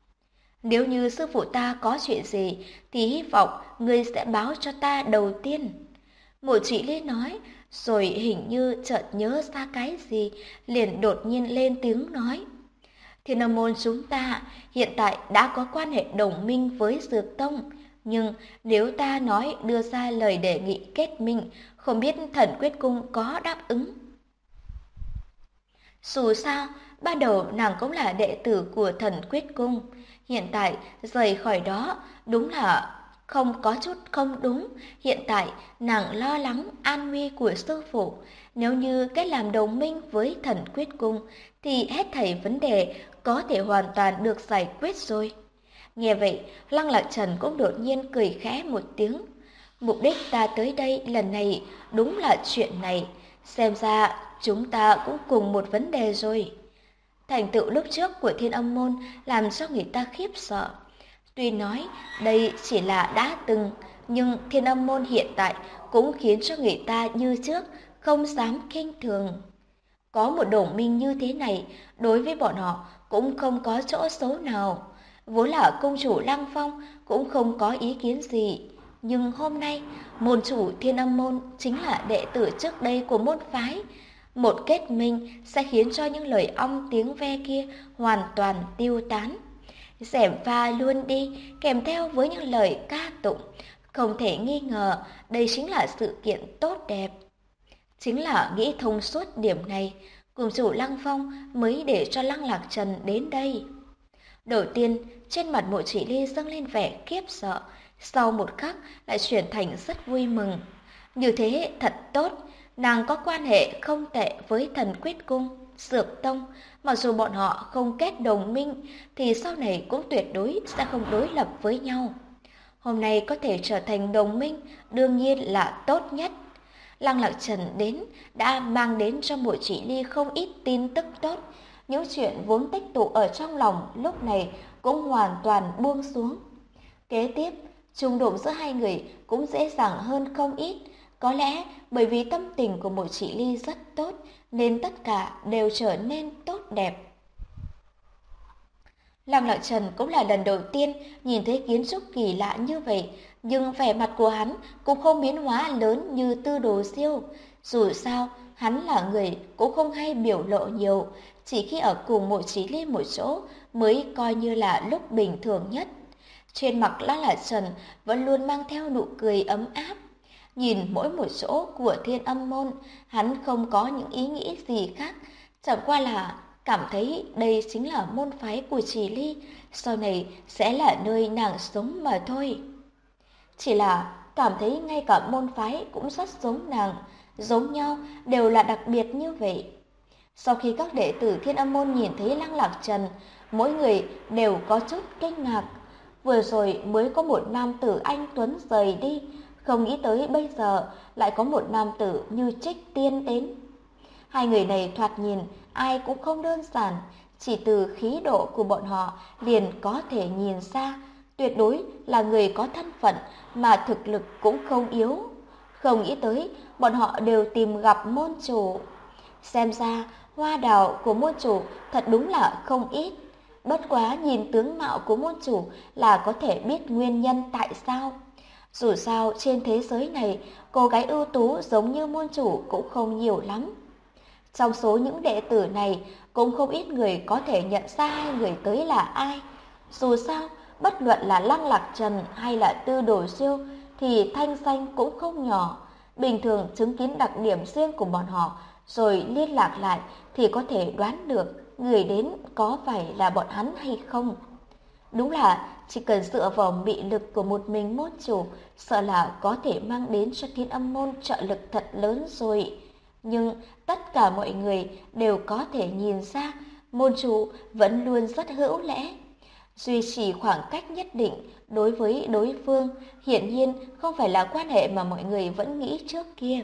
Nếu như sư phụ ta có chuyện gì, thì hy vọng ngươi sẽ báo cho ta đầu tiên. Mộ Chỉ Ly nói, rồi hình như chợt nhớ ra cái gì, liền đột nhiên lên tiếng nói. Thiên Âm môn chúng ta hiện tại đã có quan hệ đồng minh với Dược Tông, nhưng nếu ta nói đưa ra lời đề nghị kết minh, không biết Thần Quyết Cung có đáp ứng. Dù sao, ban đầu nàng cũng là đệ tử của Thần Quyết Cung, hiện tại rời khỏi đó đúng là không có chút không đúng. Hiện tại nàng lo lắng an nguy của sư phụ, nếu như kết làm đồng minh với Thần Quyết Cung thì hết thảy vấn đề có thể hoàn toàn được giải quyết rồi. Nghe vậy, Lăng Lạc Trần cũng đột nhiên cười khẽ một tiếng. Mục đích ta tới đây lần này đúng là chuyện này, xem ra chúng ta cũng cùng một vấn đề rồi. Thành tựu lúc trước của Thiên Âm môn làm cho người ta khiếp sợ. Tuy nói đây chỉ là đã từng, nhưng Thiên Âm môn hiện tại cũng khiến cho người ta như trước không dám khinh thường. Có một đồng minh như thế này, đối với bọn họ cũng không có chỗ xấu nào. Vốn là công chủ Lăng Phong cũng không có ý kiến gì. Nhưng hôm nay, môn chủ Thiên Âm môn chính là đệ tử trước đây của môn phái. Một kết minh sẽ khiến cho những lời ong tiếng ve kia hoàn toàn tiêu tán. Giẻm pha luôn đi, kèm theo với những lời ca tụng. Không thể nghi ngờ, đây chính là sự kiện tốt đẹp. Chính là nghĩ thông suốt điểm này, cùng chủ Lăng Phong mới để cho Lăng Lạc Trần đến đây. Đầu tiên, trên mặt Mộ Chỉ Ly dâng lên vẻ khiếp sợ, sau một khắc lại chuyển thành rất vui mừng. Như thế thật tốt, nàng có quan hệ không tệ với Thần Quyết Cung, Dược Tông, mặc dù bọn họ không kết đồng minh thì sau này cũng tuyệt đối sẽ không đối lập với nhau. Hôm nay có thể trở thành đồng minh đương nhiên là tốt nhất. Lăng Lạc Trần đến đã mang đến cho Mộ Chỉ Ly không ít tin tức tốt. Những chuyện vốn tích tụ ở trong lòng lúc này cũng hoàn toàn buông xuống. Kế tiếp, xung đột giữa hai người cũng dễ dàng hơn không ít. Có lẽ bởi vì tâm tình của Mộ Chỉ Ly rất tốt nên tất cả đều trở nên tốt đẹp. Lăng Lạc Trần cũng là lần đầu tiên nhìn thấy kiến trúc kỳ lạ như vậy, nhưng vẻ mặt của hắn cũng không biến hóa lớn như Tư Đồ Diêu. Dù sao, hắn là người cũng không hay biểu lộ nhiều, chỉ khi ở cùng Mộ Chí Ly một chỗ mới coi như là lúc bình thường nhất. Trên mặt Lăng Lạc Trần vẫn luôn mang theo nụ cười ấm áp. Nhìn mỗi một chỗ của Thiên Âm môn, hắn không có những ý nghĩ gì khác, chẳng qua là cảm thấy đây chính là môn phái của Chỉ Ly, sau này sẽ là nơi nàng sống mà thôi. Chỉ là cảm thấy ngay cả môn phái cũng rất giống nàng, giống nhau đều là đặc biệt như vậy. Sau khi các đệ tử Thiên Âm môn nhìn thấy Lăng Lạc Trần, mỗi người đều có chút kinh ngạc. Vừa rồi mới có một nam tử anh tuấn rời đi, không nghĩ tới bây giờ lại có một nam tử như Trích Tiên đến. Hai người này thoạt nhìn ai cũng không đơn giản, chỉ từ khí độ của bọn họ liền có thể nhìn ra, tuyệt đối là người có thân phận mà thực lực cũng không yếu. Không nghĩ tới bọn họ đều tìm gặp môn chủ. Xem ra hoa đào của môn chủ thật đúng là không ít. Bất quá nhìn tướng mạo của môn chủ là có thể biết nguyên nhân tại sao. Dù sao trên thế giới này, cô gái ưu tú giống như môn chủ cũng không nhiều lắm. Trong số những đệ tử này, cũng không ít người có thể nhận ra hai người tới là ai. Dù sao, bất luận là Lăng Lạc Trần hay là Tư Đồ Diêu thì thanh danh cũng không nhỏ. Bình thường chứng kiến đặc điểm riêng của bọn họ rồi liên lạc lại thì có thể đoán được người đến có phải là bọn hắn hay không. Đúng là chỉ cần dựa vào mị lực của một mình môn chủ, sợ là có thể mang đến cho Thiên Âm môn trợ lực thật lớn rồi. Nhưng tất cả mọi người đều có thể nhìn ra môn chủ vẫn luôn rất hữu lễ, duy trì khoảng cách nhất định đối với đối phương, hiển nhiên không phải là quan hệ mà mọi người vẫn nghĩ trước kia.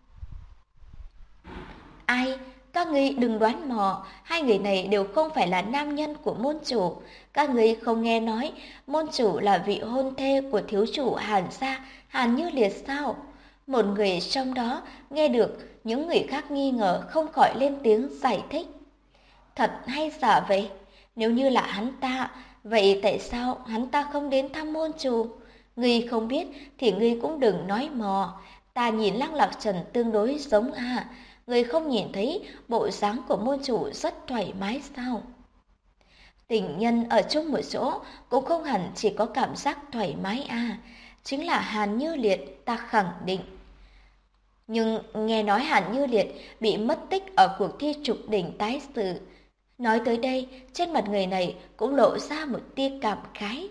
Ai? Các ngươi đừng đoán mò, hai người này đều không phải là nam nhân của môn chủ. Các ngươi không nghe nói môn chủ là vị hôn thê của thiếu chủ Hàn gia, Hàn Như Liệt sao? Một người trong đó nghe được, những người khác nghi ngờ không khỏi lên tiếng giải thích. Thật hay giả vậy? Nếu như là hắn ta, vậy tại sao hắn ta không đến thăm môn chủ? Ngươi không biết thì ngươi cũng đừng nói mò. Ta nhìn Lăng Lạc Trần tương đối giống à, người không nhìn thấy bộ dáng của môn chủ rất thoải mái sao? Tình nhân ở chung một chỗ cũng không hẳn chỉ có cảm giác thoải mái à, chính là Hàn Như Liệt ta khẳng định. Nhưng nghe nói Hàn Như Liệt bị mất tích ở cuộc thi trục đỉnh tái sự. Nói tới đây, trên mặt người này cũng lộ ra một tia cảm khái.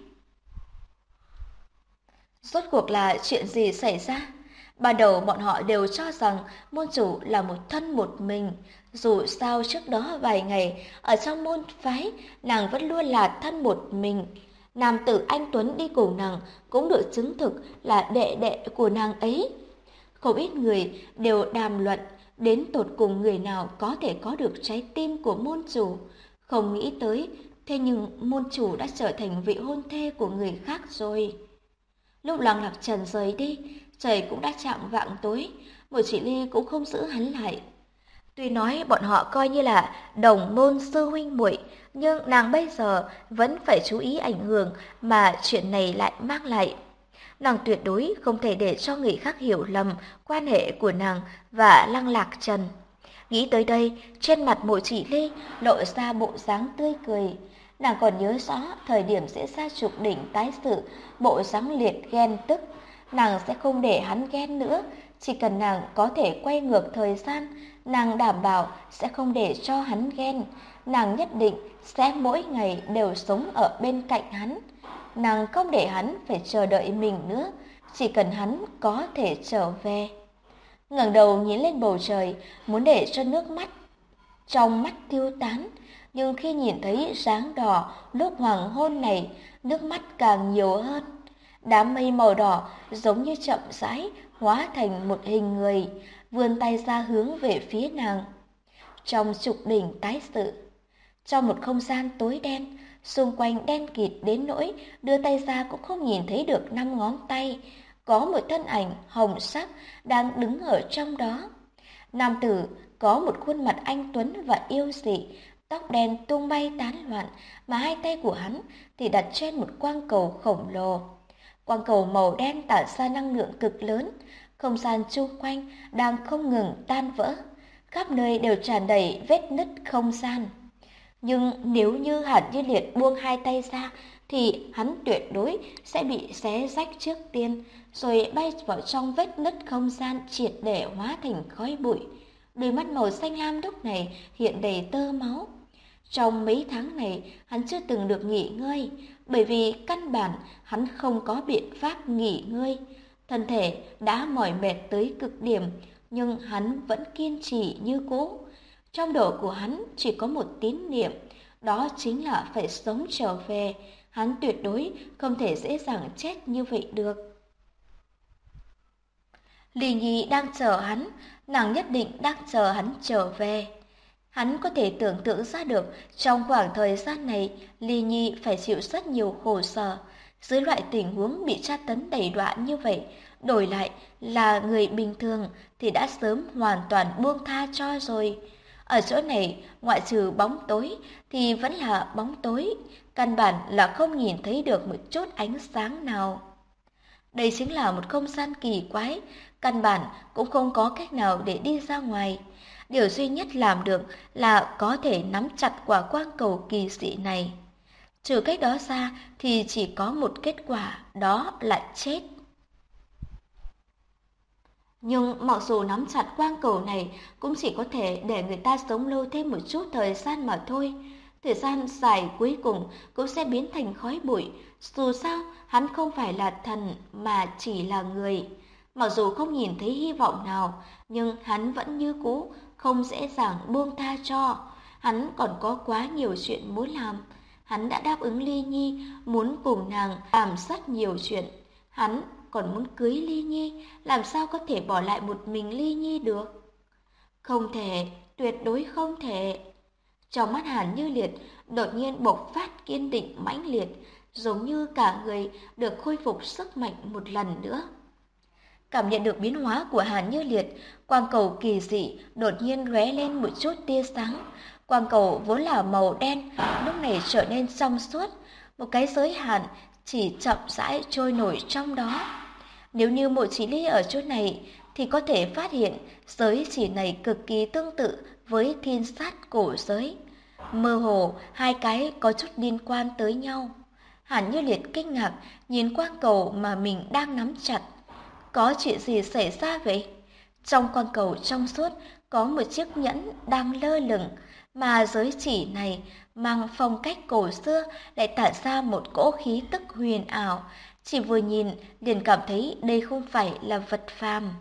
Rốt cuộc là chuyện gì xảy ra? Ban đầu bọn họ đều cho rằng môn chủ là một thân một mình. Dù sao trước đó vài ngày, ở trong môn phái, nàng vẫn luôn là thân một mình. Nam tử anh Tuấn đi cùng nàng cũng được chứng thực là đệ đệ của nàng ấy. Không ít người đều đàm luận đến tột cùng người nào có thể có được trái tim của môn chủ. Không nghĩ tới, thế nhưng môn chủ đã trở thành vị hôn thê của người khác rồi. Lúc Lăng Lạc Trần rời đi, trời cũng đã chạng vạng tối, Mộ Chỉ Ly cũng không giữ hắn lại. Tuy nói bọn họ coi như là đồng môn sư huynh muội, nhưng nàng bây giờ vẫn phải chú ý ảnh hưởng mà chuyện này lại mang lại. Nàng tuyệt đối không thể để cho người khác hiểu lầm quan hệ của nàng và Lăng Lạc Trần. Nghĩ tới đây, trên mặt Mộ Chỉ Ly lộ ra bộ dáng tươi cười. Nàng còn nhớ rõ thời điểm diễn ra trục đỉnh tái sự, bộ dáng liệt ghen tức. Nàng sẽ không để hắn ghen nữa, chỉ cần nàng có thể quay ngược thời gian, nàng đảm bảo sẽ không để cho hắn ghen. Nàng nhất định sẽ mỗi ngày đều sống ở bên cạnh hắn. Nàng không để hắn phải chờ đợi mình nữa, chỉ cần hắn có thể trở về. Ngẩng đầu nhìn lên bầu trời, muốn để cho nước mắt trong mắt tiêu tán, nhưng khi nhìn thấy dáng đỏ lúc hoàng hôn này, nước mắt càng nhiều hơn. Đám mây màu đỏ giống như chậm rãi hóa thành một hình người, vươn tay ra hướng về phía nàng. Trong trục đỉnh tái sự, trong một không gian tối đen, xung quanh đen kịt đến nỗi đưa tay ra cũng không nhìn thấy được 5 ngón tay, có một thân ảnh hồng sắc đang đứng ở trong đó. Nam tử có một khuôn mặt anh tuấn và yêu dị, tóc đen tung bay tán loạn, mà hai tay của hắn thì đặt trên một quang cầu khổng lồ. Quang cầu màu đen tản ra năng lượng cực lớn, không gian chung quanh đang không ngừng tan vỡ, khắp nơi đều tràn đầy vết nứt không gian. Nhưng nếu như Hàn Như Liệt buông hai tay ra thì hắn tuyệt đối sẽ bị xé rách trước tiên, rồi bay vào trong vết nứt không gian triệt để hóa thành khói bụi. Đôi mắt màu xanh lam lúc này hiện đầy tơ máu. Trong mấy tháng này hắn chưa từng được nghỉ ngơi, bởi vì căn bản hắn không có biện pháp nghỉ ngơi. Thân thể đã mỏi mệt tới cực điểm, nhưng hắn vẫn kiên trì như cũ. Trong đầu của hắn chỉ có một tín niệm, đó chính là phải sống trở về. Hắn tuyệt đối không thể dễ dàng chết như vậy được. Lý Nhi đang chờ hắn, nàng nhất định đang chờ hắn trở về. Hắn có thể tưởng tượng ra được trong khoảng thời gian này Lý Nhi phải chịu rất nhiều khổ sở. Dưới loại tình huống bị tra tấn đầy đọa như vậy, đổi lại là người bình thường thì đã sớm hoàn toàn buông tha cho rồi. Ở chỗ này, ngoại trừ bóng tối thì vẫn là bóng tối, căn bản là không nhìn thấy được một chút ánh sáng nào. Đây chính là một không gian kỳ quái, căn bản cũng không có cách nào để đi ra ngoài. Điều duy nhất làm được là có thể nắm chặt quả quang cầu kỳ dị này. Trừ cách đó ra thì chỉ có một kết quả, đó là chết. Nhưng mặc dù nắm chặt quang cầu này cũng chỉ có thể để người ta sống lâu thêm một chút thời gian mà thôi. Thời gian dài cuối cùng cũng sẽ biến thành khói bụi. Dù sao, hắn không phải là thần mà chỉ là người. Mặc dù không nhìn thấy hy vọng nào, nhưng hắn vẫn như cũ, không dễ dàng buông tha cho. Hắn còn có quá nhiều chuyện muốn làm. Hắn đã đáp ứng Ly Nhi, muốn cùng nàng làm rất nhiều chuyện. Hắn còn muốn cưới Ly Nhi, làm sao có thể bỏ lại một mình Ly Nhi được? Không thể, tuyệt đối không thể. Trong mắt Hàn Như Liệt đột nhiên bộc phát kiên định mãnh liệt, giống như cả người được khôi phục sức mạnh một lần nữa. Cảm nhận được biến hóa của Hàn Như Liệt, quang cầu kỳ dị đột nhiên lóe lên một chút tia sáng. Quang cầu vốn là màu đen, lúc này trở nên trong suốt, một cái giới hạn chỉ chậm rãi trôi nổi trong đó. Nếu như Mộ Chỉ Ly ở chỗ này thì có thể phát hiện giới chỉ này cực kỳ tương tự với thiên sát cổ giới. Mơ hồ, hai cái có chút liên quan tới nhau. Hàn Như Liệt kinh ngạc nhìn quang cầu mà mình đang nắm chặt. Có chuyện gì xảy ra vậy? Trong quang cầu trong suốt có một chiếc nhẫn đang lơ lửng, mà giới chỉ này mang phong cách cổ xưa lại tản ra một cỗ khí tức huyền ảo. Chỉ vừa nhìn liền cảm thấy đây không phải là vật phàm.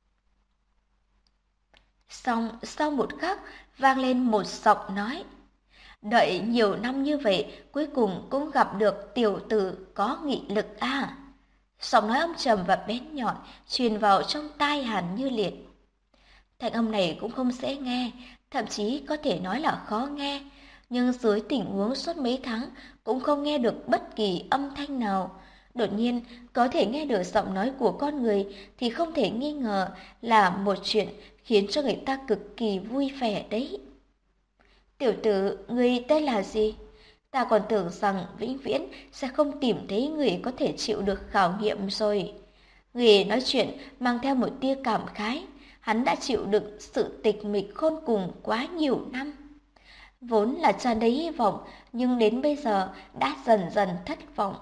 Xong sau một khắc vang lên một giọng nói. Đợi nhiều năm như vậy, cuối cùng cũng gặp được tiểu tử có nghị lực à. Giọng nói âm trầm và bén nhọn truyền vào trong tai Hàn Như Liệt. Thanh âm này cũng không dễ nghe, thậm chí có thể nói là khó nghe, nhưng dưới tình huống suốt mấy tháng cũng không nghe được bất kỳ âm thanh nào. Đột nhiên có thể nghe được giọng nói của con người thì không thể nghi ngờ là một chuyện khiến cho người ta cực kỳ vui vẻ đấy. Tiểu tử, người tên là gì? Ta còn tưởng rằng vĩnh viễn sẽ không tìm thấy người có thể chịu được khảo nghiệm rồi. Người nói chuyện mang theo một tia cảm khái. Hắn đã chịu đựng sự tịch mịch khôn cùng quá nhiều năm. Vốn là tràn đầy hy vọng, nhưng đến bây giờ đã dần dần thất vọng.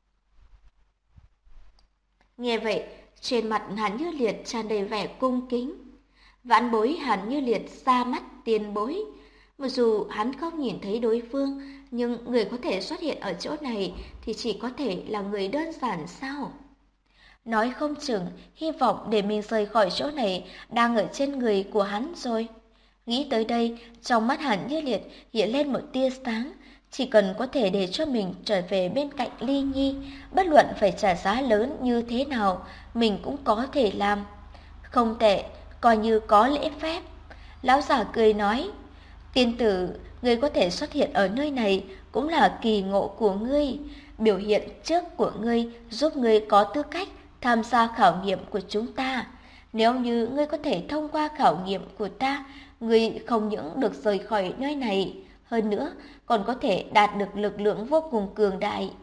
Nghe vậy, trên mặt Hàn Như Liệt tràn đầy vẻ cung kính. Vãn bối Hàn Như Liệt ra mắt tiền bối. Mặc dù hắn không nhìn thấy đối phương, nhưng người có thể xuất hiện ở chỗ này thì chỉ có thể là người đơn giản sao? Nói không chừng, hy vọng để mình rời khỏi chỗ này đang ở trên người của hắn rồi. Nghĩ tới đây, trong mắt Hàn Như Liệt hiện lên một tia sáng. Chỉ cần có thể để cho mình trở về bên cạnh Ly Nhi, bất luận phải trả giá lớn như thế nào, mình cũng có thể làm. Không tệ, coi như có lễ phép. Lão giả cười nói, tiên tử, ngươi có thể xuất hiện ở nơi này cũng là kỳ ngộ của ngươi. Biểu hiện trước của ngươi giúp ngươi có tư cách tham gia khảo nghiệm của chúng ta. Nếu như ngươi có thể thông qua khảo nghiệm của ta, ngươi không những được rời khỏi nơi này, hơn nữa còn có thể đạt được lực lượng vô cùng cường đại.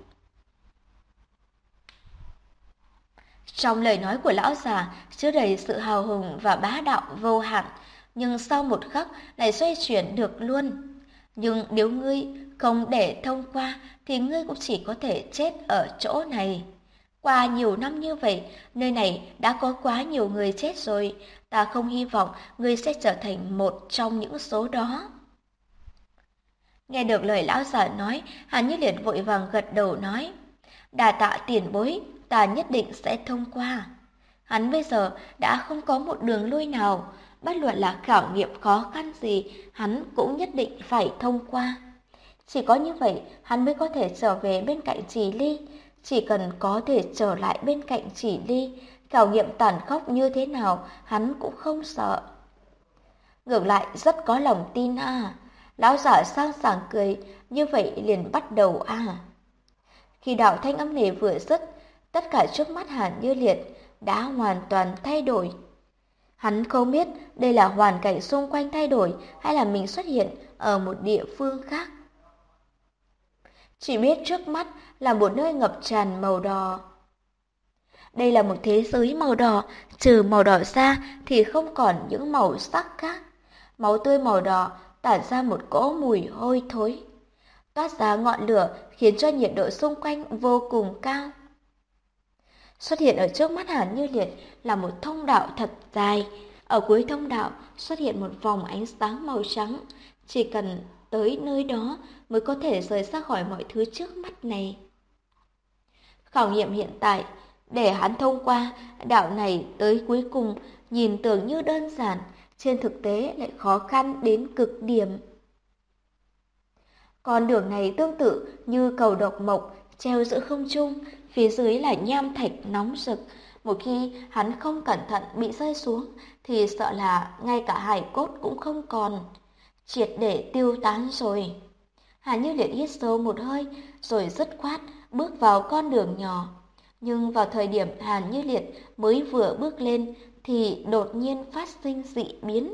Trong lời nói của lão già chứa đầy sự hào hùng và bá đạo vô hạn, nhưng sau một khắc lại xoay chuyển được luôn. Nhưng nếu ngươi không để thông qua thì ngươi cũng chỉ có thể chết ở chỗ này. Qua nhiều năm như vậy, nơi này đã có quá nhiều người chết rồi, ta không hy vọng ngươi sẽ trở thành một trong những số đó. Nghe được lời lão già nói, Hàn Như Liệt vội vàng gật đầu nói, đà tạ tiền bối, ta nhất định sẽ thông qua. Hắn bây giờ đã không có một đường lui nào, bất luận là khảo nghiệm khó khăn gì, hắn cũng nhất định phải thông qua. Chỉ có như vậy, hắn mới có thể trở về bên cạnh Chỉ Ly. Chỉ cần có thể trở lại bên cạnh Chỉ Ly, khảo nghiệm tàn khốc như thế nào, hắn cũng không sợ. Ngược lại rất có lòng tin à. Lão giả sang sảng cười, như vậy liền bắt đầu à. Khi đạo thanh âm này vừa dứt, tất cả trước mắt Hàn Như Liệt đã hoàn toàn thay đổi. Hắn không biết đây là hoàn cảnh xung quanh thay đổi hay là mình xuất hiện ở một địa phương khác. Chỉ biết trước mắt là một nơi ngập tràn màu đỏ. Đây là một thế giới màu đỏ, trừ màu đỏ ra thì không còn những màu sắc khác. Máu tươi màu đỏ tản ra một cỗ mùi hôi thối. Toát ra ngọn lửa khiến cho nhiệt độ xung quanh vô cùng cao. Xuất hiện ở trước mắt Hàn Như Liệt là một thông đạo thật dài. Ở cuối thông đạo xuất hiện một vòng ánh sáng màu trắng. Chỉ cần tới nơi đó mới có thể rời ra khỏi mọi thứ trước mắt này. Khảo nghiệm hiện tại, để hắn thông qua đạo này tới cuối cùng nhìn tưởng như đơn giản, trên thực tế lại khó khăn đến cực điểm. Con đường này tương tự như cầu độc mộc treo giữa không trung, phía dưới là nham thạch nóng rực. Một khi hắn không cẩn thận bị rơi xuống thì sợ là ngay cả hài cốt cũng không còn, triệt để tiêu tán rồi. Hàn Như Liệt hít sâu một hơi rồi dứt khoát bước vào con đường nhỏ. Nhưng vào thời điểm Hàn Như Liệt mới vừa bước lên thì đột nhiên phát sinh dị biến.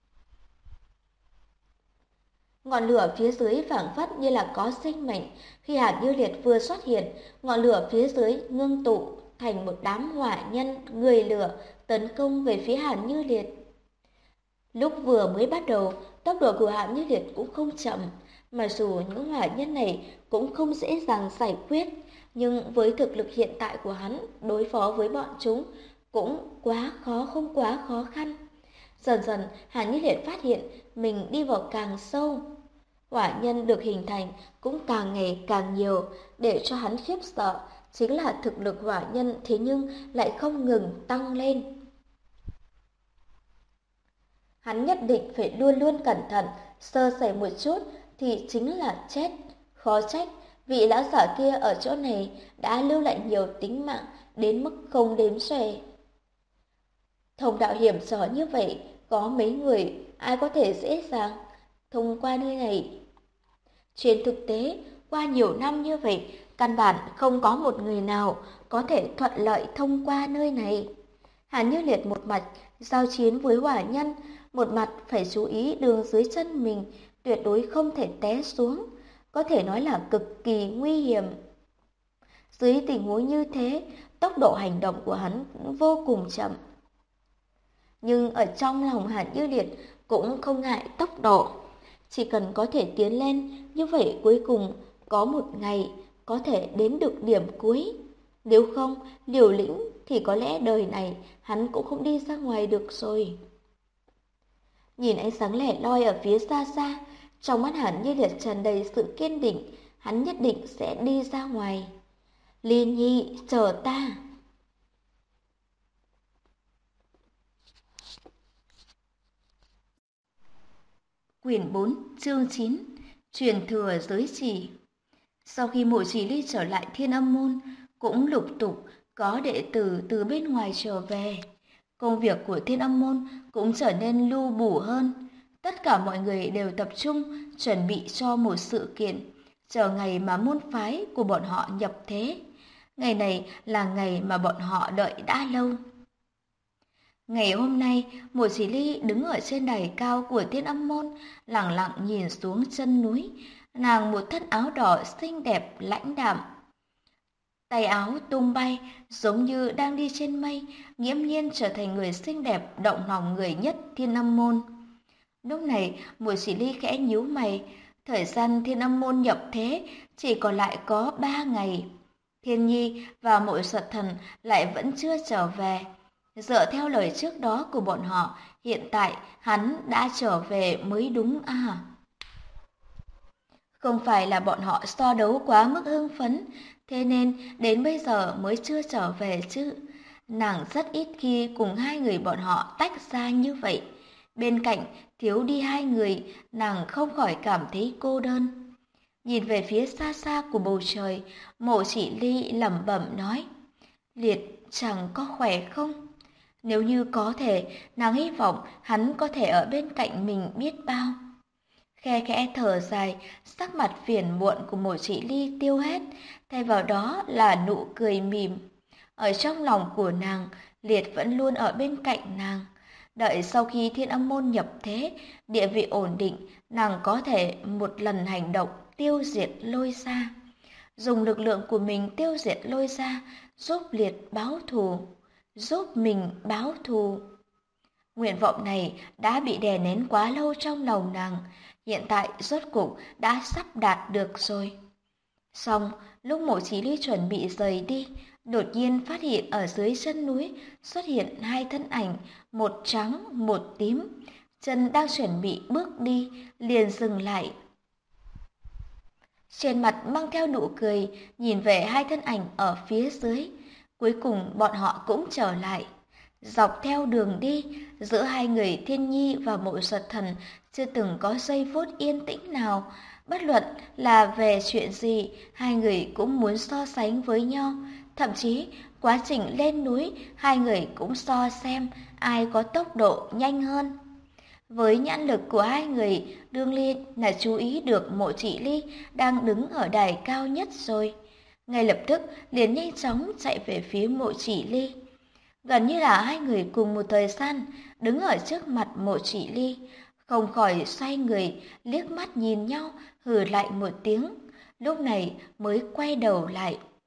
Ngọn lửa phía dưới phảng phất như là có sinh mệnh. Khi Hàn Như Liệt vừa xuất hiện, ngọn lửa phía dưới ngưng tụ thành một đám hỏa nhân người lửa tấn công về phía Hàn Như Liệt. Lúc vừa mới bắt đầu, tốc độ của Hàn Như Liệt cũng không chậm, mà dù những hỏa nhân này cũng không dễ dàng giải quyết, nhưng với thực lực hiện tại của hắn, đối phó với bọn chúng cũng không quá khó khăn. Dần dần, Hàn Như Liệt phát hiện mình đi vào càng sâu. Hỏa nhân được hình thành cũng càng ngày càng nhiều, để cho hắn khiếp sợ chính là thực lực hỏa nhân thế nhưng lại không ngừng tăng lên. Hắn nhất định phải luôn luôn cẩn thận, sơ sẩy một chút thì chính là chết. Khó trách, vị lão giả kia ở chỗ này đã lưu lại nhiều tính mạng đến mức không đếm xuể. Thông đạo hiểm trở như vậy, có mấy người ai có thể dễ dàng thông qua nơi này. Trên thực tế, qua nhiều năm như vậy, căn bản không có một người nào có thể thuận lợi thông qua nơi này. Hàn Như Liệt một mặt giao chiến với hỏa nhân, một mặt phải chú ý đường dưới chân mình, tuyệt đối không thể té xuống, có thể nói là cực kỳ nguy hiểm. Dưới tình huống như thế, tốc độ hành động của hắn cũng vô cùng chậm. Nhưng ở trong lòng Hàn Như Liệt cũng không ngại tốc độ. Chỉ cần có thể tiến lên, như vậy cuối cùng có một ngày có thể đến được điểm cuối. Nếu không, liều lĩnh thì có lẽ đời này hắn cũng không đi ra ngoài được rồi. Nhìn ánh sáng lẻ loi ở phía xa xa, trong mắt Hàn Như Liệt tràn đầy sự kiên định, hắn nhất định sẽ đi ra ngoài. Liên Nhi, chờ ta. Quyển 4, chương 9, truyền thừa giới chỉ. Sau khi Mộ Chỉ Ly trở lại Thiên Âm Môn, cũng lục tục có đệ tử từ bên ngoài trở về. Công việc của Thiên Âm Môn cũng trở nên lu bù hơn. Tất cả mọi người đều tập trung chuẩn bị cho một sự kiện, chờ ngày mà môn phái của bọn họ nhập thế. Ngày này là ngày mà bọn họ đợi đã lâu. Ngày hôm nay, Mộ Chỉ Ly đứng ở trên đài cao của Thiên Âm Môn, lặng lặng nhìn xuống chân núi. Nàng một thân áo đỏ xinh đẹp lãnh đạm, tay áo tung bay giống như đang đi trên mây, nghiễm nhiên trở thành người xinh đẹp động lòng người nhất Thiên Âm Môn. Lúc này, Mộ Chỉ Ly khẽ nhíu mày, thời gian Thiên Âm Môn nhập thế chỉ còn lại có 3 ngày. Thiên Nhi và Mộ Giật Thần lại vẫn chưa trở về. Dựa theo lời trước đó của bọn họ, hiện tại hắn đã trở về mới đúng à? Không phải là bọn họ so đấu quá mức hưng phấn, thế nên đến bây giờ mới chưa trở về chứ. Nàng rất ít khi cùng hai người bọn họ tách ra như vậy. Bên cạnh thiếu đi hai người, nàng không khỏi cảm thấy cô đơn. Nhìn về phía xa xa của bầu trời, Mộ Chỉ Ly lẩm bẩm nói, Liệt chẳng có khỏe không? Nếu như có thể, nàng hy vọng hắn có thể ở bên cạnh mình biết bao. Khe khẽ thở dài, sắc mặt phiền muộn của Mộ Chỉ Ly tiêu hết, thay vào đó là nụ cười mỉm. Ở trong lòng của nàng, Liệt vẫn luôn ở bên cạnh nàng. Đợi sau khi Thiên Âm Môn nhập thế, địa vị ổn định, nàng có thể một lần hành động tiêu diệt Lôi Gia. Dùng lực lượng của mình tiêu diệt Lôi Gia, giúp Liệt báo thù, giúp mình báo thù. Nguyện vọng này đã bị đè nén quá lâu trong lòng nàng, hiện tại rốt cục đã sắp đạt được rồi. Xong, lúc Mộ Chí Ly chuẩn bị rời đi, đột nhiên phát hiện ở dưới chân núi xuất hiện hai thân ảnh, một trắng, một tím. Chân đang chuẩn bị bước đi, liền dừng lại. Trên mặt mang theo nụ cười, nhìn về hai thân ảnh ở phía dưới. Cuối cùng bọn họ cũng trở lại. Dọc theo đường đi, giữa hai người Thiên Nhi và Mộ Giật Thần chưa từng có giây phút yên tĩnh nào. Bất luận là về chuyện gì, hai người cũng muốn so sánh với nhau. Thậm chí, quá trình lên núi, hai người cũng so xem ai có tốc độ nhanh hơn. Với nhãn lực của hai người, đương nhiên là chú ý được Mộ Chỉ Ly đang đứng ở đài cao nhất rồi. Ngay lập tức liền nhanh chóng chạy về phía Mộ Chỉ Ly. Gần như là hai người cùng một thời gian đứng ở trước mặt Mộ Chỉ Ly, không khỏi xoay người liếc mắt nhìn nhau, hừ lại một tiếng, lúc này mới quay đầu lại.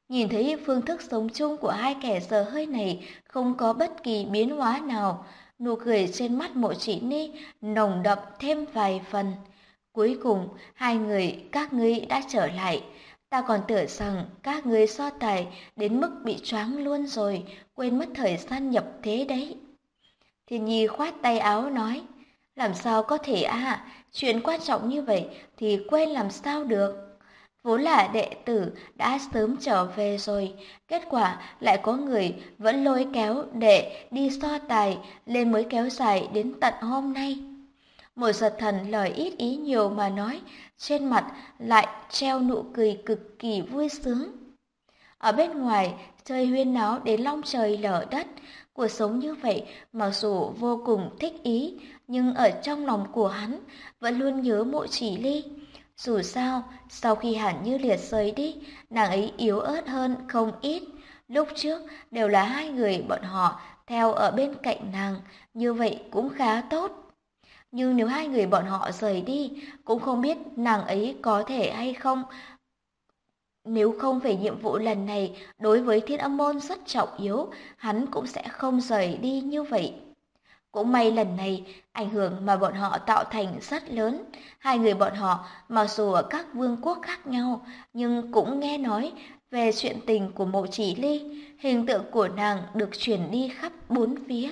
Nhìn thấy phương thức sống chung của hai kẻ dở hơi này không có bất kỳ biến hóa nào, nụ cười trên mắt Mộ Chỉ Ni nồng đậm thêm vài phần. Cuối cùng, hai người các ngươi đã trở lại. Ta còn tưởng rằng các ngươi so tài đến mức bị choáng luôn rồi, quên mất thời gian nhập thế đấy. Thiên Nhi khoát tay áo nói, làm sao có thể chuyện quan trọng như vậy thì quên làm sao được. Vốn là đệ tử đã sớm trở về rồi, kết quả lại có người vẫn lôi kéo đệ đi so tài lên mới kéo dài đến tận hôm nay. Một Giật Thần lời ít ý nhiều mà nói, trên mặt lại treo nụ cười cực kỳ vui sướng. Ở bên ngoài, trời huyên náo đến long trời lở đất, cuộc sống như vậy mặc dù vô cùng thích ý, nhưng ở trong lòng của hắn vẫn luôn nhớ Mộ Chỉ Ly. Dù sao, sau khi Hàn Như Liệt rời đi, nàng ấy yếu ớt hơn không ít. Lúc trước đều là hai người bọn họ theo ở bên cạnh nàng, như vậy cũng khá tốt. Nhưng nếu hai người bọn họ rời đi, cũng không biết nàng ấy có thể hay không. Nếu không về nhiệm vụ lần này đối với Thiên Âm Môn rất trọng yếu, hắn cũng sẽ không rời đi như vậy. Cũng may lần này, ảnh hưởng mà bọn họ tạo thành rất lớn. Hai người bọn họ, mặc dù ở các vương quốc khác nhau, nhưng cũng nghe nói về chuyện tình của Mộ Chỉ Ly, hình tượng của nàng được truyền đi khắp bốn phía.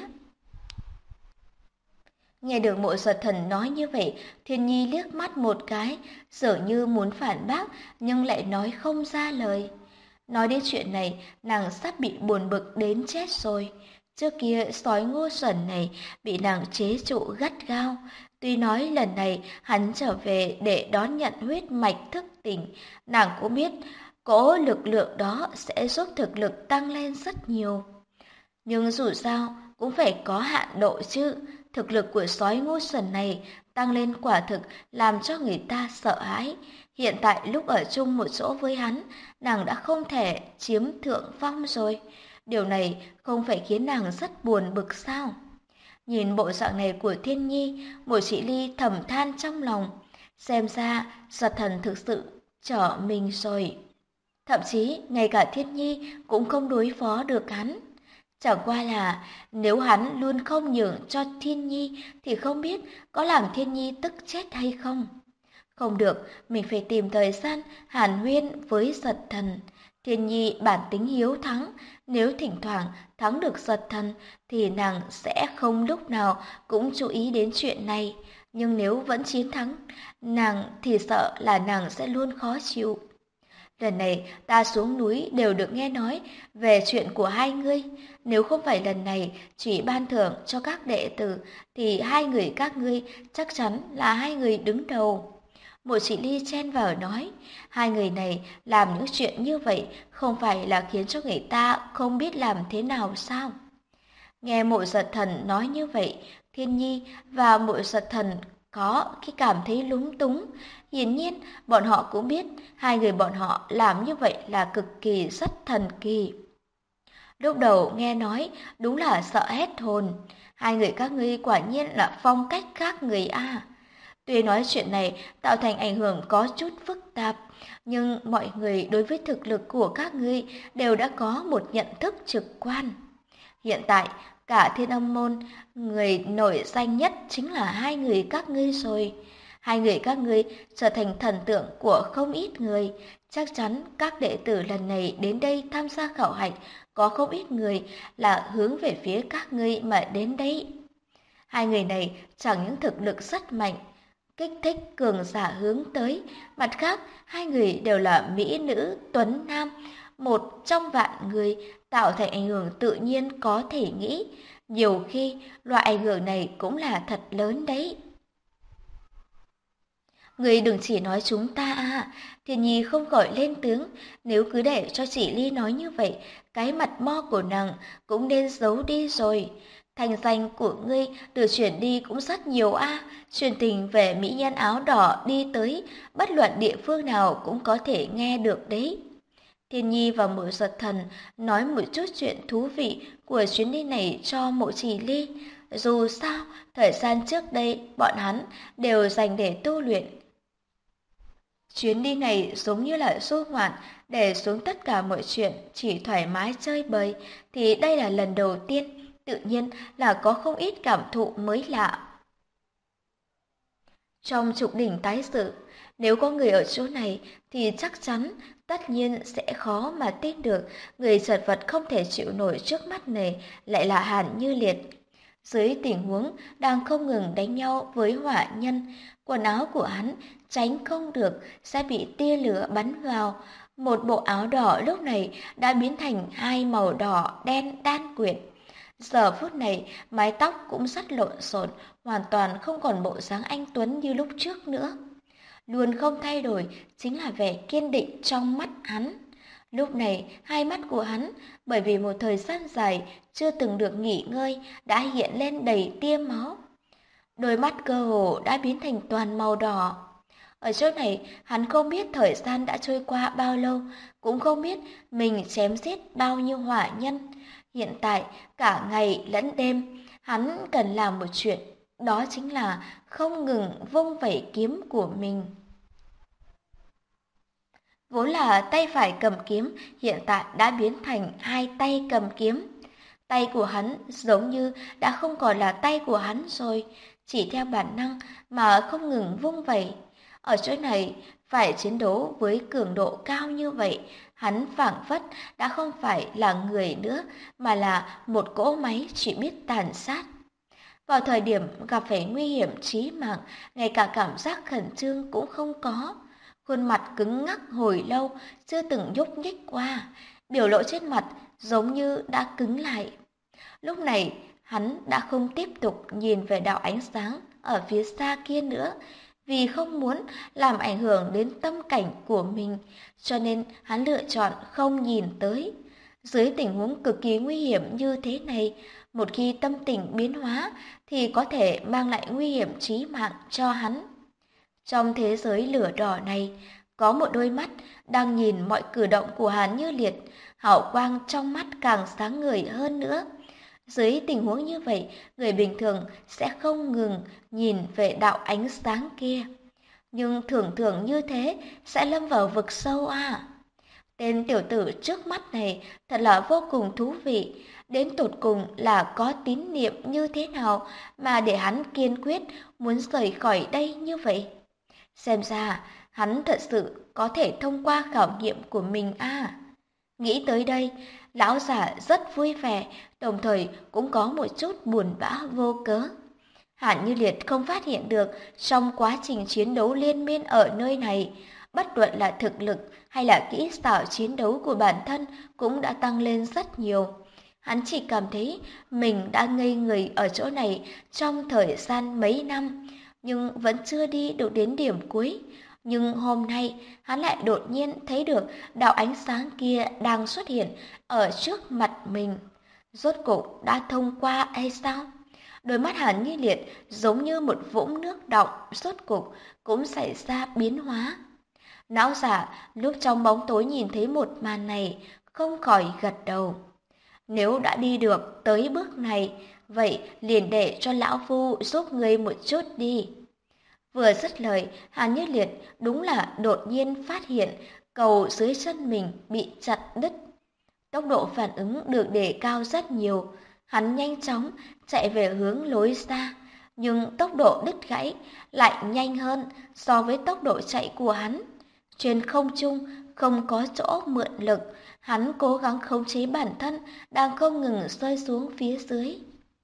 Nghe được Mộ Giật Thần nói như vậy, Thiên Nhi liếc mắt một cái, dường như muốn phản bác, nhưng lại nói không ra lời. Nói đến chuyện này, nàng sắp bị buồn bực đến chết rồi. Trước kia sói Ngô Xuẩn này bị nàng chế trụ gắt gao. Tuy nói lần này hắn trở về để đón nhận huyết mạch thức tỉnh, nàng cũng biết cỗ lực lượng đó sẽ giúp thực lực tăng lên rất nhiều. Nhưng dù sao cũng phải có hạn độ chứ. Thực lực của sói ngu xuẩn này tăng lên quả thực làm cho người ta sợ hãi. Hiện tại lúc ở chung một chỗ với hắn, nàng đã không thể chiếm thượng phong rồi. Điều này không phải khiến nàng rất buồn bực sao? Nhìn bộ dạng này của Thiên Nhi, Mộ Chỉ Ly thầm than trong lòng. Xem ra, Giật Thần thực sự trở mình rồi. Thậm chí, ngay cả Thiên Nhi cũng không đối phó được hắn. Chẳng qua là nếu hắn luôn không nhường cho Thiên Nhi thì không biết có làm Thiên Nhi tức chết hay không. Không được, mình phải tìm thời gian hàn huyên với Giật Thần. Thiên Nhi bản tính hiếu thắng, nếu thỉnh thoảng thắng được Giật Thần thì nàng sẽ không lúc nào cũng chú ý đến chuyện này. Nhưng nếu vẫn chiến thắng, nàng thì sợ là nàng sẽ luôn khó chịu. Lần này ta xuống núi đều được nghe nói về chuyện của hai ngươi. Nếu không phải lần này chỉ ban thưởng cho các đệ tử thì hai người các ngươi chắc chắn là hai người đứng đầu. Mộ Chỉ Ly chen vào nói, hai người này làm những chuyện như vậy không phải là khiến cho người ta không biết làm thế nào sao? Nghe Mộ Giật Thần nói như vậy, Thiên Nhi và Mộ Giật Thần có khi cảm thấy lúng túng. Hiển nhiên, bọn họ cũng biết hai người bọn họ làm như vậy là cực kỳ rất thần kỳ. Lúc đầu nghe nói, đúng là sợ hết hồn. Hai người các ngươi quả nhiên là phong cách khác người a. Tuy nói chuyện này tạo thành ảnh hưởng có chút phức tạp, nhưng mọi người đối với thực lực của các ngươi đều đã có một nhận thức trực quan. Hiện tại, cả Thiên Âm Môn, người nổi danh nhất chính là hai người các ngươi rồi. Hai người các ngươi trở thành thần tượng của không ít người. Chắc chắn các đệ tử lần này đến đây tham gia khảo hạch, có không ít người là hướng về phía các ngươi mà đến đấy. Hai người này chẳng những thực lực rất mạnh, kích thích cường giả hướng tới, mặt khác hai người đều là mỹ nữ tuấn nam, một trong vạn người tạo thành ảnh hưởng tự nhiên có thể nghĩ. Nhiều khi loại ảnh hưởng này cũng là thật lớn đấy. Người đừng chỉ nói chúng ta Thiên Nhi không gọi lên tiếng, nếu cứ để cho chị Ly nói như vậy, cái mặt mo của nàng cũng nên giấu đi rồi. Thành danh của ngươi được chuyển đi cũng rất nhiều truyền tình về mỹ nhân áo đỏ đi tới, bất luận địa phương nào cũng có thể nghe được đấy. Thiên Nhi và Mộ Giật Thần nói một chút chuyện thú vị của chuyến đi này cho Mộ Chỉ Ly. Dù sao, thời gian trước đây bọn hắn đều dành để tu luyện. Chuyến đi này giống như là du ngoạn, để xuống tất cả mọi chuyện, chỉ thoải mái chơi bời, thì đây là lần đầu tiên, tự nhiên là có không ít cảm thụ mới lạ. Trong trục đỉnh tái sự, nếu có người ở chỗ này thì chắc chắn, tất nhiên sẽ khó mà tin được người chật vật không thể chịu nổi trước mắt này lại là Hàn Như Liệt. Dưới tình huống đang không ngừng đánh nhau với hỏa nhân, quần áo của hắn tránh không được sẽ bị tia lửa bắn vào. Một bộ áo đỏ lúc này đã biến thành hai màu đỏ đen đan quyện. Giờ phút này, mái tóc cũng rất lộn xộn, hoàn toàn không còn bộ dáng anh tuấn như lúc trước nữa. Luôn không thay đổi chính là vẻ kiên định trong mắt hắn. Lúc này, hai mắt của hắn, bởi vì một thời gian dài chưa từng được nghỉ ngơi, đã hiện lên đầy tia máu. Đôi mắt cơ hồ đã biến thành toàn màu đỏ. Ở chỗ này, hắn không biết thời gian đã trôi qua bao lâu, cũng không biết mình chém giết bao nhiêu hỏa nhân. Hiện tại, cả ngày lẫn đêm, hắn cần làm một chuyện, đó chính là không ngừng vung vẩy kiếm của mình. Vốn là tay phải cầm kiếm, hiện tại đã biến thành hai tay cầm kiếm. Tay của hắn giống như đã không còn là tay của hắn rồi, chỉ theo bản năng mà không ngừng vung vẩy. Ở chỗ này, phải chiến đấu với cường độ cao như vậy, hắn phảng phất đã không phải là người nữa, mà là một cỗ máy chỉ biết tàn sát. Vào thời điểm gặp phải nguy hiểm chí mạng, ngay cả cảm giác khẩn trương cũng không có. Khuôn mặt cứng ngắc hồi lâu, chưa từng nhúc nhích qua, biểu lộ trên mặt giống như đã cứng lại. Lúc này, hắn đã không tiếp tục nhìn về đạo ánh sáng ở phía xa kia nữa, vì không muốn làm ảnh hưởng đến tâm cảnh của mình, cho nên hắn lựa chọn không nhìn tới. Dưới tình huống cực kỳ nguy hiểm như thế này, một khi tâm tình biến hóa thì có thể mang lại nguy hiểm chí mạng cho hắn. Trong thế giới lửa đỏ này, có một đôi mắt đang nhìn mọi cử động của Hàn Như Liệt, hào quang trong mắt càng sáng ngời hơn nữa. Dưới tình huống như vậy, người bình thường sẽ không ngừng nhìn về đạo ánh sáng kia. Nhưng thường thường như thế sẽ lâm vào vực sâu à. Tên tiểu tử trước mắt này thật là vô cùng thú vị. Đến tột cùng là có tín niệm như thế nào mà để hắn kiên quyết muốn rời khỏi đây như vậy? Xem ra, hắn thật sự có thể thông qua khảo nghiệm của mình à. Nghĩ tới đây, lão giả rất vui vẻ, đồng thời cũng có một chút buồn bã vô cớ. Hàn Như Liệt không phát hiện được trong quá trình chiến đấu liên miên ở nơi này, bất luận là thực lực hay là kỹ xảo chiến đấu của bản thân cũng đã tăng lên rất nhiều. Hắn chỉ cảm thấy mình đã ngây người ở chỗ này trong thời gian mấy năm, nhưng vẫn chưa đi được đến điểm cuối. Nhưng hôm nay, hắn lại đột nhiên thấy được đạo ánh sáng kia đang xuất hiện ở trước mặt mình. Rốt cục đã thông qua hay sao? Đôi mắt Hàn Như Liệt giống như một vũng nước đọng, rốt cục cũng xảy ra biến hóa. Não giả lúc trong bóng tối nhìn thấy một màn này, không khỏi gật đầu. Nếu đã đi được tới bước này, vậy liền để cho lão phu giúp ngươi một chút đi. Vừa dứt lời, Hàn Như Liệt đúng là đột nhiên phát hiện cầu dưới chân mình bị chặt đứt. Tốc độ phản ứng được đề cao rất nhiều, hắn nhanh chóng chạy về hướng lối ra, nhưng tốc độ đứt gãy lại nhanh hơn so với tốc độ chạy của hắn. Trên không trung không có chỗ mượn lực, hắn cố gắng khống chế bản thân đang không ngừng rơi xuống phía dưới.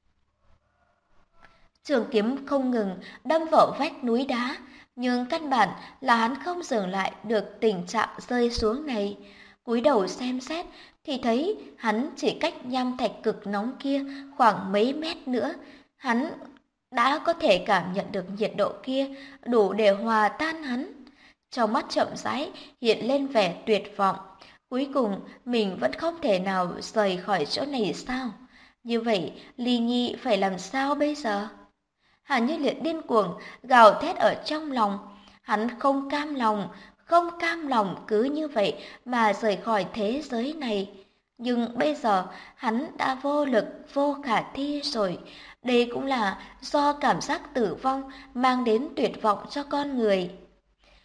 Trường kiếm không ngừng đâm vào vách núi đá, nhưng căn bản là hắn không dừng lại được tình trạng rơi xuống này. Cúi đầu xem xét thì thấy hắn chỉ cách nham thạch cực nóng kia khoảng mấy mét nữa. Hắn đã có thể cảm nhận được nhiệt độ kia đủ để hòa tan hắn. Trong mắt chậm rãi hiện lên vẻ tuyệt vọng. Cuối cùng mình vẫn không thể nào rời khỏi chỗ này sao? Như vậy Ly Nhi phải làm sao bây giờ? Hàn Như Liệt điên cuồng gào thét ở trong lòng. Hắn không cam lòng cứ như vậy mà rời khỏi thế giới này. Nhưng bây giờ hắn đã vô lực, vô khả thi rồi. Đây cũng là do cảm giác tử vong mang đến tuyệt vọng cho con người.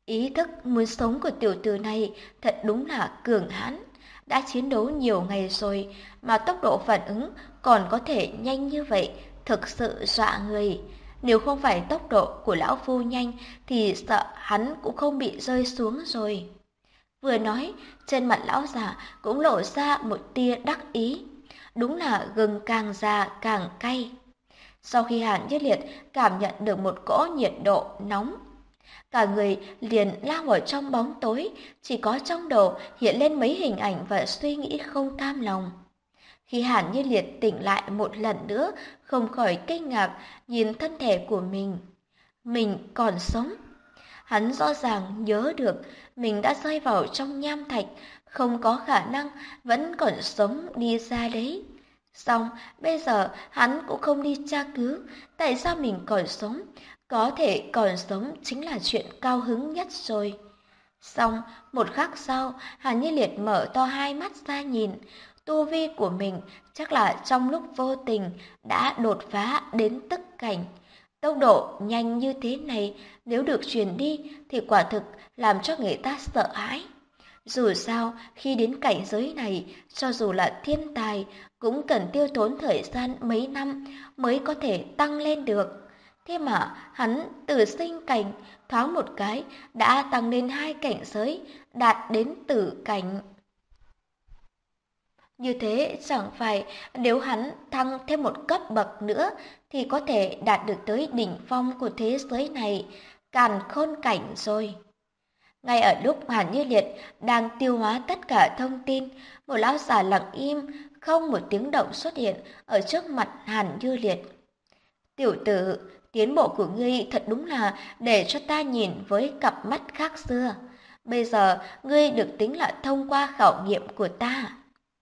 Ý thức muốn sống của tiểu tử này thật đúng là cường hãn. Đã chiến đấu nhiều ngày rồi mà tốc độ phản ứng còn có thể nhanh như vậy, thực sự dọa người. Nếu không phải tốc độ của lão phu nhanh thì sợ hắn cũng không bị rơi xuống rồi. Vừa nói, trên mặt lão già cũng lộ ra một tia đắc ý. Đúng là gừng càng già càng cay. Sau khi Hàn Nhất Liệt cảm nhận được một cỗ nhiệt độ nóng, cả người liền lao vào trong bóng tối, chỉ có trong đầu hiện lên mấy hình ảnh và suy nghĩ không cam lòng. Khi Hàn Như Liệt tỉnh lại một lần nữa, không khỏi kinh ngạc nhìn thân thể của mình. Mình còn sống. Hắn rõ ràng nhớ được mình đã rơi vào trong nham thạch, không có khả năng vẫn còn sống đi ra đấy. Xong, bây giờ hắn cũng không đi tra cứu tại sao mình còn sống. Có thể còn sống chính là chuyện cao hứng nhất rồi. Xong, một khắc sau, Hàn Như Liệt mở to hai mắt ra nhìn. Tu vi của mình chắc là trong lúc vô tình đã đột phá đến tức cảnh. Tốc độ nhanh như thế này nếu được truyền đi thì quả thực làm cho người ta sợ hãi. Dù sao, khi đến cảnh giới này, cho dù là thiên tài, cũng cần tiêu tốn thời gian mấy năm mới có thể tăng lên được. Thế mà hắn từ sinh cảnh, thoáng một cái, đã tăng lên 2 cảnh giới, đạt đến tử cảnh. Như thế chẳng phải nếu hắn thăng thêm một cấp bậc nữa thì có thể đạt được tới đỉnh phong của thế giới này, càn khôn cảnh rồi. Ngay ở lúc Hàn Như Liệt đang tiêu hóa tất cả thông tin, một lão già lặng im, không một tiếng động xuất hiện ở trước mặt Hàn Như Liệt. Tiểu tử, tiến bộ của ngươi thật đúng là để cho ta nhìn với cặp mắt khác xưa. Bây giờ ngươi được tính là thông qua khảo nghiệm của ta.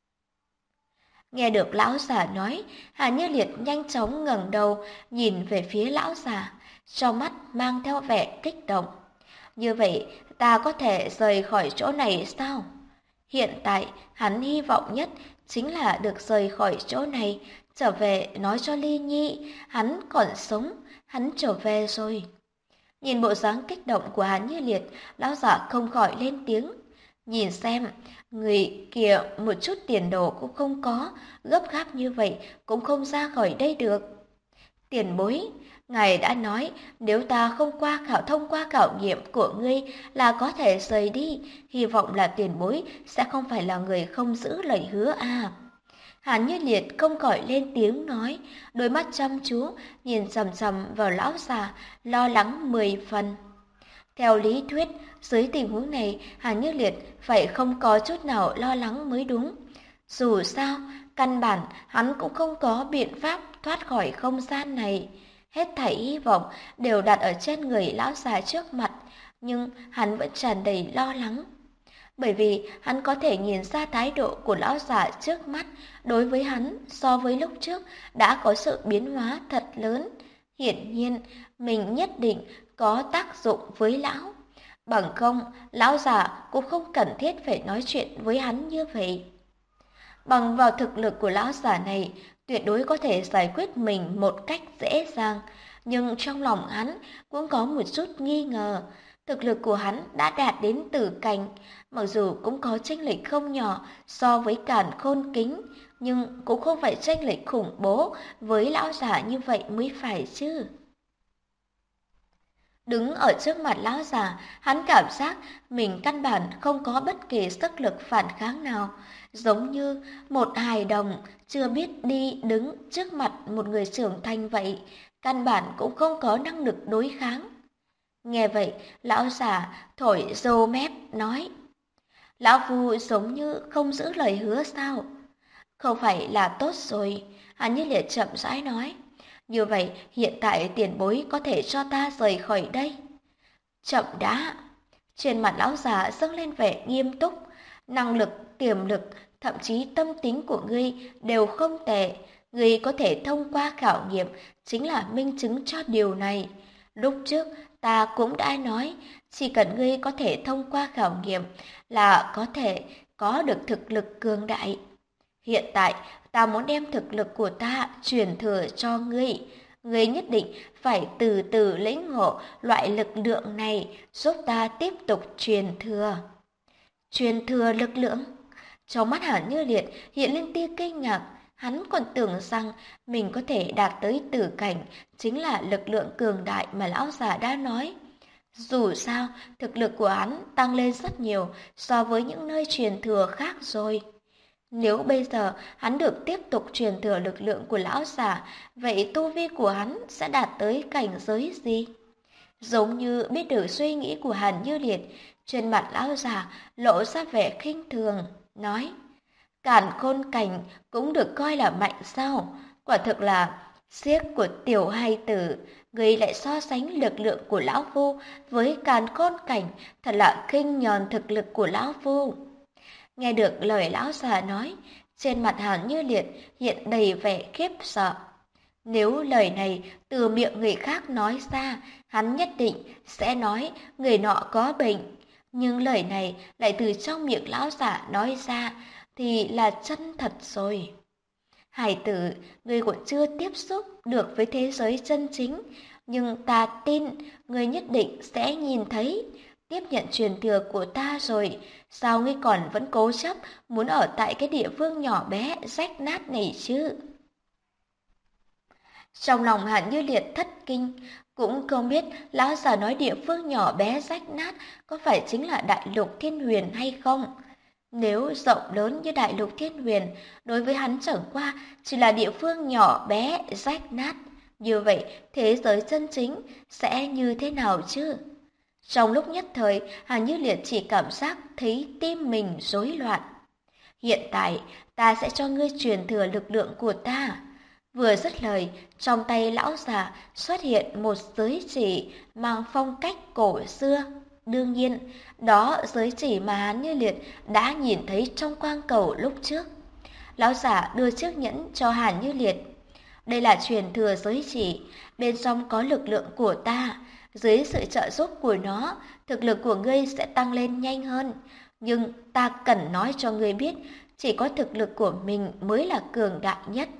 Nghe được lão già nói, Hà Như Liệt nhanh chóng ngẩng đầu nhìn về phía lão già, trong mắt mang theo vẻ kích động. Như vậy, ta có thể rời khỏi chỗ này sao? Hiện tại, hắn hy vọng nhất chính là được rời khỏi chỗ này, trở về nói cho Ly Nhi, hắn còn sống, hắn trở về rồi. Nhìn bộ dáng kích động của hắn Như Liệt, lão giả không khỏi lên tiếng. Nhìn xem, người kia một chút tiền đồ cũng không có, gấp gáp như vậy cũng không ra khỏi đây được. Tiền bối, ngài đã nói nếu ta không thông qua khảo nghiệm của ngươi là có thể rời đi, hy vọng là tiền bối sẽ không phải là người không giữ lời hứa à. Hàn Như Liệt không khỏi lên tiếng nói, đôi mắt chăm chú nhìn chằm chằm vào lão già, lo lắng 10 phần. Theo lý thuyết, dưới tình huống này, Hàn Như Liệt phải không có chút nào lo lắng mới đúng. Dù sao, căn bản hắn cũng không có biện pháp thoát khỏi không gian này. Hết thảy hy vọng đều đặt ở trên người lão già trước mặt, nhưng hắn vẫn tràn đầy lo lắng. Bởi vì hắn có thể nhìn ra thái độ của lão già trước mắt đối với hắn so với lúc trước đã có sự biến hóa thật lớn. Hiển nhiên, mình nhất định có tác dụng với lão. Bằng không, lão già cũng không cần thiết phải nói chuyện với hắn như vậy. Bằng vào thực lực của lão già này, tuyệt đối có thể giải quyết mình một cách dễ dàng. Nhưng trong lòng hắn cũng có một chút nghi ngờ. Thực lực của hắn đã đạt đến tử cảnh, mặc dù cũng có chênh lệch không nhỏ so với Càn Khôn Kính, nhưng cũng không phải chênh lệch khủng bố với lão già như vậy mới phải chứ. Đứng ở trước mặt lão già, hắn cảm giác mình căn bản không có bất kỳ sức lực phản kháng nào, giống như một hài đồng chưa biết đi đứng trước mặt một người trưởng thành vậy, căn bản cũng không có năng lực đối kháng. Nghe vậy, lão già thổi râu mép nói, lão phu giống như không giữ lời hứa sao? Không phải là tốt rồi, hắn như liệt chậm rãi nói. Như vậy, hiện tại tiền bối có thể cho ta rời khỏi đây. Chậm đã. Trên mặt lão già dâng lên vẻ nghiêm túc. Năng lực, tiềm lực, thậm chí tâm tính của ngươi đều không tệ. Ngươi có thể thông qua khảo nghiệm chính là minh chứng cho điều này. Lúc trước, ta cũng đã nói, chỉ cần ngươi có thể thông qua khảo nghiệm là có thể có được thực lực cường đại. Hiện tại, ta muốn đem thực lực của ta truyền thừa cho ngươi. Ngươi nhất định phải từ từ lĩnh ngộ loại lực lượng này, giúp ta tiếp tục truyền thừa. Truyền thừa lực lượng? Trong mắt Hàn Như Liệt hiện lên tia kinh ngạc, hắn còn tưởng rằng mình có thể đạt tới tử cảnh, chính là lực lượng cường đại mà lão già đã nói. Dù sao, thực lực của hắn tăng lên rất nhiều so với những nơi truyền thừa khác rồi. Nếu bây giờ hắn được tiếp tục truyền thừa lực lượng của lão già, vậy tu vi của hắn sẽ đạt tới cảnh giới gì? Giống như biết được suy nghĩ của Hàn Như Liệt, trên mặt lão già lộ ra vẻ khinh thường, nói: Càn khôn cảnh cũng được coi là mạnh sao? Quả thực là xiếc của tiểu hài tử, người lại so sánh lực lượng của lão phu với càn khôn cảnh, thật là khinh nhờn thực lực của lão phu. Nghe được lời lão già nói, trên mặt Hàn Như Liệt hiện đầy vẻ khiếp sợ. Nếu lời này từ miệng người khác nói ra, hắn nhất định sẽ nói người nọ có bệnh. Nhưng lời này lại từ trong miệng lão giả nói ra thì là chân thật rồi. Hải tử, ngươi còn chưa tiếp xúc được với thế giới chân chính, nhưng ta tin ngươi nhất định sẽ nhìn thấy. Tiếp nhận truyền thừa của ta rồi, sao ngươi còn vẫn cố chấp muốn ở tại cái địa phương nhỏ bé rách nát này chứ? Trong lòng Hàn Như Liệt thất kinh, cũng không biết lão già nói địa phương nhỏ bé rách nát có phải chính là đại lục Thiên Huyền hay không. Nếu rộng lớn như đại lục Thiên Huyền, đối với hắn chẳng qua chỉ là địa phương nhỏ bé rách nát, như vậy thế giới chân chính sẽ như thế nào chứ? Trong lúc nhất thời, Hàn Như Liệt chỉ cảm giác thấy tim mình rối loạn. Hiện tại, ta sẽ cho ngươi truyền thừa lực lượng của ta. Vừa dứt lời, trong tay lão già xuất hiện một giới chỉ mang phong cách cổ xưa. Đương nhiên, đó giới chỉ mà Hàn Như Liệt đã nhìn thấy trong quang cầu lúc trước. Lão già đưa chiếc nhẫn cho Hàn Như Liệt. Đây là truyền thừa giới chỉ, bên trong có lực lượng của ta. Dưới sự trợ giúp của nó, thực lực của ngươi sẽ tăng lên nhanh hơn. Nhưng ta cần nói cho ngươi biết, chỉ có thực lực của mình mới là cường đại nhất.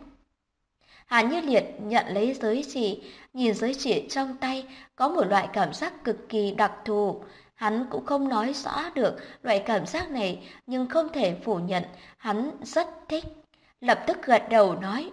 Hàn Như Liệt nhận lấy giới chỉ, nhìn giới chỉ trong tay, có một loại cảm giác cực kỳ đặc thù. Hắn cũng không nói rõ được loại cảm giác này, nhưng không thể phủ nhận, hắn rất thích. Lập tức gật đầu nói: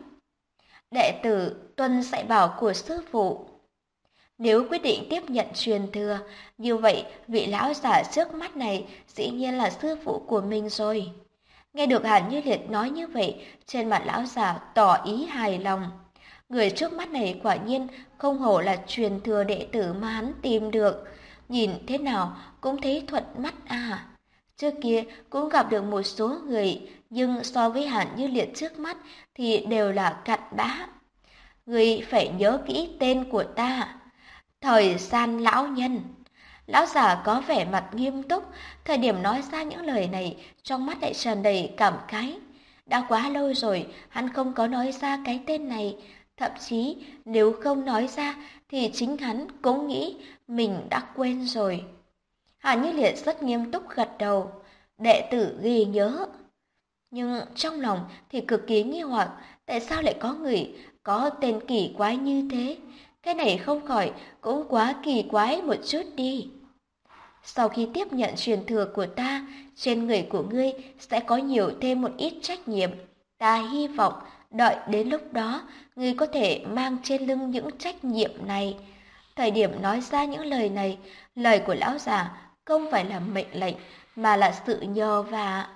Đệ tử tuân dạy bảo của sư phụ. Nếu quyết định tiếp nhận truyền thừa, như vậy vị lão giả trước mắt này dĩ nhiên là sư phụ của mình rồi. Nghe được Hàn Như Liệt nói như vậy, trên mặt lão già tỏ ý hài lòng. Người trước mắt này quả nhiên không hổ là truyền thừa đệ tử mà hắn tìm được. Nhìn thế nào cũng thấy thuận mắt à. Trước kia cũng gặp được một số người, nhưng so với Hàn Như Liệt trước mắt thì đều là cặn bã. Người phải nhớ kỹ tên của ta. Thời gian lão nhân. Lão già có vẻ mặt nghiêm túc, thời điểm nói ra những lời này, trong mắt lại tràn đầy cảm khái. Đã quá lâu rồi, hắn không có nói ra cái tên này, thậm chí nếu không nói ra thì chính hắn cũng nghĩ mình đã quên rồi. Hàn Như Liệt rất nghiêm túc gật đầu, đệ tử ghi nhớ. Nhưng trong lòng thì cực kỳ nghi hoặc, tại sao lại có người có tên kỳ quái như thế? Cái này không khỏi cũng quá kỳ quái một chút đi. Sau khi tiếp nhận truyền thừa của ta, trên người của ngươi sẽ có nhiều thêm một ít trách nhiệm. Ta hy vọng đợi đến lúc đó, ngươi có thể mang trên lưng những trách nhiệm này. Thời điểm nói ra những lời này, lời của lão già không phải là mệnh lệnh, mà là sự nhờ vả.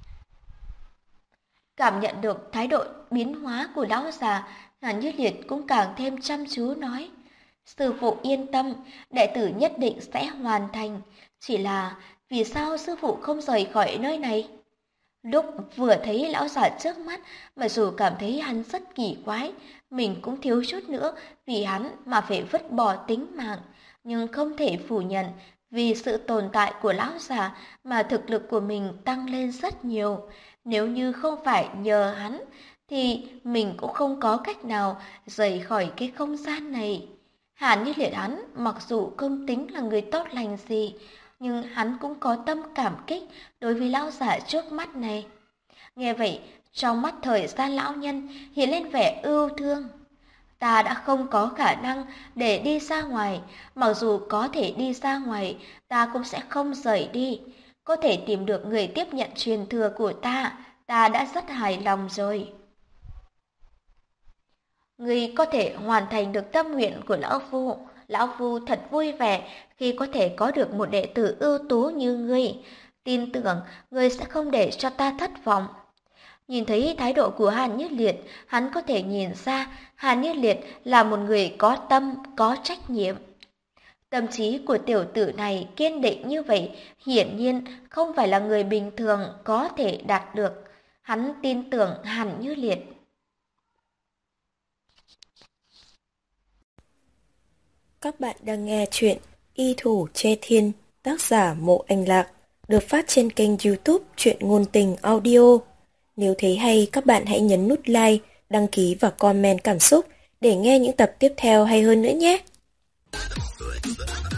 Cảm nhận được thái độ biến hóa của lão già, Hàn Như Liệt cũng càng thêm chăm chú nói: Sư phụ yên tâm, đệ tử nhất định sẽ hoàn thành. Chỉ là vì sao sư phụ không rời khỏi nơi này? Lúc vừa thấy lão già trước mắt, mà dù cảm thấy hắn rất kỳ quái, mình cũng thiếu chút nữa vì hắn mà phải vứt bỏ tính mạng. Nhưng không thể phủ nhận, vì sự tồn tại của lão già mà thực lực của mình tăng lên rất nhiều. Nếu như không phải nhờ hắn, thì mình cũng không có cách nào rời khỏi cái không gian này. Hàn Như Liệt hắn mặc dù không tính là người tốt lành gì, nhưng hắn cũng có tâm cảm kích đối với lão giả trước mắt này. Nghe vậy, trong mắt thời gian lão nhân hiện lên vẻ ưu thương. Ta đã không có khả năng để đi ra ngoài, mặc dù có thể đi ra ngoài, ta cũng sẽ không rời đi. Có thể tìm được người tiếp nhận truyền thừa của ta đã rất hài lòng rồi. Ngươi có thể hoàn thành được tâm nguyện của Lão Phu thật vui vẻ khi có thể có được một đệ tử ưu tú như ngươi. Tin tưởng ngươi sẽ không để cho ta thất vọng. Nhìn thấy thái độ của Hàn Nhất Liệt, hắn có thể nhìn ra Hàn Nhất Liệt là một người có tâm, có trách nhiệm. Tâm trí của tiểu tử này kiên định như vậy, hiển nhiên không phải là người bình thường có thể đạt được. Hắn tin tưởng Hàn Như Liệt. Các bạn đang nghe chuyện Y Thủ Che Thiên, tác giả Mộ Anh Lạc, được phát trên kênh YouTube Truyện Ngôn Tình Audio. Nếu thấy hay, các bạn hãy nhấn nút like, đăng ký và comment cảm xúc để nghe những tập tiếp theo hay hơn nữa nhé.